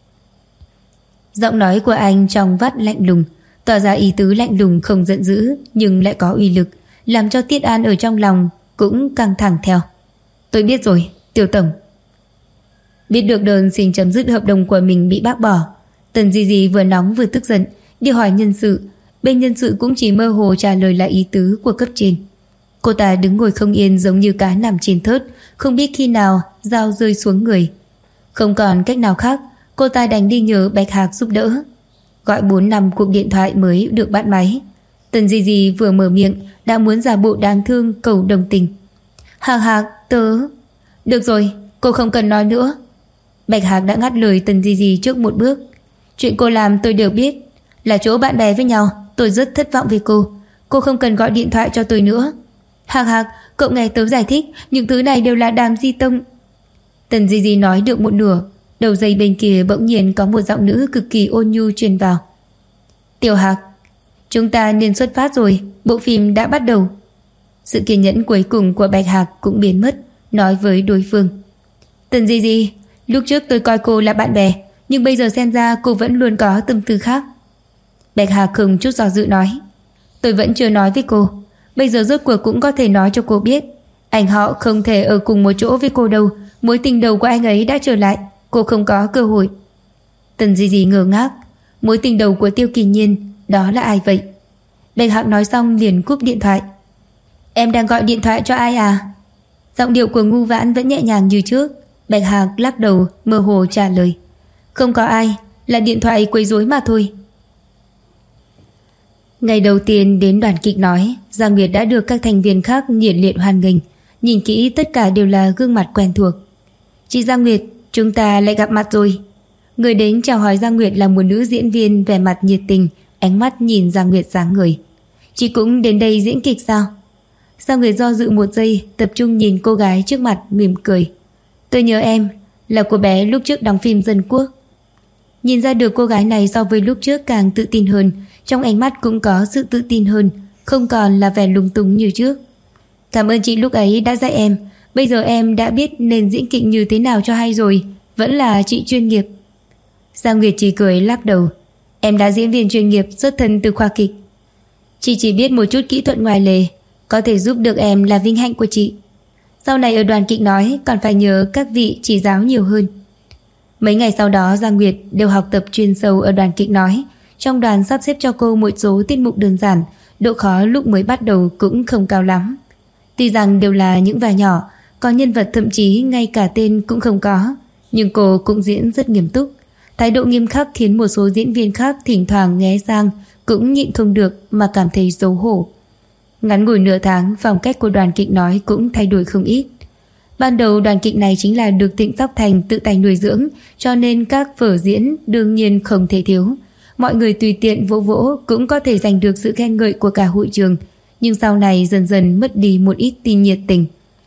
Giọng nói của anh trong vắt lạnh lùng, tỏ ra ý tứ lạnh lùng không giận dữ nhưng lại có uy lực, làm cho Tiết An ở trong lòng cũng căng thẳng theo. Tôi biết rồi, Tiêu tổng. Biết được đơn xin chấm dứt hợp đồng của mình bị bác bỏ, Tần Di vừa nóng vừa tức giận, đi hỏi nhân sự. Bên nhân sự cũng chỉ mơ hồ trả lời lại ý tứ của cấp trên. Cô ta đứng ngồi không yên giống như cá nằm trên thớt, không biết khi nào dao rơi xuống người. Không còn cách nào khác, cô ta đành đi nhờ Bạch Hạc giúp đỡ. Gọi 4-5 cuộc điện thoại mới được bắt máy. Tần Di vừa mở miệng đã muốn giả bộ đáng thương cầu đồng tình. Hạc, tớ... Được rồi, cô không cần nói nữa. Bạch Hạc đã ngắt lời Tần Di Di trước một bước. Chuyện cô làm tôi đều biết, là chỗ bạn bè với nhau. Tôi rất thất vọng với cô không cần gọi điện thoại cho tôi nữa. Hạc Hạc, cậu nghe tớ giải thích, những thứ này đều là Đàm Di Tông. Tần Di Di nói được một nửa, đầu dây bên kia bỗng nhiên có một giọng nữ cực kỳ ôn nhu truyền vào. Tiểu Hạc, chúng ta nên xuất phát rồi, bộ phim đã bắt đầu. Sự kiên nhẫn cuối cùng của Bạch Hạc cũng biến mất, nói với đối phương. Tần Di Di, lúc trước tôi coi cô là bạn bè, nhưng bây giờ xem ra cô vẫn luôn có tâm tư khác. Bạch Hạc không chút do dự nói. Tôi vẫn chưa nói với cô, bây giờ rốt cuộc cũng có thể nói cho cô biết. Anh họ không thể ở cùng một chỗ với cô đâu, mối tình đầu của anh ấy đã trở lại, cô không có cơ hội. Tần Di Di ngơ ngác. Mối tình đầu của Tiêu Kỳ Nhiên, đó là ai vậy? Bạch Hạc nói xong liền cúp điện thoại. Em đang gọi điện thoại cho ai à? Giọng điệu của Ngu Vãn vẫn nhẹ nhàng như trước. Bạch Hạc lắc đầu mơ hồ trả lời. Không có ai, là điện thoại quấy rối mà thôi. Ngày đầu tiên đến đoàn kịch nói, Giang Nguyệt đã được các thành viên khác nhiệt liệt hoan nghênh. Nhìn kỹ tất cả đều là gương mặt quen thuộc. Chị Giang Nguyệt, chúng ta lại gặp mặt rồi. Người đến chào hỏi Giang Nguyệt là một nữ diễn viên vẻ mặt nhiệt tình, ánh mắt nhìn Giang Nguyệt sáng ngời. Chị cũng đến đây diễn kịch sao? Giang Nguyệt do dự một giây, tập trung nhìn cô gái trước mặt mỉm cười. Tôi nhớ em, là cô bé lúc trước đóng phim Dân Quốc. Nhìn ra được cô gái này so với lúc trước càng tự tin hơn, trong ánh mắt cũng có sự tự tin hơn, không còn là vẻ lúng túng như trước. Cảm ơn chị lúc ấy đã dạy em, bây giờ em đã biết nên diễn kịch như thế nào cho hay rồi, vẫn là chị chuyên nghiệp. Giang Nguyệt chỉ cười lắc đầu. Em đã diễn viên chuyên nghiệp xuất thân từ khoa kịch. Chị chỉ biết một chút kỹ thuật ngoài lề, có thể giúp được em là vinh hạnh của chị. Sau này ở đoàn kịch nói còn phải nhờ các vị chỉ giáo nhiều hơn. Mấy ngày sau đó Giang Nguyệt đều học tập chuyên sâu ở đoàn kịch nói. Trong đoàn sắp xếp cho cô một số tiết mục đơn giản, độ khó lúc mới bắt đầu cũng không cao lắm. Tuy rằng đều là những vai nhỏ, có nhân vật thậm chí ngay cả tên cũng không có, nhưng cô cũng diễn rất nghiêm túc. Thái độ nghiêm khắc khiến một số diễn viên khác thỉnh thoảng nghe sang cũng nhịn không được mà cảm thấy xấu hổ. Ngắn ngủi nửa tháng, phong cách của đoàn kịch nói cũng thay đổi không ít. Ban đầu đoàn kịch này chính là được Trịnh Sóc Thành tự tay nuôi dưỡng, cho nên các vở diễn đương nhiên không thể thiếu. Mọi người tùy tiện vỗ vỗ cũng có thể giành được sự khen ngợi của cả hội trường, nhưng sau này dần dần mất đi một ít tin nhiệt tình.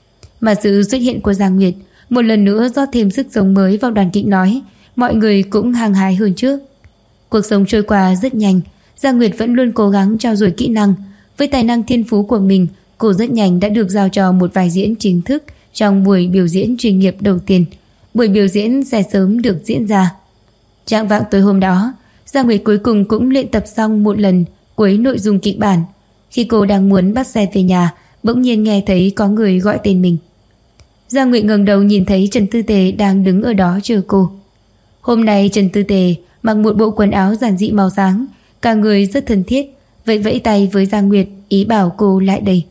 Mà sự xuất hiện của Giang Nguyệt một lần nữa do thêm sức sống mới vào đoàn kịch nói, mọi người cũng hăng hái hơn trước. Cuộc sống trôi qua rất nhanh, Giang Nguyệt vẫn luôn cố gắng trau dồi kỹ năng. Với tài năng thiên phú của mình, cô rất nhanh đã được giao cho một vai diễn chính thức trong buổi biểu diễn chuyên nghiệp đầu tiên. Buổi biểu diễn sẽ sớm được diễn ra. Trạng vạng tối hôm đó, Giang Nguyệt cuối cùng cũng luyện tập xong một lần cuối nội dung kịch bản. Khi cô đang muốn bắt xe về nhà, bỗng nhiên nghe thấy có người gọi tên mình. Giang Nguyệt ngẩng đầu nhìn thấy Trần Tư Tề đang đứng ở đó chờ cô. Hôm nay Trần Tư Tề mặc một bộ quần áo giản dị màu sáng, cả người rất thân thiết, vẫy vẫy tay với Giang Nguyệt, ý bảo cô lại đây.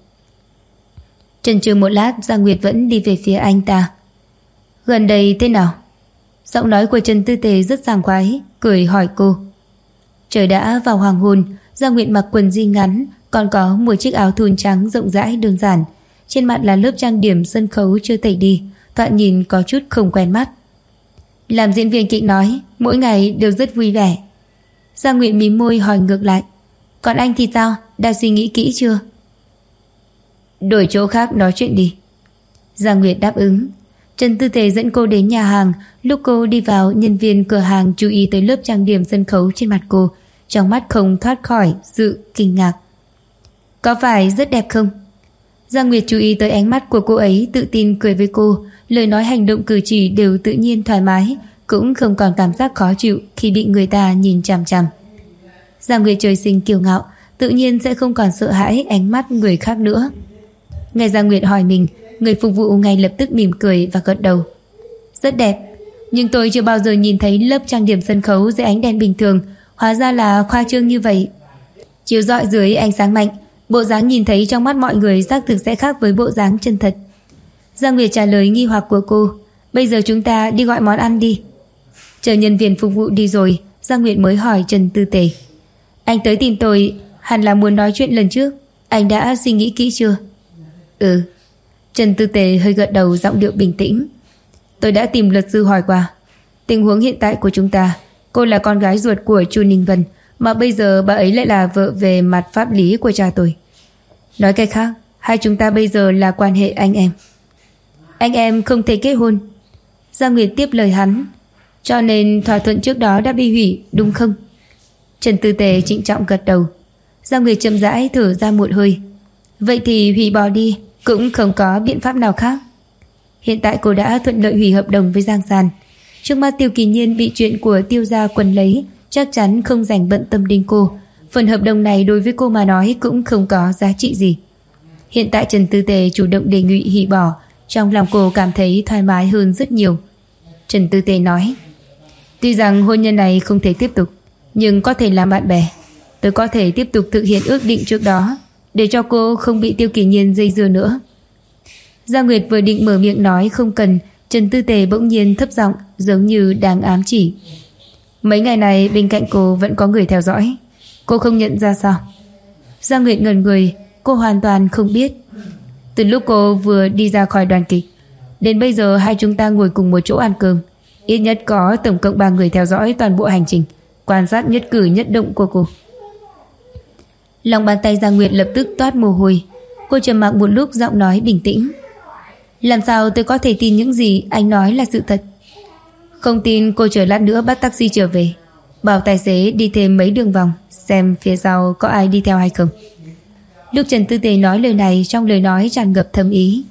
Chần chừ một lát, Giang Nguyệt vẫn đi về phía anh ta. Gần đây thế nào? Giọng nói của Trần Tư Tề rất sảng khoái, cười hỏi cô. Trời đã vào hoàng hôn, Giang Nguyệt mặc quần jean ngắn, còn có một chiếc áo thun trắng rộng rãi đơn giản. Trên mặt là lớp trang điểm sân khấu chưa tẩy đi, thoạt nhìn có chút không quen mắt. Làm diễn viên kịch nói, mỗi ngày đều rất vui vẻ. Giang Nguyệt mím môi hỏi ngược lại. Còn anh thì sao? Đã suy nghĩ kỹ chưa? Đổi chỗ khác nói chuyện đi. Giang Nguyệt đáp ứng. Trần Tư Tề dẫn cô đến nhà hàng. Lúc cô đi vào, nhân viên cửa hàng chú ý tới lớp trang điểm sân khấu trên mặt cô, trong mắt không thoát khỏi sự kinh ngạc. Có phải rất đẹp không? Giang Nguyệt chú ý tới ánh mắt của cô ấy, tự tin cười với cô. Lời nói hành động cử chỉ đều tự nhiên thoải mái, cũng không còn cảm giác khó chịu khi bị người ta nhìn chằm chằm. Giang Nguyệt trời sinh kiêu ngạo, tự nhiên sẽ không còn sợ hãi ánh mắt người khác nữa. Nghe Giang Nguyệt hỏi mình, người phục vụ ngay lập tức mỉm cười và gật đầu. Rất đẹp, nhưng tôi chưa bao giờ nhìn thấy lớp trang điểm sân khấu dưới ánh đèn bình thường, hóa ra là khoa trương như vậy. Chiếu rọi dưới ánh sáng mạnh, bộ dáng nhìn thấy trong mắt mọi người xác thực sẽ khác với bộ dáng chân thật. Giang Nguyệt trả lời nghi hoặc của cô. Bây giờ chúng ta đi gọi món ăn đi. Chờ nhân viên phục vụ đi rồi, Giang Nguyệt mới hỏi Trần Tư Tề. Anh tới tìm tôi hẳn là muốn nói chuyện lần trước, anh đã suy nghĩ kỹ chưa? Ừ. Trần Tư Tề hơi gật đầu, giọng điệu bình tĩnh. Tôi đã tìm luật sư hỏi qua. Tình huống hiện tại của chúng ta, cô là con gái ruột của Chu Ninh Vân, mà bây giờ bà ấy lại là vợ về mặt pháp lý của cha tôi. Nói cách khác, hai chúng ta bây giờ là quan hệ anh em. Anh em không thể kết hôn. Giang Nguyệt tiếp lời hắn. Cho nên thỏa thuận trước đó đã bị hủy, đúng không? Trần Tư Tề trịnh trọng gật đầu. Giang Nguyệt chậm rãi thở ra một hơi. Vậy thì hủy bỏ đi, cũng không có biện pháp nào khác. Hiện tại cô đã thuận lợi hủy hợp đồng với Giang San. Trước mắt Tiêu Kỳ Nhiên bị chuyện của Tiêu gia quần lấy, chắc chắn không dành bận tâm đến cô. Phần hợp đồng này đối với cô mà nói cũng không có giá trị gì. Hiện tại Trần Tư Tề chủ động đề nghị hủy bỏ, trong lòng cô cảm thấy thoải mái hơn rất nhiều. Trần Tư Tề nói, tuy rằng hôn nhân này không thể tiếp tục, nhưng có thể làm bạn bè. Tôi có thể tiếp tục thực hiện ước định trước đó, để cho cô không bị Tiêu Kỳ Nhiên dây dưa nữa. Giang Nguyệt vừa định mở miệng nói không cần, Trần Tư Tề bỗng nhiên thấp giọng, giống như đang ám chỉ. Mấy ngày này bên cạnh cô vẫn có người theo dõi, cô không nhận ra sao? Giang Nguyệt ngẩn người, cô hoàn toàn không biết. Từ lúc cô vừa đi ra khỏi đoàn kịch đến bây giờ, hai chúng ta ngồi cùng một chỗ ăn cơm, ít nhất có tổng cộng 3 người theo dõi toàn bộ hành trình, quan sát nhất cử nhất động của cô. Lòng bàn tay Giang Nguyệt lập tức toát mồ hôi. Cô trầm mặc một lúc, giọng nói bình tĩnh. Làm sao tôi có thể tin những gì anh nói là sự thật? Không tin cô chờ lát nữa bắt taxi trở về, bảo tài xế đi thêm mấy đường vòng, xem phía sau có ai đi theo hay không. Lúc Trần Tư Tề nói lời này, trong lời nói tràn ngập thâm ý.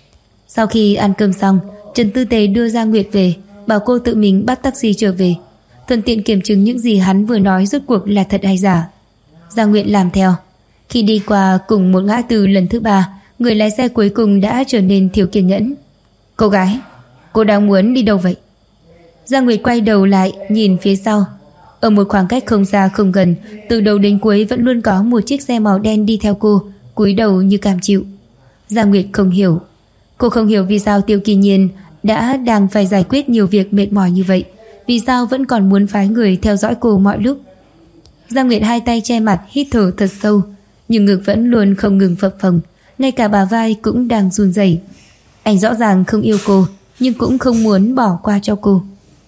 Sau khi ăn cơm xong, Trần Tư Tề đưa Giang Nguyệt về, bảo cô tự mình bắt taxi trở về, thuận tiện kiểm chứng những gì hắn vừa nói rốt cuộc là thật hay giả. Giang Nguyệt làm theo. Khi đi qua cùng một ngã tư lần thứ 3, người lái xe cuối cùng đã trở nên thiếu kiên nhẫn. Cô gái, cô đang muốn đi đâu vậy? Giang Nguyệt quay đầu lại nhìn phía sau. Ở một khoảng cách không xa không gần, từ đầu đến cuối vẫn luôn có một chiếc xe màu đen đi theo cô, cúi đầu như cam chịu. Giang Nguyệt không hiểu. Cô không hiểu vì sao Tiêu Kỳ Nhiên đang phải giải quyết nhiều việc mệt mỏi như vậy, vì sao vẫn còn muốn phái người theo dõi cô mọi lúc. Giang Nguyệt hai tay che mặt, hít thở thật sâu, nhưng ngực vẫn luôn không ngừng phập phồng, ngay cả bả vai cũng đang run rẩy. Anh rõ ràng không yêu cô, nhưng cũng không muốn bỏ qua cho cô.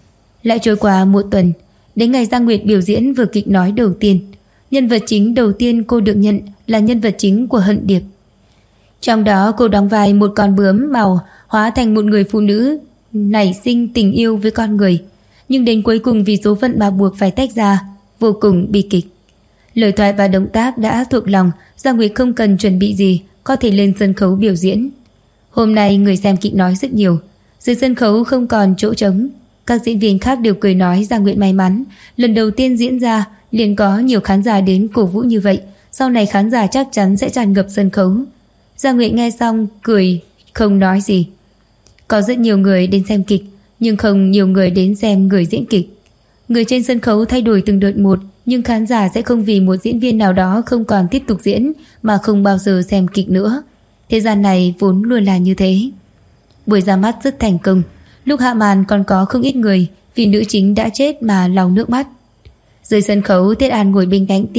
Lại trôi qua một tuần, đến ngày Giang Nguyệt biểu diễn vở kịch nói đầu tiên. Nhân vật chính đầu tiên cô được nhận là nhân vật chính của Hận Điệp. Trong đó cô đóng vai một con bướm màu hóa thành một người phụ nữ nảy sinh tình yêu với con người, nhưng đến cuối cùng vì số phận mà buộc phải tách ra, vô cùng bi kịch. Lời thoại và động tác đã thuộc lòng, Giang Nguyệt không cần chuẩn bị gì, có thể lên sân khấu biểu diễn. Hôm nay người xem kịch nói rất nhiều, dưới sân khấu không còn chỗ trống. Các diễn viên khác đều cười nói Giang Nguyệt may mắn, lần đầu tiên diễn ra liền có nhiều khán giả đến cổ vũ như vậy, sau này khán giả chắc chắn sẽ tràn ngập sân khấu. Giang Nguyệt nghe xong cười, không nói gì. Có rất nhiều người đến xem kịch, nhưng không nhiều người đến xem người diễn kịch. Người trên sân khấu thay đổi từng đợt một, nhưng khán giả sẽ không vì một diễn viên nào đó không còn tiếp tục diễn mà không bao giờ xem kịch nữa. Thế gian này vốn luôn là như thế. Buổi ra mắt rất thành công. Lúc hạ màn còn có không ít người vì nữ chính đã chết mà lau nước mắt. Dưới sân khấu, Tiết An ngồi bên cạnh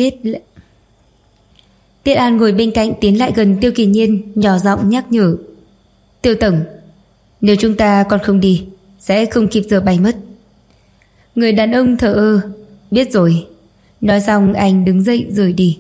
tiến lại gần Tiêu Kỳ Nhiên, nhỏ giọng nhắc nhở. Tiêu tổng, nếu chúng ta còn không đi, sẽ không kịp giờ bay mất. Người đàn ông thờ ơ, biết rồi. Nói xong anh đứng dậy rời đi.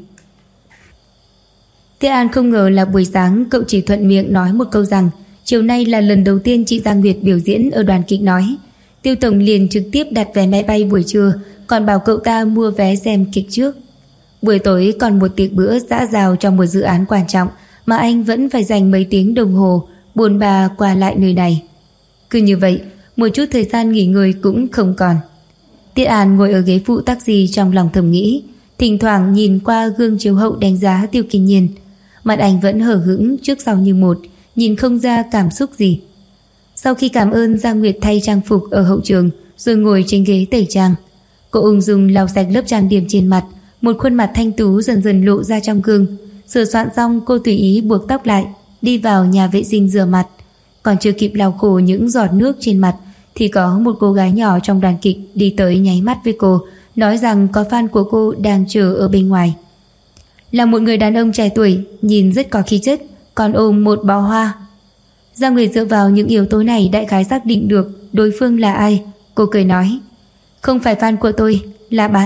Tiết An không ngờ là buổi sáng cậu chỉ thuận miệng nói một câu rằng chiều nay là lần đầu tiên chị Giang Nguyệt biểu diễn ở đoàn kịch nói. Tiêu tổng liền trực tiếp đặt vé máy bay buổi trưa, còn bảo cậu ta mua vé xem kịch trước. Buổi tối còn một tiệc bữa dã dào trong một dự án quan trọng mà anh vẫn phải dành mấy tiếng đồng hồ bôn ba qua lại nơi này. Cứ như vậy, một chút thời gian nghỉ ngơi cũng không còn. Tiết An ngồi ở ghế phụ taxi, trong lòng thầm nghĩ, thỉnh thoảng nhìn qua gương chiếu hậu đánh giá Tiêu Kỳ Nhiên. Mặt anh vẫn hờ hững trước sau như một, nhìn không ra cảm xúc gì. Sau khi cảm ơn, Giang Nguyệt thay trang phục ở hậu trường rồi ngồi trên ghế tẩy trang. Cô ung dung lau sạch lớp trang điểm trên mặt, một khuôn mặt thanh tú dần dần lộ ra trong gương. Sửa soạn xong, cô tùy ý buộc tóc lại, đi vào nhà vệ sinh rửa mặt. Còn chưa kịp lau khô những giọt nước trên mặt thì có một cô gái nhỏ trong đoàn kịch đi tới nháy mắt với cô, nói rằng có fan của cô đang chờ ở bên ngoài. Là một người đàn ông trẻ tuổi, nhìn rất có khí chất, còn ôm một bó hoa. Giang Nguyệt dựa vào những yếu tố này đại khái xác định được đối phương là ai, Cô cười nói, không phải fan của tôi, là bạn.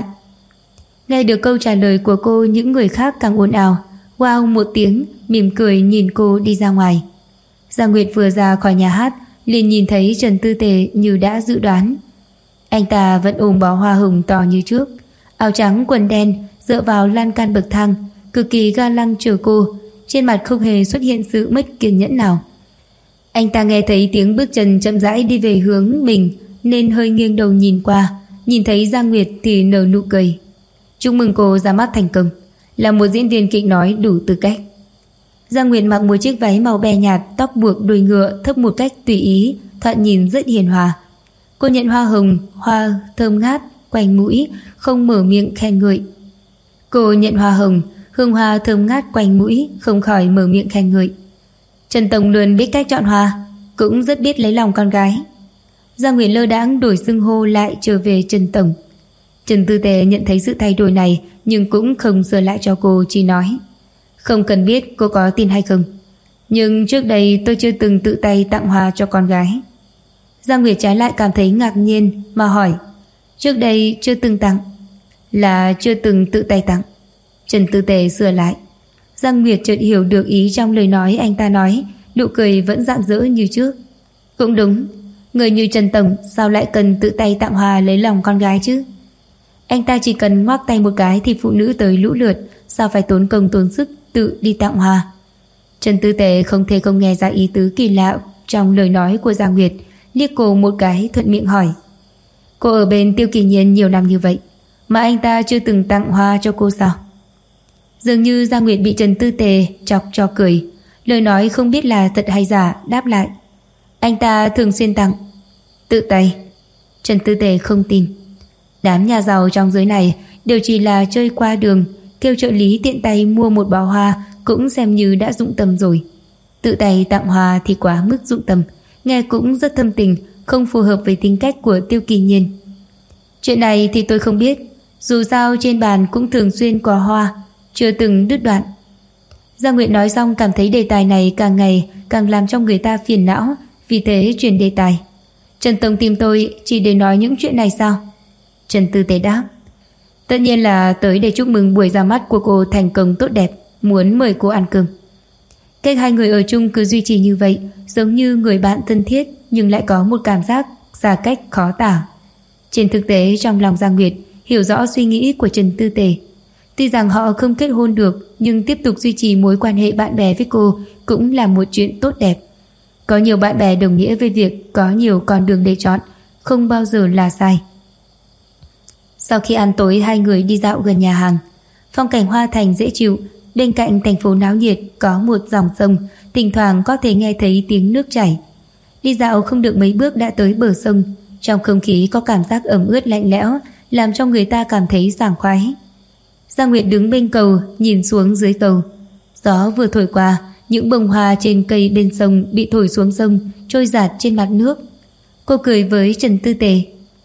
Nghe được câu trả lời của cô, những người khác càng ồn ào. Wow một tiếng, mỉm cười nhìn cô đi ra ngoài. Giang Nguyệt vừa ra khỏi nhà hát liền nhìn thấy Trần Tư Tề như đã dự đoán. Anh ta vẫn ôm bó hoa hồng to như trước, áo trắng quần đen, dựa vào lan can bậc thang, cực kỳ ga lăng chờ cô, trên mặt không hề xuất hiện sự mất kiên nhẫn nào. Anh ta nghe thấy tiếng bước chân chậm rãi đi về hướng mình nên hơi nghiêng đầu nhìn qua, nhìn thấy Giang Nguyệt thì nở nụ cười. Chúc mừng cô ra mắt thành công, là một diễn viên kịch nói đủ tư cách. Giang Nguyệt mặc một chiếc váy màu be nhạt, tóc buộc đuôi ngựa thấp một cách tùy ý, thoạt nhìn rất hiền hòa. Cô nhận hoa hồng, hoa thơm ngát quanh mũi, không mở miệng khen ngợi. Cô nhận hoa hồng, hương hoa thơm ngát quanh mũi, không khỏi mở miệng khen ngợi. Trần Tổng luôn biết cách chọn hoa, cũng rất biết lấy lòng con gái. Giang Nguyệt lơ đãng đổi xưng hô lại trở về Trần Tổng. Trần Tư Tề nhận thấy sự thay đổi này nhưng cũng không sửa lại cho cô, chỉ nói, không cần biết cô có tin hay không, nhưng trước đây tôi chưa từng tự tay tặng hoa cho con gái. Giang Nguyệt trái lại cảm thấy ngạc nhiên mà hỏi, trước đây chưa từng tặng, là chưa từng tự tay tặng. Trần Tư Tề sửa lại. Giang Nguyệt chợt hiểu được ý trong lời nói anh ta nói, nụ cười vẫn rạng rỡ như trước. Cũng đúng, người như Trần Tổng sao lại cần tự tay tặng hoa lấy lòng con gái chứ? Anh ta chỉ cần ngoắc tay một cái thì phụ nữ tới lũ lượt, sao phải tốn công tốn sức tự đi tặng hoa? Trần Tư Tề không thể không nghe ra ý tứ kỳ lạ trong lời nói của Giang Nguyệt, liếc cô một cái thuận miệng hỏi, cô ở bên Tiêu Kỳ Nhiên nhiều năm như vậy mà anh ta chưa từng tặng hoa cho cô sao? Dường như Giang Nguyệt bị Trần Tư Tề chọc cho cười, lời nói không biết là thật hay giả, đáp lại, anh ta thường xuyên tặng. Tự tay? Trần Tư Tề không tin. Đám nhà giàu trong giới này đều chỉ là chơi qua đường, kêu trợ lý tiện tay mua một bó hoa cũng xem như đã dụng tâm rồi. Tự tay tặng hoa thì quá mức dụng tâm, nghe cũng rất thâm tình, không phù hợp với tính cách của Tiêu Kỳ Nhiên. Chuyện này thì tôi không biết, dù sao trên bàn cũng thường xuyên có hoa, chưa từng đứt đoạn. Giang Nguyệt nói xong cảm thấy đề tài này càng ngày càng làm cho người ta phiền não, vì thế chuyển đề tài. Trần Tổng tìm tôi chỉ để nói những chuyện này sao? Trần Tư Tế đáp, tất nhiên là tới để chúc mừng buổi ra mắt của cô thành công tốt đẹp, muốn mời cô ăn cơm. Cách hai người ở chung cứ duy trì như vậy, giống như người bạn thân thiết nhưng lại có một cảm giác xa cách khó tả. Trên thực tế trong lòng Giang Nguyệt hiểu rõ suy nghĩ của Trần Tư Tề. Tuy rằng họ không kết hôn được, nhưng tiếp tục duy trì mối quan hệ bạn bè với cô cũng là một chuyện tốt đẹp. Có nhiều bạn bè đồng nghĩa với việc có nhiều con đường để chọn, không bao giờ là sai. Sau khi ăn tối, hai người đi dạo gần nhà hàng. Phong cảnh Hoa Thành dễ chịu, bên cạnh thành phố náo nhiệt có một dòng sông, thỉnh thoảng có thể nghe thấy tiếng nước chảy. Đi dạo không được mấy bước đã tới bờ sông, trong không khí có cảm giác ẩm ướt lạnh lẽo, làm cho người ta cảm thấy sảng khoái. Giang Nguyệt đứng bên cầu, nhìn xuống dưới cầu. Gió vừa thổi qua, những bông hoa trên cây bên sông bị thổi xuống sông, trôi dạt trên mặt nước. Cô cười với Trần Tư Tề,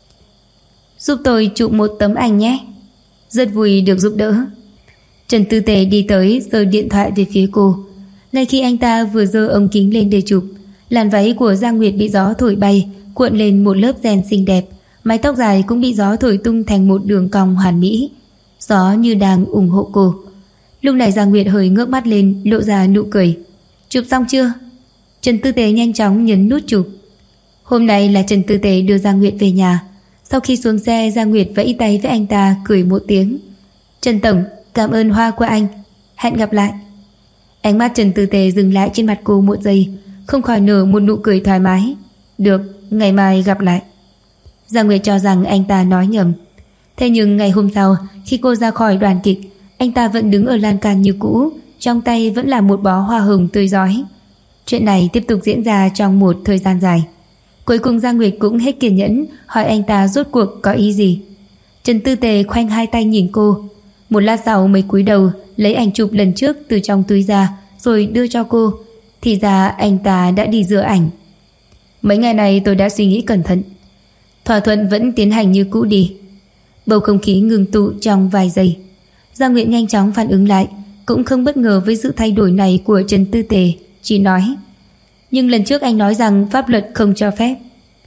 giúp tôi chụp một tấm ảnh nhé. Rất vui được giúp đỡ. Trần Tư Tề đi tới giơ điện thoại về phía cô. Ngay khi anh ta vừa giơ ống kính lên để chụp, làn váy của Giang Nguyệt bị gió thổi bay, cuộn lên một lớp ren xinh đẹp, mái tóc dài cũng bị gió thổi tung thành một đường cong hoàn mỹ. Gió như đang ủng hộ cô. Lúc này Giang Nguyệt hơi ngước mắt lên, lộ ra nụ cười. Chụp xong chưa? Trần Tư Tề nhanh chóng nhấn nút chụp. Hôm nay là Trần Tư Tề đưa Giang Nguyệt về nhà. Sau khi xuống xe, Giang Nguyệt vẫy tay với anh ta, cười một tiếng. Trần Tổng, cảm ơn hoa của anh, hẹn gặp lại. Ánh mắt Trần Tư Tề dừng lại trên mặt cô một giây, không khỏi nở một nụ cười thoải mái. Được, ngày mai gặp lại. Giang Nguyệt cho rằng anh ta nói nhầm. Thế nhưng ngày hôm sau, khi cô ra khỏi đoàn kịch, anh ta vẫn đứng ở lan can như cũ, trong tay vẫn là một bó hoa hồng tươi rói. Chuyện này tiếp tục diễn ra trong một thời gian dài. Cuối cùng Giang Nguyệt cũng hết kiên nhẫn, hỏi anh ta rốt cuộc có ý gì. Trần Tư Tề khoanh hai tay nhìn cô. Một lát sau mới cúi đầu lấy ảnh chụp lần trước từ trong túi ra, rồi đưa cho cô. Thì ra anh ta đã đi rửa ảnh. Mấy ngày này tôi đã suy nghĩ cẩn thận. Thỏa thuận vẫn tiến hành như cũ đi. Bầu không khí ngừng tụ trong vài giây. Giang Nguyệt nhanh chóng phản ứng lại, cũng không bất ngờ với sự thay đổi này của Trần Tư Tề, chỉ nói, nhưng lần trước anh nói rằng pháp luật không cho phép.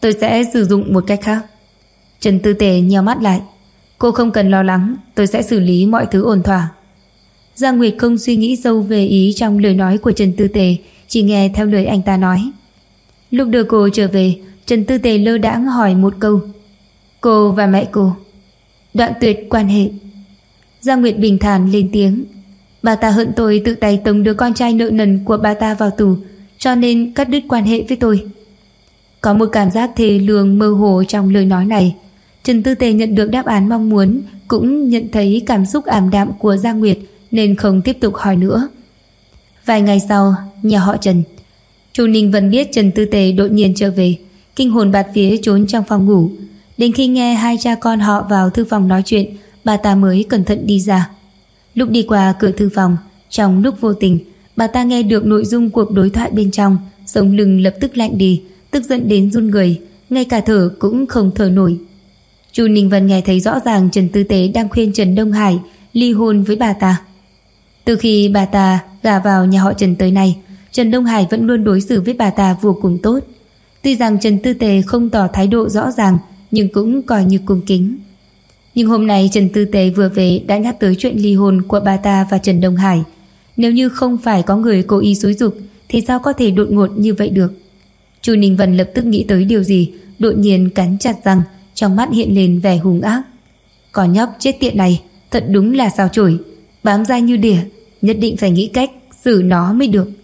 Tôi sẽ sử dụng một cách khác. Trần Tư Tề nheo mắt lại. Cô không cần lo lắng, tôi sẽ xử lý mọi thứ ổn thỏa. Giang Nguyệt không suy nghĩ sâu về ý trong lời nói của Trần Tư Tề, chỉ nghe theo lời anh ta nói. Lúc đưa cô trở về, Trần Tư Tề lơ đãng hỏi một câu. Cô và mẹ cô đoạn tuyệt quan hệ. Giang Nguyệt bình thản lên tiếng. Bà ta hận tôi tự tay tống đứa con trai nợ nần của bà ta vào tù, cho nên cắt đứt quan hệ với tôi. Có một cảm giác thê lương mơ hồ trong lời nói này. Trần Tư Tề nhận được đáp án mong muốn, cũng nhận thấy cảm xúc ảm đạm của Giang Nguyệt, nên không tiếp tục hỏi nữa. Vài ngày sau, nhà họ Trần. Chu Ninh Vân biết Trần Tư Tề đột nhiên trở về, kinh hồn bạt vía trốn trong phòng ngủ. Đến khi nghe hai cha con họ vào thư phòng nói chuyện, bà ta mới cẩn thận đi ra. Lúc đi qua cửa thư phòng, trong lúc vô tình, bà ta nghe được nội dung cuộc đối thoại bên trong, sống lưng lập tức lạnh đi, tức giận đến run người, ngay cả thở cũng không thở nổi. Chu Ninh Vân nghe thấy rõ ràng Trần Tư Tế đang khuyên Trần Đông Hải ly hôn với bà ta. Từ khi bà ta gả vào nhà họ Trần tới nay, Trần Đông Hải vẫn luôn đối xử với bà ta vô cùng tốt. Tuy rằng Trần Tư Tề không tỏ thái độ rõ ràng, nhưng cũng coi như cung kính. Nhưng hôm nay Trần Tư Tề vừa về đã nhắc tới chuyện ly hôn của bà ta và Trần Đông Hải. Nếu như không phải có người cố ý xúi giục thì sao có thể đột ngột như vậy được. Chu Ninh Vân lập tức nghĩ tới điều gì, đột nhiên cắn chặt răng, trong mắt hiện lên vẻ hung ác. Con nhóc chết tiệt này thật đúng là sao chổi, bám dai như đỉa, nhất định phải nghĩ cách xử nó mới được.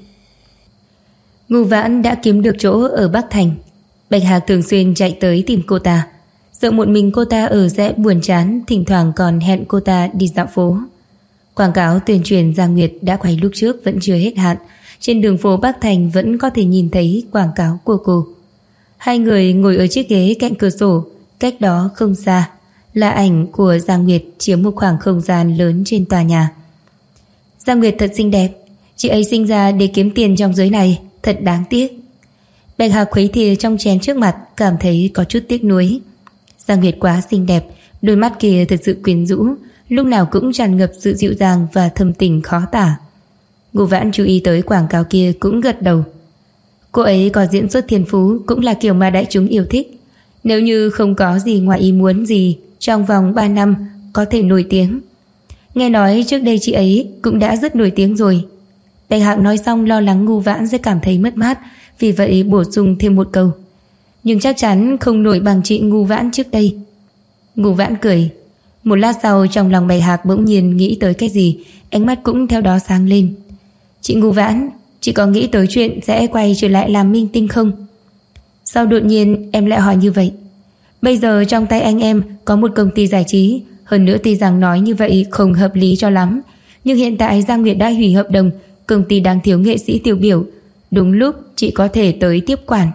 Ngô Vãn đã kiếm được chỗ ở Bắc Thành. Bạch Hạc thường xuyên chạy tới tìm cô ta. Sợ một mình cô ta ở sẽ buồn chán, thỉnh thoảng còn hẹn cô ta đi dạo phố. Quảng cáo tuyên truyền Giang Nguyệt đã quay lúc trước vẫn chưa hết hạn. Trên đường phố Bắc Thành vẫn có thể nhìn thấy quảng cáo của cô. Hai người ngồi ở chiếc ghế cạnh cửa sổ, cách đó không xa là ảnh của Giang Nguyệt chiếm một khoảng không gian lớn trên tòa nhà. Giang Nguyệt thật xinh đẹp, chị ấy sinh ra để kiếm tiền trong giới này, thật đáng tiếc. Bạch Hạc khuấy thìa trong chén trước mặt, cảm thấy có chút tiếc nuối. Giang Nguyệt quá xinh đẹp, đôi mắt kia thật sự quyến rũ, lúc nào cũng tràn ngập sự dịu dàng và thâm tình khó tả. Ngô Vãn chú ý tới quảng cáo kia cũng gật đầu. Cô ấy có diễn xuất thiên phú, cũng là kiểu mà đại chúng yêu thích. Nếu như không có gì ngoài ý muốn gì, trong vòng 3 năm có thể nổi tiếng. Nghe nói trước đây chị ấy cũng đã rất nổi tiếng rồi. Bạch Hạc nói xong lo lắng Ngô Vãn sẽ cảm thấy mất mát, vì vậy bổ sung thêm một câu. Nhưng chắc chắn không nổi bằng chị Ngô Vãn trước đây. Ngô Vãn cười. Một lát sau trong lòng Bạch Hạc bỗng nhiên nghĩ tới cái gì, ánh mắt cũng theo đó sáng lên. Chị Ngô Vãn, chị có nghĩ tới chuyện sẽ quay trở lại làm minh tinh không? Sao đột nhiên em lại hỏi như vậy? Bây giờ trong tay anh em có một công ty giải trí, hơn nữa tuy rằng nói như vậy không hợp lý cho lắm, nhưng hiện tại Giang Nguyệt đã hủy hợp đồng, công ty đang thiếu nghệ sĩ tiêu biểu, đúng lúc chị có thể tới tiếp quản.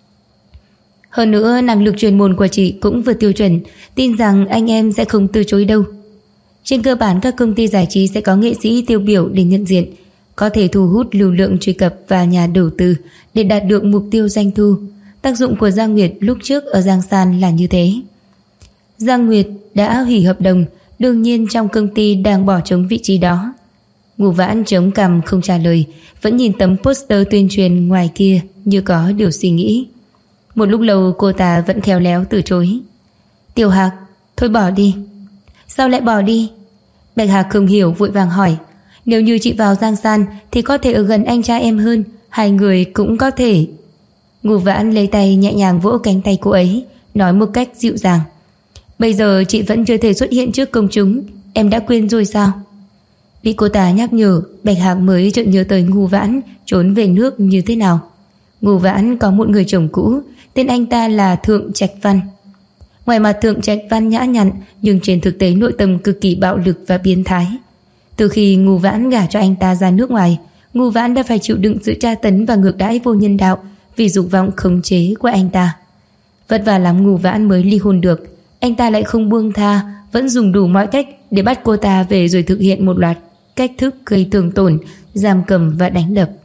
Hơn nữa năng lực chuyên môn của chị cũng vượt tiêu chuẩn, tin rằng anh em sẽ không từ chối đâu. Trên cơ bản các công ty giải trí sẽ có nghệ sĩ tiêu biểu để nhận diện, có thể thu hút lưu lượng truy cập và nhà đầu tư để đạt được mục tiêu doanh thu. Tác dụng của Giang Nguyệt lúc trước ở Giang San là như thế. Giang Nguyệt đã hủy hợp đồng, đương nhiên trong công ty đang bỏ trống vị trí đó. Ngô Vãn chống cằm không trả lời, vẫn nhìn tấm poster tuyên truyền ngoài kia như có điều suy nghĩ. Một lúc lâu cô ta vẫn khéo léo từ chối. Tiểu Hạc, thôi bỏ đi. Sao lại bỏ đi? Bạch Hạc không hiểu vội vàng hỏi. Nếu như chị vào Giang San thì có thể ở gần anh trai em hơn, hai người cũng có thể. Ngô Vãn lấy tay nhẹ nhàng vỗ cánh tay cô ấy, nói một cách dịu dàng. Bây giờ chị vẫn chưa thể xuất hiện trước công chúng, em đã quên rồi sao? Bị cô ta nhắc nhở, Bạch Hạc mới chợt nhớ tới Ngô Vãn trốn về nước như thế nào. Ngô Vãn có một người chồng cũ, tên anh ta là Thượng Trạch Văn. Ngoài mặt Thượng Trạch Văn nhã nhặn, nhưng trên thực tế nội tâm cực kỳ bạo lực và biến thái. Từ khi Ngô Vãn gả cho anh ta ra nước ngoài, Ngô Vãn đã phải chịu đựng sự tra tấn và ngược đãi vô nhân đạo vì dục vọng khống chế của anh ta. Vất vả lắm Ngô Vãn mới ly hôn được, anh ta lại không buông tha, vẫn dùng đủ mọi cách để bắt cô ta về rồi thực hiện một loạt cách thức gây thương tổn, giam cầm và đánh đập.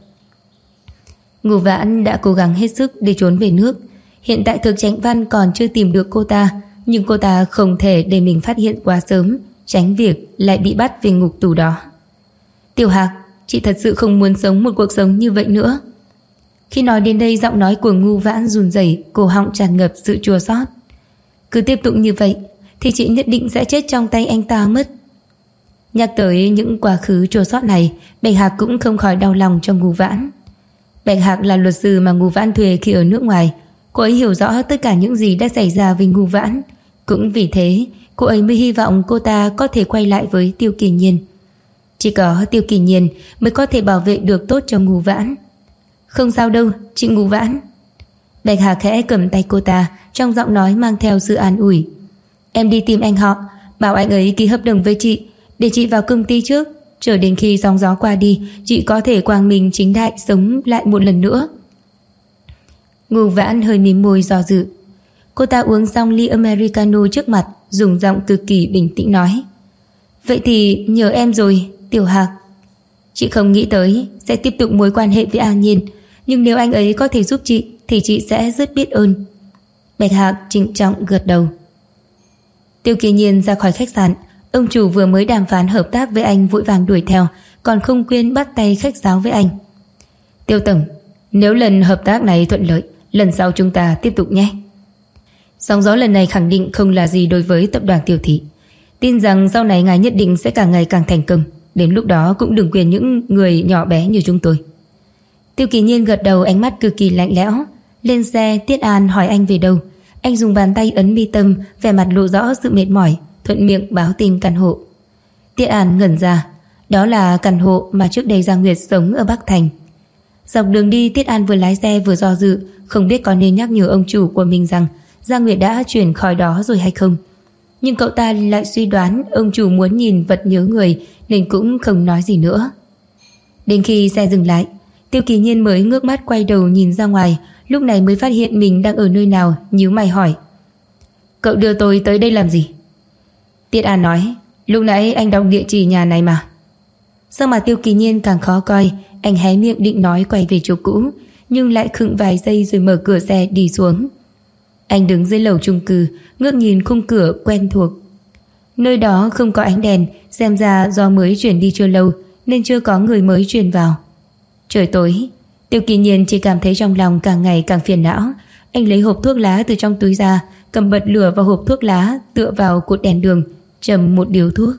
Ngô Vãn đã cố gắng hết sức để trốn về nước. Hiện tại Thượng Trạch Văn còn chưa tìm được cô ta, nhưng cô ta không thể để mình phát hiện quá sớm, tránh việc lại bị bắt về ngục tù đó. Tiểu Hạc, chị thật sự không muốn sống một cuộc sống như vậy nữa. Khi nói đến đây, giọng nói của Ngưu Vãn run rẩy, cổ họng tràn ngập sự chua xót. Cứ tiếp tục như vậy thì chị nhất định sẽ chết trong tay anh ta mất. Nhắc tới những quá khứ chua xót này, Bạch Hạc cũng không khỏi đau lòng cho Ngưu Vãn. Bạch Hạc là luật sư mà Ngưu Vãn thuê khi ở nước ngoài. Cô ấy hiểu rõ tất cả những gì đã xảy ra với Ngưu Vãn. Cũng vì thế cô ấy mới hy vọng cô ta có thể quay lại với Tiêu Kỳ Nhiên. Chỉ có Tiêu Kỳ Nhiên mới có thể bảo vệ được tốt cho Ngưu Vãn. Không sao đâu, chị Ngưu Vãn. Bạch Hạc khẽ cầm tay cô ta, trong giọng nói mang theo sự an ủi. Em đi tìm anh họ, bảo anh ấy ký hợp đồng với chị, để chị vào công ty trước. Chờ đến khi sóng gió qua đi, chị có thể quang minh chính đại sống lại một lần nữa. Ngưu Vãn hơi mím môi do dự. Cô ta uống xong ly Americano trước mặt, dùng giọng cực kỳ bình tĩnh nói. Vậy thì nhờ em rồi, Tiểu Hạc. Chị không nghĩ tới sẽ tiếp tục mối quan hệ với An Nhiên, nhưng nếu anh ấy có thể giúp chị thì chị sẽ rất biết ơn. Bạch Hạc trịnh trọng gật đầu. Tiêu Kỳ Nhiên ra khỏi khách sạn. Ông chủ vừa mới đàm phán hợp tác với anh vội vàng đuổi theo, còn không quên bắt tay khách sáo với anh. Tiêu tổng, nếu lần hợp tác này thuận lợi, lần sau chúng ta tiếp tục nhé. Sóng gió lần này khẳng định không là gì đối với tập đoàn Tiêu thị. Tin rằng sau này ngài nhất định sẽ càng ngày càng thành công. Đến lúc đó cũng đừng quên những người nhỏ bé như chúng tôi. Tiêu Kỳ Nhiên gật đầu, ánh mắt cực kỳ lạnh lẽo. Lên xe, Tiết An hỏi anh về đâu. Anh dùng bàn tay ấn mi tâm, vẻ mặt lộ rõ sự mệt mỏi, thuận miệng báo tin căn hộ. Tiết An ngẩn ra. Đó là căn hộ mà trước đây Giang Nguyệt sống ở Bắc Thành. Dọc đường đi, Tiết An vừa lái xe vừa do dự, không biết có nên nhắc nhở ông chủ của mình rằng Giang Nguyệt đã chuyển khỏi đó rồi hay không. Nhưng cậu ta lại suy đoán ông chủ muốn nhìn vật nhớ người, nên cũng không nói gì nữa. Đến khi xe dừng lại, Tiêu Kỳ Nhiên mới ngước mắt quay đầu nhìn ra ngoài. Lúc này mới phát hiện mình đang ở nơi nào, nhíu mày hỏi. Cậu đưa tôi tới đây làm gì? Tiết An nói, lúc nãy anh đọc địa chỉ nhà này mà. Sao mà Tiêu Kỳ Nhiên càng khó coi. Anh hé miệng định nói quay về chỗ cũ, nhưng lại khựng vài giây rồi mở cửa xe đi xuống. Anh đứng dưới lầu chung cư, ngước nhìn khung cửa quen thuộc. Nơi đó không có ánh đèn, xem ra do mới chuyển đi chưa lâu nên chưa có người mới chuyển vào. Trời tối, Tiêu Kỳ Nhiên chỉ cảm thấy trong lòng càng ngày càng phiền não. Anh lấy hộp thuốc lá từ trong túi ra, cầm bật lửa vào hộp thuốc lá, tựa vào cột đèn đường, châm một điếu thuốc.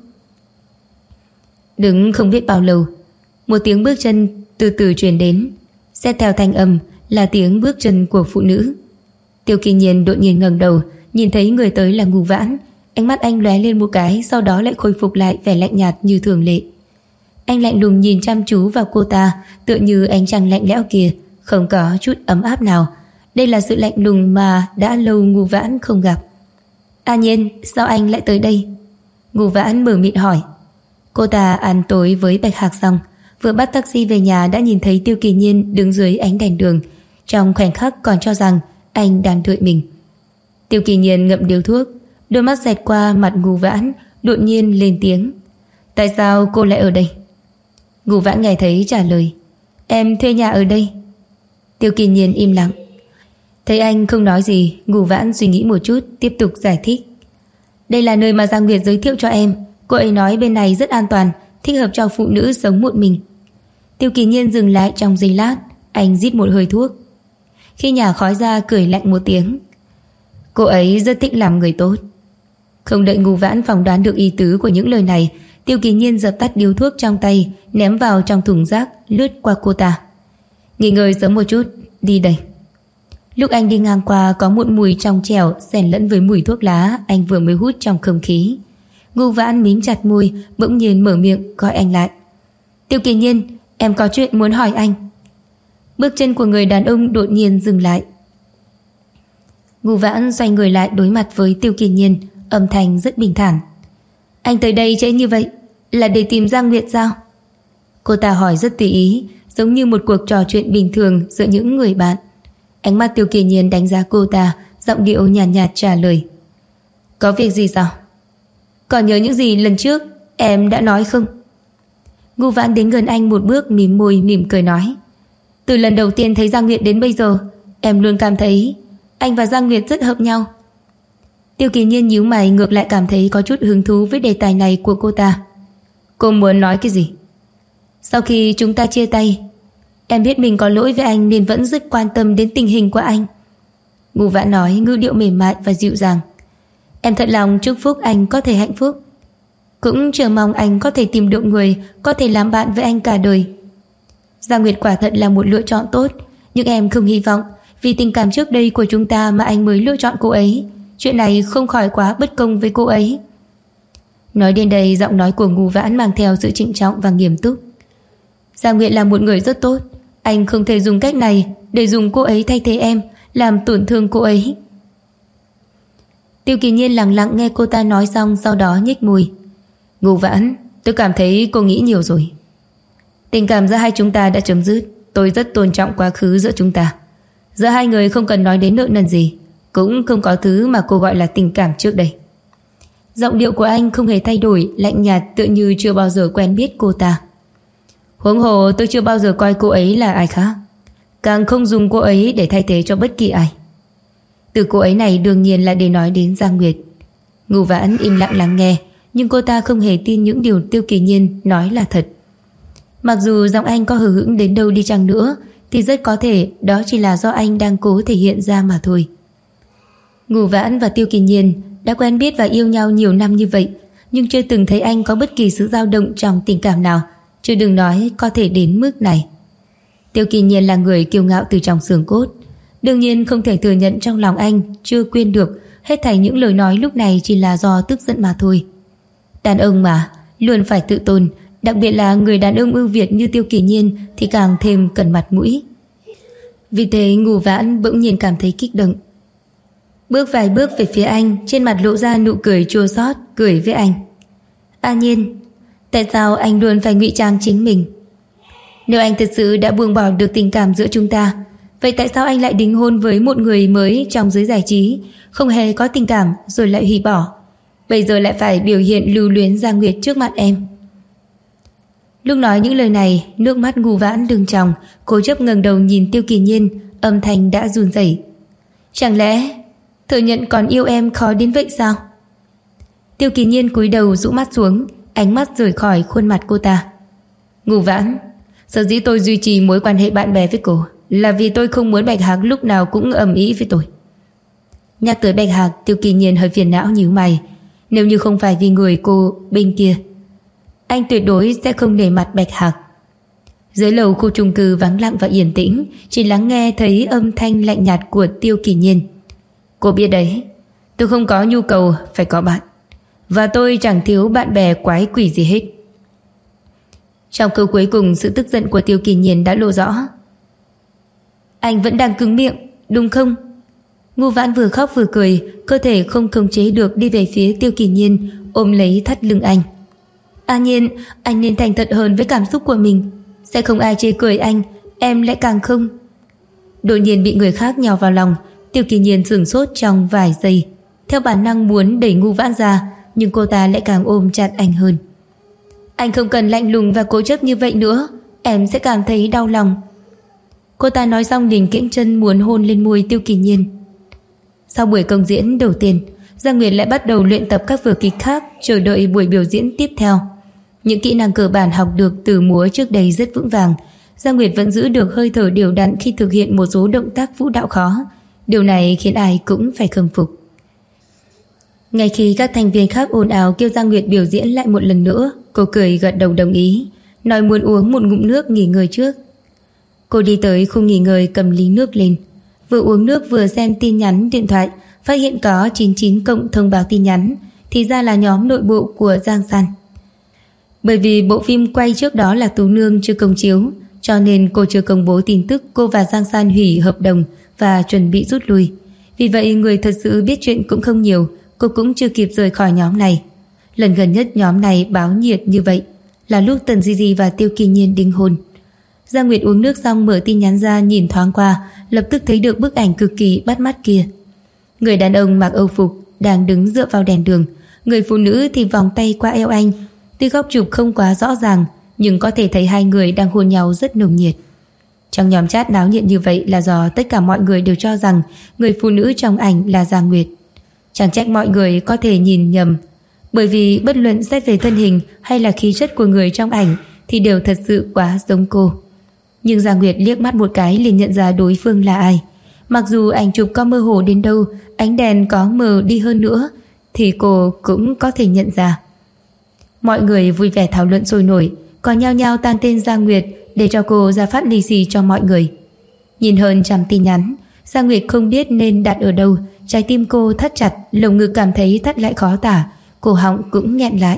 Đứng không biết bao lâu, một tiếng bước chân từ từ truyền đến. Xét theo thanh âm là tiếng bước chân của phụ nữ. Tiêu Kỳ Nhiên đột nhiên ngẩng đầu, nhìn thấy người tới là Ngưu Vãn. Ánh mắt anh lóe lên một cái, sau đó lại khôi phục lại vẻ lạnh nhạt như thường lệ. Anh lạnh lùng nhìn chăm chú vào cô ta, tựa như ánh trăng lạnh lẽo kia, không có chút ấm áp nào. Đây là sự lạnh lùng mà đã lâu Ngưu Vãn không gặp. An Nhiên, sao anh lại tới đây? Ngưu Vãn mở miệng hỏi. Cô ta ăn tối với Bạch Hạc xong, vừa bắt taxi về nhà đã nhìn thấy Tiêu Kỳ Nhiên đứng dưới ánh đèn đường. Trong khoảnh khắc còn cho rằng anh đang đợi mình. Tiêu Kỳ Nhiên ngậm điếu thuốc, đôi mắt xẹt qua mặt Ngưu Vãn, đột nhiên lên tiếng. Tại sao cô lại ở đây? Ngưu Vãn nghe thấy trả lời. Em thuê nhà ở đây. Tiêu Kỳ Nhiên im lặng. Thấy anh không nói gì, Ngưu Vãn suy nghĩ một chút, tiếp tục giải thích. Đây là nơi mà Giang Nguyệt giới thiệu cho em. Cô ấy nói bên này rất an toàn, thích hợp cho phụ nữ sống một mình. Tiêu Kỳ Nhiên dừng lại trong giây lát, anh rít một hơi thuốc. Khi nhả khói ra cười lạnh một tiếng. Cô ấy rất thích làm người tốt. Không đợi Ngưu Vãn phỏng đoán được ý tứ của những lời này, Tiêu Kỳ Nhiên dập tắt điếu thuốc trong tay, ném vào trong thùng rác, lướt qua cô ta. Nghỉ ngơi sớm một chút, đi đây. Lúc anh đi ngang qua có một mùi trong trẻo xen lẫn với mùi thuốc lá anh vừa mới hút trong không khí. Ngưu Vãn mím chặt môi, bỗng nhiên mở miệng gọi anh lại. Tiêu Kỳ Nhiên, em có chuyện muốn hỏi anh. Bước chân của người đàn ông đột nhiên dừng lại. Ngưu Vãn xoay người lại đối mặt với Tiêu Kỳ Nhiên, âm thanh rất bình thản. Anh tới đây trễ như vậy là để tìm Giang Nguyệt sao? Cô ta hỏi rất tùy ý, giống như một cuộc trò chuyện bình thường giữa những người bạn. Ánh mắt Tiêu Kỳ Nhiên đánh giá cô ta, giọng điệu nhàn nhạt trả lời. Có việc gì sao? Còn nhớ những gì lần trước em đã nói không? Ngưu Vãn đến gần anh một bước, mím môi mỉm cười nói. Từ lần đầu tiên thấy Giang Nguyệt đến bây giờ, em luôn cảm thấy anh và Giang Nguyệt rất hợp nhau. Tiêu Kỳ Nhiên nhíu mày, ngược lại cảm thấy có chút hứng thú với đề tài này của cô ta. Cô muốn nói cái gì? Sau khi chúng ta chia tay, Em biết mình có lỗi với anh nên vẫn rất quan tâm đến tình hình của anh. Ngô Vãn nói ngữ điệu mềm mại và dịu dàng. Em thật lòng chúc phúc anh có thể hạnh phúc, cũng chờ mong anh có thể tìm được người có thể làm bạn với anh cả đời. Giang Nguyệt quả thật là một lựa chọn tốt, nhưng em không hy vọng vì tình cảm trước đây của chúng ta mà anh mới lựa chọn cô ấy. Chuyện này không khỏi quá bất công với cô ấy. Nói đến đây, giọng nói của Ngô Vãn mang theo sự trịnh trọng và nghiêm túc. Giang Nguyệt là một người rất tốt, anh không thể dùng cách này để dùng cô ấy thay thế em, làm tổn thương cô ấy. Tiêu Kỳ Nhiên lặng lặng nghe cô ta nói xong, sau đó nhếch môi. Ngô Vãn, tôi cảm thấy cô nghĩ nhiều rồi. Tình cảm giữa hai chúng ta đã chấm dứt. Tôi rất tôn trọng quá khứ giữa chúng ta. Giữa hai người không cần nói đến nợ nần gì, cũng không có thứ mà cô gọi là tình cảm trước đây. Giọng điệu của anh không hề thay đổi, lạnh nhạt tựa như chưa bao giờ quen biết cô ta. Huống hồ tôi chưa bao giờ coi cô ấy là ai khác, càng không dùng cô ấy để thay thế cho bất kỳ ai. Từ cô ấy này đương nhiên là để nói đến Giang Nguyệt. Ngô Vãn im lặng lắng nghe, nhưng cô ta không hề tin những điều Tiêu Kỳ Nhiên nói là thật. Mặc dù giọng anh có hờ hững đến đâu đi chăng nữa thì rất có thể đó chỉ là do anh đang cố thể hiện ra mà thôi. Ngô Vãn và Tiêu Kỳ Nhiên đã quen biết và yêu nhau nhiều năm như vậy, nhưng chưa từng thấy anh có bất kỳ sự dao động trong tình cảm nào, chứ đừng nói có thể đến mức này. Tiêu Kỳ Nhiên là người kiêu ngạo từ trong xương cốt, đương nhiên không thể thừa nhận trong lòng anh chưa quên được hết thảy những lời nói lúc này chỉ là do tức giận mà thôi. Đàn ông mà luôn phải tự tôn, đặc biệt là người đàn ông ưu việt như Tiêu Kỳ Nhiên thì càng thêm cần mặt mũi. Vì thế Ngô Vãn bỗng nhiên cảm thấy kích động, bước vài bước về phía anh, trên mặt lộ ra nụ cười chua xót, cười với anh. A Nhiên, tại sao anh luôn phải ngụy trang chính mình? Nếu anh thật sự đã buông bỏ được tình cảm giữa chúng ta, vậy tại sao anh lại đính hôn với một người mới trong giới giải trí, không hề có tình cảm rồi lại hủy bỏ? Bây giờ lại phải biểu hiện lưu luyến Giang Nguyệt trước mặt em. Lúc nói những lời này, nước mắt Ngô Vãn đừng tròng, cố chấp ngẩng đầu nhìn Tiêu Kỳ Nhiên, âm thanh đã run rẩy. Chẳng lẽ thừa nhận còn yêu em khó đến vậy sao? Tiêu Kỳ Nhiên cúi đầu rũ mắt xuống, ánh mắt rời khỏi khuôn mặt cô ta. Ngô Vãn, sở dĩ tôi duy trì mối quan hệ bạn bè với cô là vì tôi không muốn Bạch Hạc lúc nào cũng ầm ĩ với tôi. Nhắc tới Bạch Hạc, Tiêu Kỳ Nhiên hơi phiền não nhíu mày. Nếu như không phải vì người cô bên kia, anh tuyệt đối sẽ không nể mặt Bạch Hạc. Dưới lầu khu chung cư vắng lặng và yên tĩnh, chỉ lắng nghe thấy âm thanh lạnh nhạt của Tiêu Kỳ Nhiên. Cô biết đấy, tôi không có nhu cầu phải có bạn, và tôi chẳng thiếu bạn bè quái quỷ gì hết. Trong câu cuối cùng, sự tức giận của Tiêu Kỳ Nhiên đã lộ rõ. Anh vẫn đang cứng miệng, đúng không? Ngô Vãn vừa khóc vừa cười, cơ thể không khống chế được đi về phía Tiêu Kỳ Nhiên, ôm lấy thắt lưng anh. A Nhiên, anh nên thành thật hơn với cảm xúc của mình, sẽ không ai chê cười anh, em lại càng không. Đột nhiên bị người khác nhào vào lòng, Tiêu Kỳ Nhiên sửng sốt trong vài giây, theo bản năng muốn đẩy Ngô Vãn ra, nhưng cô ta lại càng ôm chặt anh hơn. Anh không cần lạnh lùng và cố chấp như vậy nữa, em sẽ cảm thấy đau lòng. Cô ta nói xong liền kiễng chân muốn hôn lên môi Tiêu Kỳ Nhiên. Sau buổi công diễn đầu tiên, Giang Nguyệt lại bắt đầu luyện tập các vở kịch khác, chờ đợi buổi biểu diễn tiếp theo. Những kỹ năng cơ bản học được từ múa trước đây rất vững vàng. Giang Nguyệt vẫn giữ được hơi thở đều đặn khi thực hiện một số động tác vũ đạo khó. Điều này khiến ai cũng phải khâm phục. Ngay khi các thành viên khác ồn ào kêu Giang Nguyệt biểu diễn lại một lần nữa, cô cười gật đầu đồng ý, nói muốn uống một ngụm nước nghỉ ngơi trước. Cô đi tới khu nghỉ ngơi, cầm ly nước lên, vừa uống nước vừa xem tin nhắn điện thoại, phát hiện có 99 cộng thông báo tin nhắn, thì ra là nhóm nội bộ của Giang San. Bởi vì bộ phim quay trước đó là Tú Nương chưa công chiếu, cho nên cô chưa công bố tin tức cô và Giang San hủy hợp đồng và chuẩn bị rút lui. Vì vậy người thật sự biết chuyện cũng không nhiều, cô cũng chưa kịp rời khỏi nhóm này. Lần gần nhất nhóm này báo nhiệt như vậy là lúc Tần Di Di và Tiêu Kỳ Nhiên đính hôn. Giang Nguyệt uống nước xong mở tin nhắn ra nhìn thoáng qua, lập tức thấy được bức ảnh cực kỳ bắt mắt kia. Người đàn ông mặc âu phục đang đứng dựa vào đèn đường, người phụ nữ thì vòng tay qua eo anh. Tuy góc chụp không quá rõ ràng, nhưng có thể thấy hai người đang hôn nhau rất nồng nhiệt. Trong nhóm chat náo nhiệt như vậy là do tất cả mọi người đều cho rằng người phụ nữ trong ảnh là Giang Nguyệt. Chẳng trách mọi người có thể nhìn nhầm, bởi vì bất luận xét về thân hình hay là khí chất của người trong ảnh thì đều thật sự quá giống cô. Nhưng Giang Nguyệt liếc mắt một cái liền nhận ra đối phương là ai. Mặc dù ảnh chụp có mơ hồ đến đâu, ánh đèn có mờ đi hơn nữa thì cô cũng có thể nhận ra. Mọi người vui vẻ thảo luận sôi nổi, còn nhao nhao tán tên Giang Nguyệt để cho cô ra phát lì xì cho mọi người. Nhìn hơn trăm tin nhắn, Giang Nguyệt không biết nên đặt ở đâu, trái tim cô thắt chặt, lồng ngực cảm thấy thắt lại khó tả, cổ họng cũng nghẹn lại.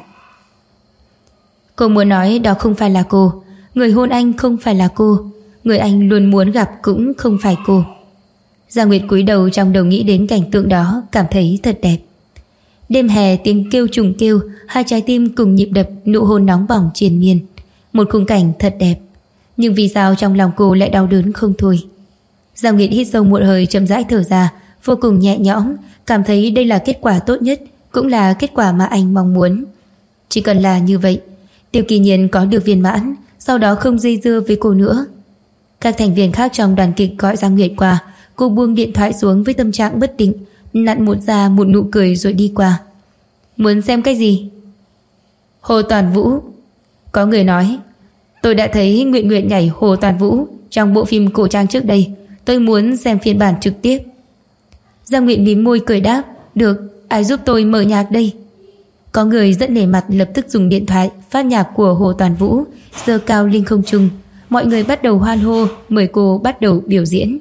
Cô muốn nói đó không phải là cô, người hôn anh không phải là cô, người anh luôn muốn gặp cũng không phải cô. Giang Nguyệt cúi đầu, trong đầu nghĩ đến cảnh tượng đó, cảm thấy thật đẹp. Đêm hè, tiếng kêu trùng kêu, hai trái tim cùng nhịp đập, nụ hôn nóng bỏng triền miên. Một khung cảnh thật đẹp. Nhưng vì sao trong lòng cô lại đau đớn không thôi? Giang Nguyệt hít sâu một hơi, chậm rãi thở ra, vô cùng nhẹ nhõm, cảm thấy đây là kết quả tốt nhất, cũng là kết quả mà anh mong muốn. Chỉ cần là như vậy, Tiêu Kỳ Nhiên có được viên mãn, sau đó không dây dưa với cô nữa. Các thành viên khác trong đoàn kịch gọi Giang Nguyệt qua, cô buông điện thoại xuống với tâm trạng bất định, nặn một ra một nụ cười rồi đi qua. Muốn xem cái gì? Hồ Toàn Vũ. Có người nói, tôi đã thấy Nguyệt Nguyệt nhảy Hồ Toàn Vũ trong bộ phim cổ trang trước đây, tôi muốn xem phiên bản trực tiếp. Giang Nguyệt mím môi cười đáp, được, ai giúp tôi mở nhạc đây? Có người rất nể mặt lập tức dùng điện thoại phát nhạc của Hồ Toàn Vũ, giơ cao lên không trung. Mọi người bắt đầu hoan hô, mời cô bắt đầu biểu diễn.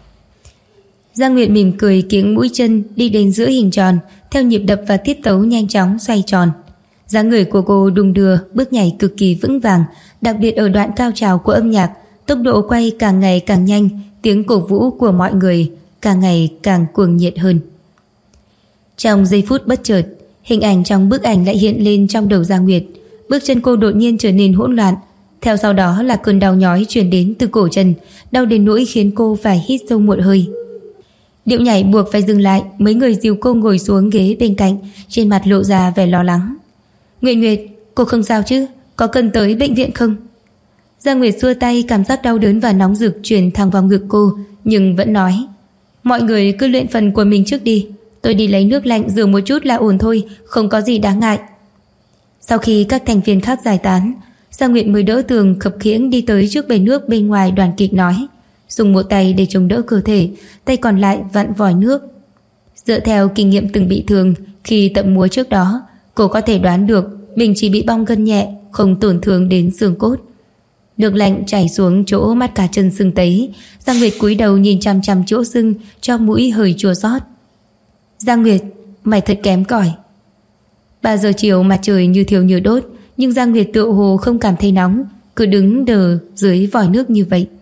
Giang Nguyệt mỉm cười kiếng mũi chân đi đến giữa hình tròn, theo nhịp đập và tiết tấu nhanh chóng xoay tròn. Dáng người của cô đung đưa, bước nhảy cực kỳ vững vàng, đặc biệt ở đoạn cao trào của âm nhạc, tốc độ quay càng ngày càng nhanh, tiếng cổ vũ của mọi người càng ngày càng cuồng nhiệt hơn. Trong giây phút bất chợt, hình ảnh trong bức ảnh lại hiện lên trong đầu Giang Nguyệt. Bước chân cô đột nhiên trở nên hỗn loạn, theo sau đó là cơn đau nhói truyền đến từ cổ chân, đau đến nỗi khiến cô phải hít sâu một hơi. Điệu nhảy buộc phải dừng lại, mấy người dìu cô ngồi xuống ghế bên cạnh, trên mặt lộ ra vẻ lo lắng. Nguyệt Nguyệt, cô không sao chứ? Có cần tới bệnh viện không? Giang Nguyệt xua tay, cảm giác đau đớn và nóng rực truyền thẳng vào ngực cô, nhưng vẫn nói, mọi người cứ luyện phần của mình trước đi, tôi đi lấy nước lạnh rửa một chút là ổn thôi, không có gì đáng ngại. Sau khi các thành viên khác giải tán, Giang Nguyệt mới đỡ tường khập khiễng đi tới trước bể nước bên ngoài đoàn kịch, nói, dùng một tay để chống đỡ cơ thể, tay còn lại vặn vòi nước. Dựa theo kinh nghiệm từng bị thương khi tập múa trước đó, cô có thể đoán được mình chỉ bị bong gân nhẹ, không tổn thương đến xương cốt. Nước lạnh chảy xuống chỗ mắt cá chân sưng tấy. Giang Nguyệt cúi đầu nhìn chăm chăm chỗ sưng, cho mũi hơi chua xót. Giang Nguyệt, mày thật kém cỏi. 3 giờ chiều mặt trời như thiêu như đốt, nhưng Giang Nguyệt tựa hồ không cảm thấy nóng, cứ đứng đờ dưới vòi nước như vậy.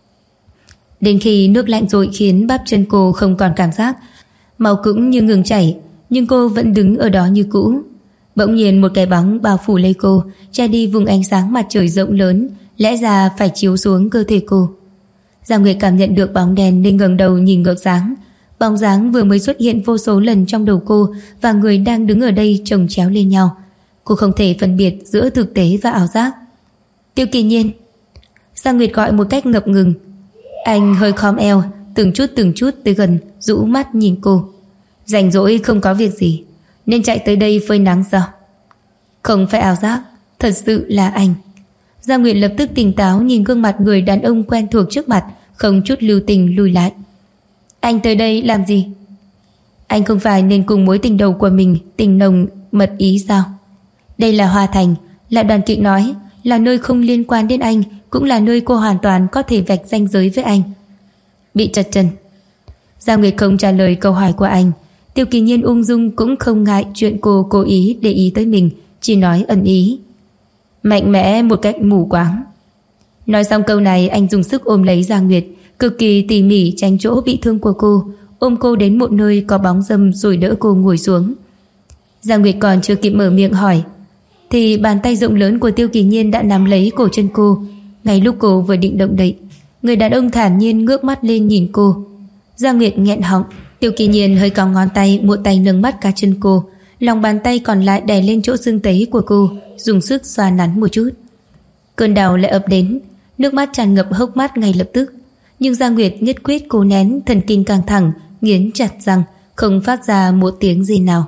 Đến khi nước lạnh dội khiến bắp chân cô không còn cảm giác, máu cũng như ngừng chảy, nhưng cô vẫn đứng ở đó như cũ. Bỗng nhiên một cái bóng bao phủ lấy cô, che đi vùng ánh sáng mặt trời rộng lớn, lẽ ra phải chiếu xuống cơ thể cô. Giang Nguyệt cảm nhận được bóng đèn nên ngẩng đầu nhìn ngược dáng. Bóng dáng vừa mới xuất hiện vô số lần trong đầu cô và người đang đứng ở đây chồng chéo lên nhau. Cô không thể phân biệt giữa thực tế và ảo giác. Tiêu Kỳ Nhiên. Giang Nguyệt gọi một cách ngập ngừng. Anh hơi khom eo, từng chút tới gần, rũ mắt nhìn cô. Rảnh rỗi không có việc gì nên chạy tới đây phơi nắng sao? Không phải ảo giác, thật sự là anh. Giang Nguyệt lập tức tỉnh táo nhìn gương mặt người đàn ông quen thuộc trước mặt, không chút lưu tình lùi lại. Anh tới đây làm gì? Anh không phải nên cùng mối tình đầu của mình tình nồng mật ý sao? Đây là Hoa Thành, là đoàn kịch nói, là nơi không liên quan đến anh, cũng là nơi cô hoàn toàn có thể vạch ranh giới với anh. Bị trật chân. Giang Nguyệt không trả lời câu hỏi của anh. Tiêu Kỳ Nhiên ung dung cũng không ngại chuyện cô cố ý để ý tới mình, chỉ nói ẩn ý. Mạnh mẽ một cách mù quáng. Nói xong câu này, anh dùng sức ôm lấy Giang Nguyệt, cực kỳ tỉ mỉ tránh chỗ bị thương của cô, ôm cô đến một nơi có bóng râm rồi đỡ cô ngồi xuống. Giang Nguyệt còn chưa kịp mở miệng hỏi thì bàn tay rộng lớn của Tiêu Kỳ Nhiên đã nắm lấy cổ chân cô. Ngay lúc cô vừa định động đậy, người đàn ông thản nhiên ngước mắt lên nhìn cô. Giang Nguyệt nghẹn họng. Tiêu Kỳ Nhiên hơi cong ngón tay, một tay nâng mắt cá chân cô, lòng bàn tay còn lại đè lên chỗ sưng tấy của cô, dùng sức xoa nắn một chút. Cơn đau lại ập đến, nước mắt tràn ngập hốc mắt ngay lập tức. Nhưng Giang Nguyệt nhất quyết cố nén, thần kinh căng thẳng, nghiến chặt răng, không phát ra một tiếng gì nào.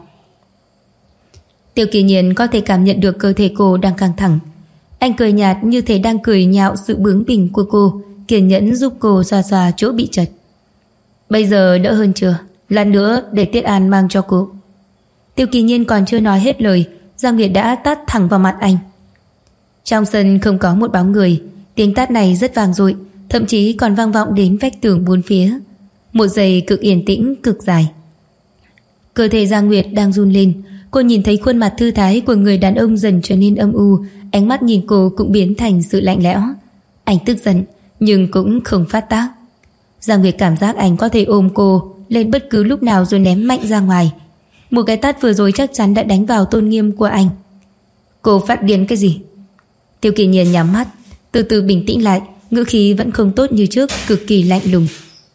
Tiêu Kỳ Nhiên có thể cảm nhận được cơ thể cô đang căng thẳng. Anh cười nhạt như thể đang cười nhạo sự bướng bỉnh của cô, kiên nhẫn giúp cô xoa xoa chỗ bị chật. Bây giờ đỡ hơn chưa? Lát nữa để Tiết An mang cho cô. Tiêu Kỳ Nhiên còn chưa nói hết lời, Giang Nguyệt đã tát thẳng vào mặt anh. Trong sân không có một bóng người, tiếng tát này rất vang dội, thậm chí còn vang vọng đến vách tường bốn phía. Một giây cực yên tĩnh, cực dài. Cơ thể Giang Nguyệt đang run lên. Cô nhìn thấy khuôn mặt thư thái của người đàn ông dần trở nên âm u, ánh mắt nhìn cô cũng biến thành sự lạnh lẽo. Anh tức giận nhưng cũng không phát tác. Giang Nguyệt cảm giác anh có thể ôm cô lên bất cứ lúc nào rồi ném mạnh ra ngoài. Một cái tát vừa rồi chắc chắn đã đánh vào tôn nghiêm của anh. Cô phát điên cái gì? Tiêu Kỳ Nhiên nhắm mắt, từ từ bình tĩnh lại, ngữ khí vẫn không tốt như trước, cực kỳ lạnh lùng.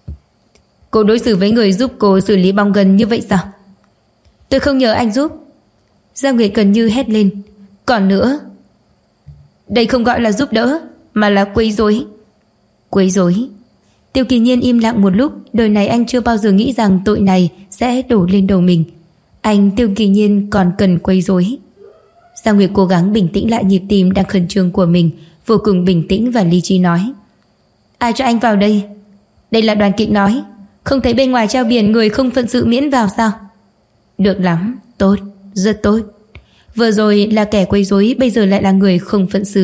Cô đối xử với người giúp cô xử lý bong gân như vậy sao? Tôi không nhờ anh giúp. Giang Nguyệt gần như hét lên. Còn nữa, đây không gọi là giúp đỡ, mà là quấy rối. Quấy rối? Tiêu Kỳ Nhiên im lặng một lúc. Đời này anh chưa bao giờ nghĩ rằng tội này sẽ đổ lên đầu mình. Anh Tiêu Kỳ Nhiên còn cần quấy rối? Giang Nguyệt cố gắng bình tĩnh lại nhịp tim đang khẩn trương của mình, vô cùng bình tĩnh và lý trí nói. Ai cho anh vào đây? Đây là đoàn kịch nói. Không thấy bên ngoài treo biển người không phận sự miễn vào sao? Được lắm, tốt, rất tốt. Vừa rồi là kẻ quấy rối, bây giờ lại là người không phận sự.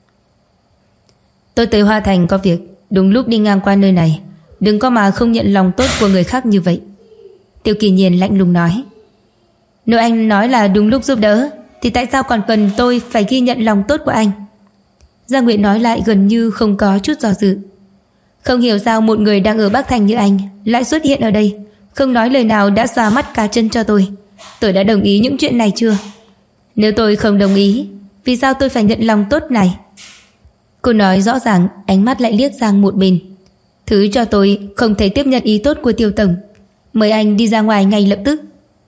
Tôi tới Hoa Thành có việc, đúng lúc đi ngang qua nơi này. Đừng có mà không nhận lòng tốt của người khác như vậy. Tiêu Kỳ Nhiên lạnh lùng nói. Nếu anh nói là đúng lúc giúp đỡ, thì tại sao còn cần tôi phải ghi nhận lòng tốt của anh? Giang Nguyệt nói lại gần như không có chút do dự. Không hiểu sao một người đang ở Bắc Thành như anh lại xuất hiện ở đây, không nói lời nào đã xóa mắt cá chân cho tôi. Tôi đã đồng ý những chuyện này chưa? Nếu tôi không đồng ý, vì sao tôi phải nhận lòng tốt này? Cô nói rõ ràng, ánh mắt lại liếc sang một bên. Thứ cho tôi không thể tiếp nhận ý tốt của Tiêu tổng. Mời anh đi ra ngoài ngay lập tức.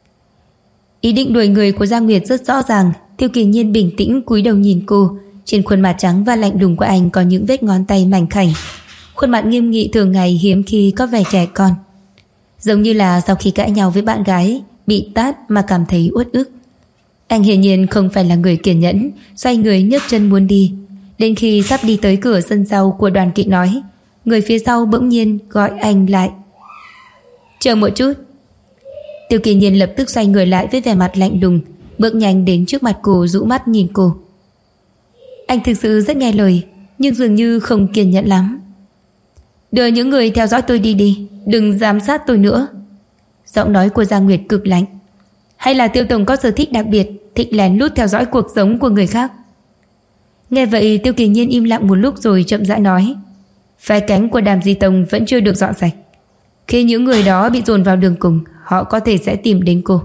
Ý định đuổi người của Giang Nguyệt rất rõ ràng. Tiêu Kỳ Nhiên bình tĩnh cúi đầu nhìn cô. Trên khuôn mặt trắng và lạnh lùng của anh có những vết ngón tay mảnh khảnh. Khuôn mặt nghiêm nghị thường ngày hiếm khi có vẻ trẻ con, giống như là sau khi cãi nhau với bạn gái, bị tát mà cảm thấy uất ức. Anh hiển nhiên không phải là người kiên nhẫn, xoay người nhấc chân muốn đi. Đến khi sắp đi tới cửa sân sau của đoàn kịch nói, người phía sau bỗng nhiên gọi anh lại. Chờ một chút. Tiêu Kỳ Nhiên lập tức xoay người lại với vẻ mặt lạnh lùng, bước nhanh đến trước mặt cô, rũ mắt nhìn cô. Anh thực sự rất nghe lời, nhưng dường như không kiên nhẫn lắm. Đưa những người theo dõi tôi đi đi, đừng giám sát tôi nữa. Giọng nói của Giang Nguyệt cực lạnh. Hay là Tiêu tổng có sở thích đặc biệt, thích lén lút theo dõi cuộc sống của người khác? Nghe vậy Tiêu Kỳ Nhiên im lặng một lúc rồi chậm rãi nói. Phe cánh của Đàm Di Tông vẫn chưa được dọn sạch. Khi những người đó bị dồn vào đường cùng, họ có thể sẽ tìm đến cô.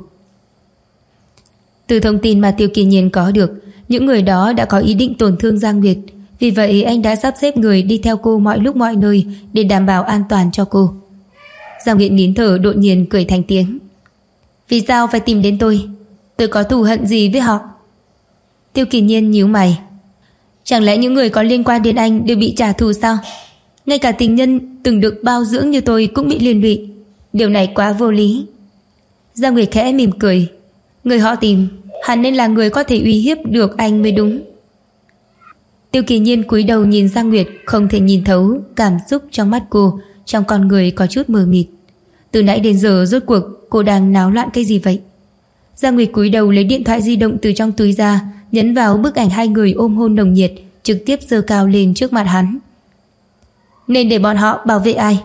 Từ thông tin mà Tiêu Kỳ Nhiên có được, những người đó đã có ý định tổn thương Giang Nguyệt. Vì vậy anh đã sắp xếp người đi theo cô mọi lúc mọi nơi để đảm bảo an toàn cho cô. Giang Nguyệt nín thở đột nhiên cười thành tiếng. Vì sao phải tìm đến tôi? Tôi có thù hận gì với họ? Tiêu Kỳ Nhiên nhíu mày. Chẳng lẽ những người có liên quan đến anh đều bị trả thù sao? Ngay cả tình nhân từng được bao dưỡng như tôi cũng bị liên lụy. Điều này quá vô lý. Giang Nguyệt khẽ mỉm cười. Người họ tìm hẳn nên là người có thể uy hiếp được anh mới đúng. Tiêu Kỳ Nhiên cúi đầu nhìn Giang Nguyệt, không thể nhìn thấu cảm xúc trong mắt cô, trong con người có chút mờ mịt. Từ nãy đến giờ rốt cuộc cô đang náo loạn cái gì vậy? Giang Nguyệt cúi đầu lấy điện thoại di động từ trong túi ra, nhấn vào bức ảnh hai người ôm hôn nồng nhiệt, trực tiếp giơ cao lên trước mặt hắn. Nên để bọn họ bảo vệ ai?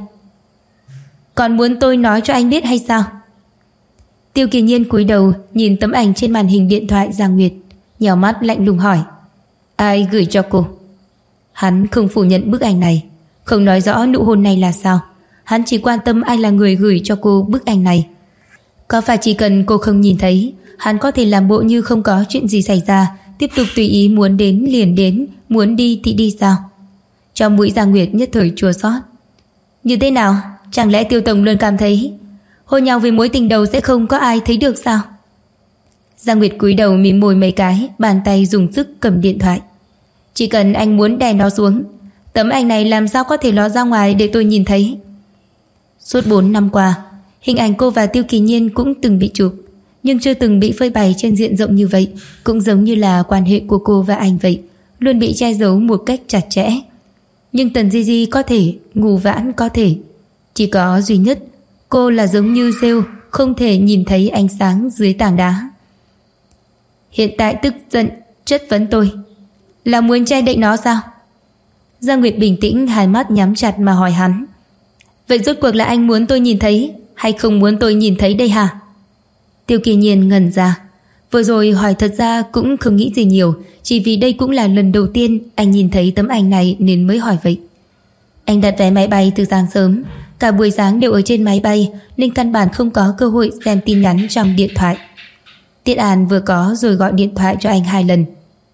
Còn muốn tôi nói cho anh biết hay sao? Tiêu Kỳ Nhiên cúi đầu nhìn tấm ảnh trên màn hình điện thoại Giang Nguyệt, nhíu mắt lạnh lùng hỏi. Ai gửi cho cô? Hắn không phủ nhận bức ảnh này, không nói rõ nụ hôn này là sao. Hắn chỉ quan tâm ai là người gửi cho cô bức ảnh này. Có phải chỉ cần cô không nhìn thấy, hắn có thể làm bộ như không có chuyện gì xảy ra, tiếp tục tùy ý muốn đến liền đến, muốn đi thì đi sao? Trong mũi Giang Nguyệt nhất thời chua xót. Như thế nào? Chẳng lẽ Tiêu tổng luôn cảm thấy hôn nhau với mối tình đầu sẽ không có ai thấy được sao? Giang Nguyệt cúi đầu mím môi mấy cái, bàn tay dùng sức cầm điện thoại. Chỉ cần anh muốn đè nó xuống, tấm ảnh này làm sao có thể ló ra ngoài để tôi nhìn thấy? Suốt 4 năm qua, hình ảnh cô và Tiêu Kỳ Nhiên cũng từng bị chụp, nhưng chưa từng bị phơi bày trên diện rộng như vậy. Cũng giống như là quan hệ của cô và anh vậy, luôn bị che giấu một cách chặt chẽ. Nhưng Tần Di Di có thể, Ngô Vãn có thể. Chỉ có duy nhất cô là giống như rêu, không thể nhìn thấy ánh sáng dưới tảng đá. Hiện tại tức giận chất vấn tôi, là muốn che đậy nó sao? Giang Nguyệt bình tĩnh, hai mắt nhắm chặt mà hỏi hắn. Vậy rốt cuộc là anh muốn tôi nhìn thấy hay không muốn tôi nhìn thấy đây hả? Tiêu Kỳ Nhiên ngẩn ra. Vừa rồi hỏi thật ra cũng không nghĩ gì nhiều, chỉ vì đây cũng là lần đầu tiên anh nhìn thấy tấm ảnh này nên mới hỏi vậy. Anh đặt vé máy bay từ sáng sớm, cả buổi sáng đều ở trên máy bay nên căn bản không có cơ hội xem tin nhắn trong điện thoại. Tiết An vừa có rồi gọi điện thoại cho anh 2 lần.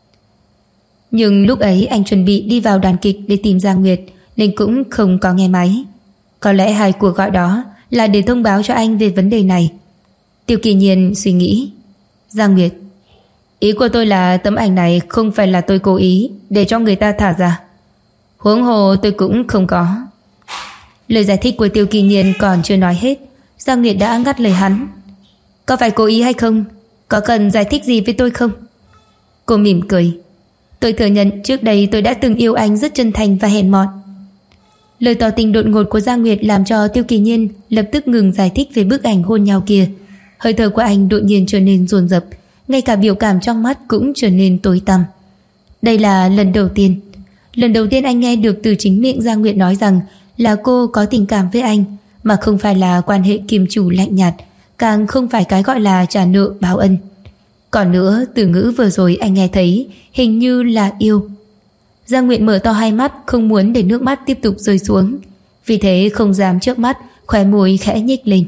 Nhưng lúc ấy anh chuẩn bị đi vào đoàn kịch để tìm Giang Nguyệt nên cũng không có nghe máy. Có lẽ 2 cuộc gọi đó là để thông báo cho anh về vấn đề này. Tiêu Kỳ Nhiên suy nghĩ. Giang Nguyệt, ý của tôi là tấm ảnh này không phải là tôi cố ý để cho người ta thả ra. Huống hồ tôi cũng không có. Lời giải thích của Tiêu Kỳ Nhiên còn chưa nói hết, Giang Nguyệt đã ngắt lời hắn. Có phải cố ý hay không? Có cần giải thích gì với tôi không? Cô mỉm cười. Tôi thừa nhận trước đây tôi đã từng yêu anh rất chân thành và hèn mọn. Lời tỏ tình đột ngột của Giang Nguyệt làm cho Tiêu Kỳ Nhiên lập tức ngừng giải thích về bức ảnh hôn nhau kia. Hơi thở của anh đột nhiên trở nên dồn dập, ngay cả biểu cảm trong mắt cũng trở nên tối tăm. Đây là lần đầu tiên anh nghe được từ chính miệng Giang Nguyệt nói rằng là cô có tình cảm với anh, mà không phải là quan hệ kiềm chủ lạnh nhạt, càng không phải cái gọi là trả nợ báo ân. Còn nữa, từ ngữ vừa rồi anh nghe thấy hình như là yêu. Giang Nguyệt mở to hai mắt, không muốn để nước mắt tiếp tục rơi xuống, vì thế không dám chớp mắt, khóe môi khẽ nhếch lên.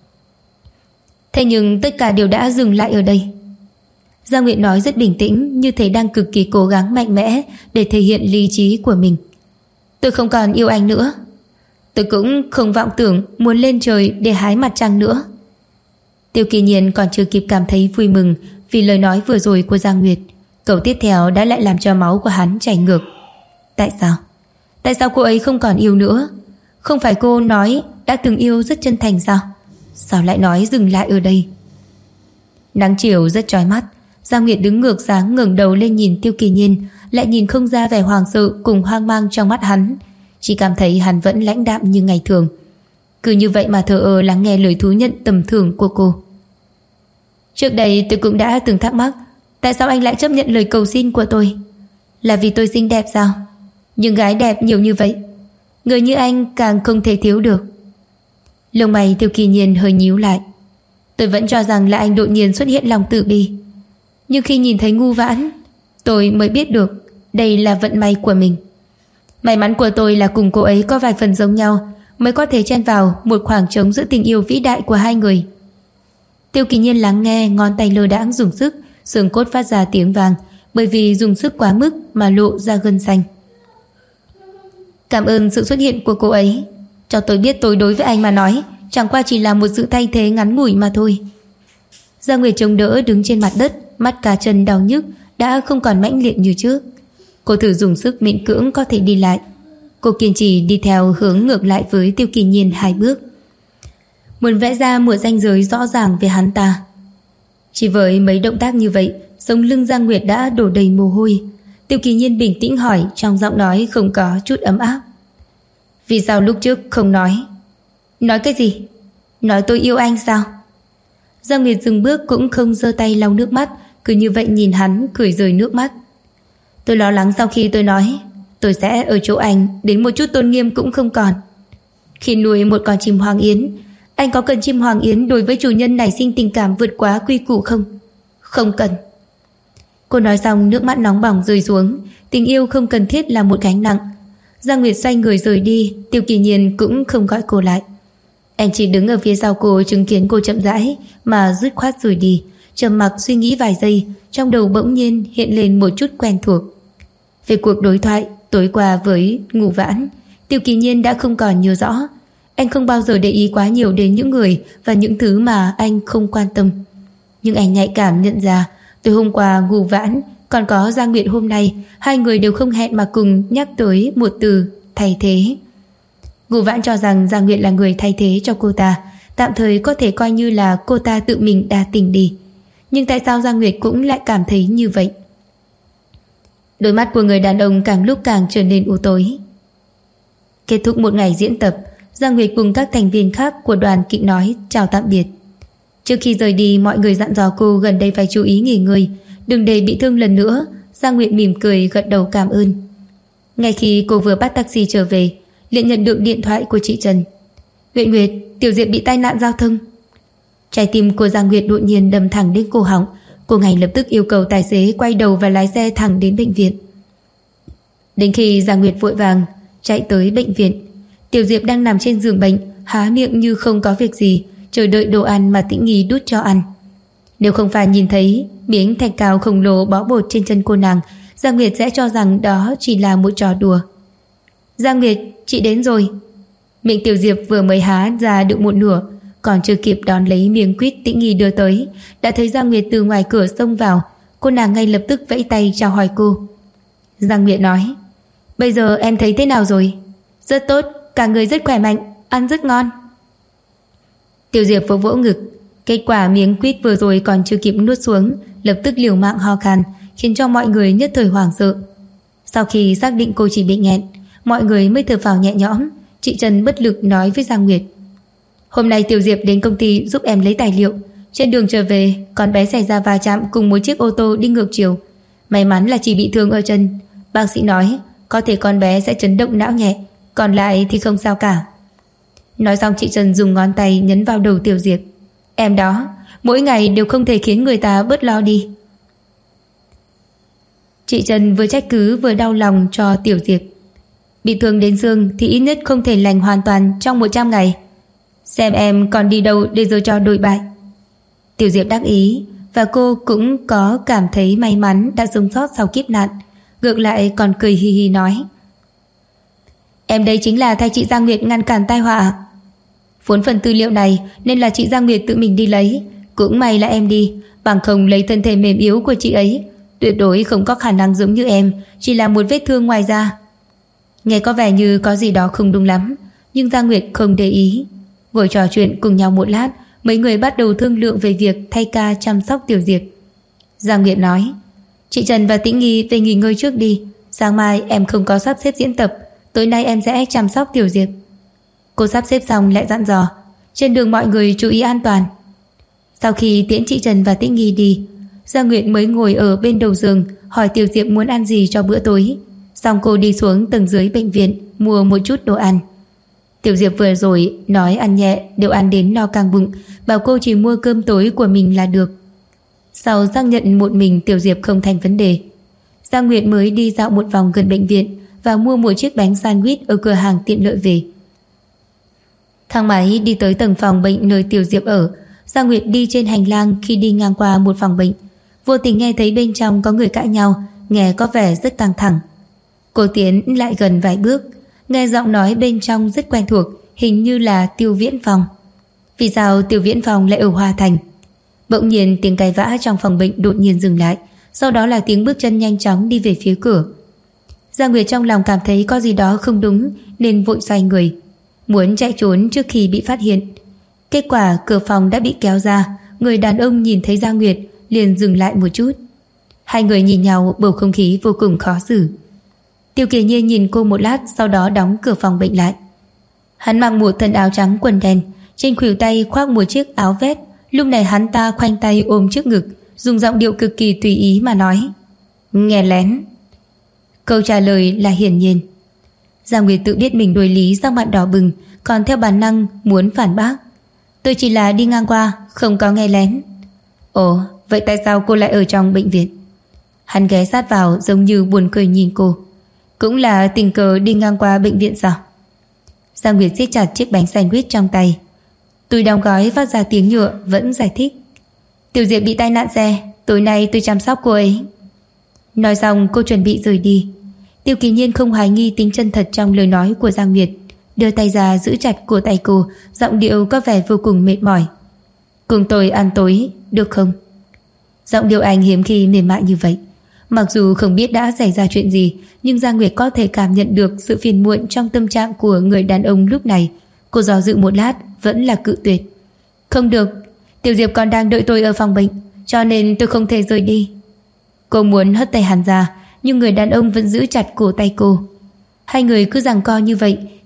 Thế nhưng tất cả đều đã dừng lại ở đây. Giang Nguyệt nói rất bình tĩnh, như thể đang cực kỳ cố gắng mạnh mẽ để thể hiện lý trí của mình. Tôi không còn yêu anh nữa. Tôi cũng không vọng tưởng muốn lên trời để hái mặt trăng nữa. Tiêu Kỳ Nhiên còn chưa kịp cảm thấy vui mừng vì lời nói vừa rồi của Giang Nguyệt, câu tiếp theo đã lại làm cho máu của hắn chảy ngược. Tại sao? Tại sao cô ấy không còn yêu nữa? Không phải cô nói đã từng yêu rất chân thành sao? Sao lại nói dừng lại ở đây? Nắng chiều rất chói mắt, Giang Nguyệt đứng ngược sáng ngẩng đầu lên nhìn Tiêu Kỳ Nhiên, lại nhìn không ra vẻ hoàng sợ cùng hoang mang trong mắt hắn, chỉ cảm thấy hắn vẫn lãnh đạm như ngày thường. Cứ như vậy mà thờ ơ lắng nghe lời thú nhận tầm thường của cô. Trước đây tôi cũng đã từng thắc mắc, tại sao anh lại chấp nhận lời cầu xin của tôi? Là vì tôi xinh đẹp sao? Nhưng gái đẹp nhiều như vậy, người như anh càng không thể thiếu được. Lông mày Tiêu Kỳ Nhiên hơi nhíu lại. Tôi vẫn cho rằng là anh đột nhiên xuất hiện lòng từ bi, nhưng khi nhìn thấy Ngô Vãn, tôi mới biết được đây là vận may của mình. May mắn của tôi là cùng cô ấy có vài phần giống nhau, mới có thể chen vào một khoảng trống giữa tình yêu vĩ đại của hai người. Tiêu Kỳ Nhiên lắng nghe, ngón tay lơ đãng dùng sức, xương cốt phát ra tiếng vang, bởi vì dùng sức quá mức mà lộ ra gân xanh. Cảm ơn sự xuất hiện của cô ấy, cho tôi biết tôi đối với anh mà nói chẳng qua chỉ là một sự thay thế ngắn ngủi mà thôi. Giang Nguyệt chống đỡ đứng trên mặt đất, mắt cá chân đau nhức đã không còn mãnh liệt như trước. Cô thử dùng sức miễn cưỡng có thể đi lại. Cô kiên trì đi theo hướng ngược lại với Tiêu Kỳ Nhiên 2 bước, muốn vẽ ra một ranh giới rõ ràng về hắn ta. Chỉ với mấy động tác như vậy, sống lưng Giang Nguyệt đã đổ đầy mồ hôi. Tiêu Kỳ Nhiên bình tĩnh hỏi, trong giọng nói không có chút ấm áp. Vì sao lúc trước không nói? Nói cái gì? Nói tôi yêu anh sao? Giang Nguyệt dừng bước cũng không giơ tay lau nước mắt, cứ như vậy nhìn hắn cười rơi nước mắt. Tôi lo lắng sau khi tôi nói tôi sẽ ở chỗ anh đến một chút tôn nghiêm cũng không còn. Khi nuôi một con chim hoàng yến, anh có cần chim hoàng yến đối với chủ nhân nảy sinh tình cảm vượt quá quy củ không? Không cần. Cô nói xong nước mắt nóng bỏng rơi xuống. Tình yêu không cần thiết là một gánh nặng. Giang Nguyệt xoay người rời đi. Tiêu Kỳ Nhiên cũng không gọi cô lại. Anh chỉ đứng ở phía sau cô, chứng kiến cô chậm rãi mà dứt khoát rời đi, trầm mặc suy nghĩ vài giây. Trong đầu bỗng nhiên hiện lên một chút quen thuộc. Về cuộc đối thoại tối qua với Ngô Vãn, Tiêu Kỳ Nhiên đã không còn nhớ rõ. Anh không bao giờ để ý quá nhiều đến những người và những thứ mà anh không quan tâm. Nhưng anh nhạy cảm nhận ra, từ hôm qua Ngô Vãn còn có Giang Nguyệt hôm nay, hai người đều không hẹn mà cùng nhắc tới một từ thay thế. Ngô Vãn cho rằng Giang Nguyệt là người thay thế cho cô ta, tạm thời có thể coi như là cô ta tự mình đa tình đi. Nhưng tại sao Giang Nguyệt cũng lại cảm thấy như vậy? Đôi mắt của người đàn ông càng lúc càng trở nên u tối. Kết thúc một ngày diễn tập, Giang Nguyệt cùng các thành viên khác của đoàn kịch nói chào tạm biệt. Trước khi rời đi, mọi người dặn dò cô gần đây phải chú ý nghỉ ngơi, đừng để bị thương lần nữa. Giang Nguyệt mỉm cười gật đầu cảm ơn. Ngay khi cô vừa bắt taxi trở về, liền nhận được điện thoại của chị Trần. Nguyệt Nguyệt, Tiểu Diệp bị tai nạn giao thông. Trái tim của Giang Nguyệt đột nhiên đâm thẳng đến cổ họng. Cô ngay lập tức yêu cầu tài xế quay đầu và lái xe thẳng đến bệnh viện. Đến khi Giang Nguyệt vội vàng chạy tới bệnh viện, Tiểu Diệp đang nằm trên giường bệnh, há miệng như không có việc gì, chờ đợi đồ ăn mà Tĩnh Nghi đút cho ăn. Nếu không phải nhìn thấy miếng thạch cao khổng lồ bó bột trên chân cô nàng, Giang Nguyệt sẽ cho rằng đó chỉ là một trò đùa. Giang Nguyệt, chị đến rồi. Miệng Tiểu Diệp vừa mới há ra được một nửa, còn chưa kịp đón lấy miếng quýt Tĩnh Nghi đưa tới, đã thấy Giang Nguyệt từ ngoài cửa xông vào. Cô nàng ngay lập tức vẫy tay chào hỏi cô. Giang Nguyệt nói, bây giờ em thấy thế nào rồi? Rất tốt, cả người rất khỏe mạnh, ăn rất ngon. Tiểu Diệp vỗ vỗ ngực. Kết quả miếng quýt vừa rồi còn chưa kịp nuốt xuống, lập tức liều mạng ho khan, khiến cho mọi người nhất thời hoảng sợ. Sau khi xác định cô chỉ bị nghẹn, mọi người mới thở phào nhẹ nhõm. Chị Trần bất lực nói với Giang Nguyệt, hôm nay Tiểu Diệp đến công ty giúp em lấy tài liệu. Trên đường trở về, con bé xảy ra va chạm cùng một chiếc ô tô đi ngược chiều. May mắn là chỉ bị thương ở chân. Bác sĩ nói có thể con bé sẽ chấn động não nhẹ, còn lại thì không sao cả. Nói xong chị Trần dùng ngón tay nhấn vào đầu Tiểu Diệp. Em đó, mỗi ngày đều không thể khiến người ta bớt lo đi. Chị Trần vừa trách cứ vừa đau lòng cho Tiểu Diệp. Bị thương đến xương thì ít nhất không thể lành hoàn toàn trong 100 ngày. Xem em còn đi đâu để giờ cho đổi bại. Tiểu Diệp đắc ý, và cô cũng có cảm thấy may mắn đã sống sót sau kiếp nạn. Ngược lại còn cười hi hi nói, em đây chính là thay chị Giang Nguyệt ngăn cản tai họa. Vốn phần tư liệu này nên là chị Giang Nguyệt tự mình đi lấy. Cũng may là em đi, bằng không lấy thân thể mềm yếu của chị ấy, tuyệt đối không có khả năng giống như em, chỉ là một vết thương ngoài da. Nghe có vẻ như có gì đó không đúng lắm, nhưng Giang Nguyệt không để ý. Ngồi trò chuyện cùng nhau một lát, mấy người bắt đầu thương lượng về việc thay ca chăm sóc Tiểu Diệp. Giang Nguyệt nói, chị Trần và Tĩnh Nghi về nghỉ ngơi trước đi, sáng mai em không có sắp xếp diễn tập, tối nay em sẽ chăm sóc Tiểu Diệp. Cô sắp xếp xong lại dặn dò, trên đường mọi người chú ý an toàn. Sau khi tiễn chị Trần và Tĩnh Nghi đi, Giang Nguyệt mới ngồi ở bên đầu giường hỏi Tiểu Diệp muốn ăn gì cho bữa tối. Xong cô đi xuống tầng dưới bệnh viện mua một chút đồ ăn. Tiểu Diệp vừa rồi nói ăn nhẹ, đều ăn đến no căng bụng, bảo cô chỉ mua cơm tối của mình là được. Sau xác nhận một mình Tiểu Diệp không thành vấn đề, Giang Nguyệt mới đi dạo một vòng gần bệnh viện và mua một chiếc bánh sandwich ở cửa hàng tiện lợi về. Thang máy đi tới tầng phòng bệnh nơi Tiểu Diệp ở. Giang Nguyệt đi trên hành lang, khi đi ngang qua một phòng bệnh, vô tình nghe thấy bên trong có người cãi nhau, nghe có vẻ rất căng thẳng. Cô tiến lại gần vài bước, nghe giọng nói bên trong rất quen thuộc, hình như là Tiêu Viễn Phong. Vì sao Tiêu Viễn Phong lại ở Hoa Thành? Bỗng nhiên tiếng cãi vã trong phòng bệnh đột nhiên dừng lại, sau đó là tiếng bước chân nhanh chóng đi về phía cửa. Giang Nguyệt trong lòng cảm thấy có gì đó không đúng nên vội xoay người, muốn chạy trốn trước khi bị phát hiện. Kết quả cửa phòng đã bị kéo ra, người đàn ông nhìn thấy Giang Nguyệt liền dừng lại một chút. Hai người nhìn nhau, bầu không khí vô cùng khó xử. Tiêu Kỳ Nhiên nhìn cô một lát, sau đó đóng cửa phòng bệnh lại. Hắn mặc một thân áo trắng quần đen, trên khuỷu tay khoác một chiếc áo vest. Lúc này hắn ta khoanh tay ôm trước ngực, dùng giọng điệu cực kỳ tùy ý mà nói, nghe lén. Câu trả lời là hiển nhiên. Giang Nguyệt tự biết mình đối lý, sắc mặt đỏ bừng, còn theo bản năng muốn phản bác, tôi chỉ là đi ngang qua, không có nghe lén. Ồ, vậy tại sao cô lại ở trong bệnh viện? Hắn ghé sát vào giống như buồn cười nhìn cô. Cũng là tình cờ đi ngang qua bệnh viện sao? Giang Nguyệt siết chặt chiếc bánh sandwich trong tay. Túi đóng gói phát ra tiếng nhựa vẫn giải thích, Tiểu Diệp bị tai nạn xe, tối nay tôi chăm sóc cô ấy. Nói xong cô chuẩn bị rời đi. Tiêu Kỳ Nhiên không hoài nghi tính chân thật trong lời nói của Giang Nguyệt, đưa tay ra giữ chặt cổ tay cô, giọng điệu có vẻ vô cùng mệt mỏi. Cùng tôi ăn tối, được không? Giọng điệu anh hiếm khi mềm mại như vậy. Mặc dù không biết đã xảy ra chuyện gì, nhưng Giang Nguyệt có thể cảm nhận được sự phiền muộn trong tâm trạng của người đàn ông lúc này. Cô do dự một lát, vẫn là cự tuyệt. Không được, Tiểu Diệp còn đang đợi tôi ở phòng bệnh, cho nên tôi không thể rời đi. Cô muốn hất tay hắn ra, nhưng người đàn ông vẫn giữ chặt cổ tay cô. Hai người cứ giằng co như vậy,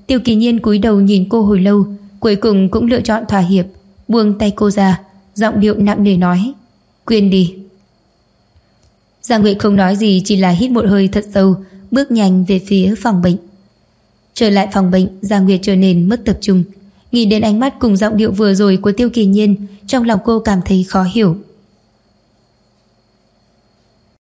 Tiêu Kỳ Nhiên cúi đầu nhìn cô hồi lâu, cuối cùng cũng lựa chọn thỏa hiệp, buông tay cô ra, giọng điệu nặng nề nói: "Quên đi." Giang Nguyệt không nói gì, chỉ là hít một hơi thật sâu, bước nhanh về phía phòng bệnh. Trở lại phòng bệnh, Giang Nguyệt trở nên mất tập trung. Nghĩ đến ánh mắt cùng giọng điệu vừa rồi của Tiêu Kỳ Nhiên, trong lòng cô cảm thấy khó hiểu.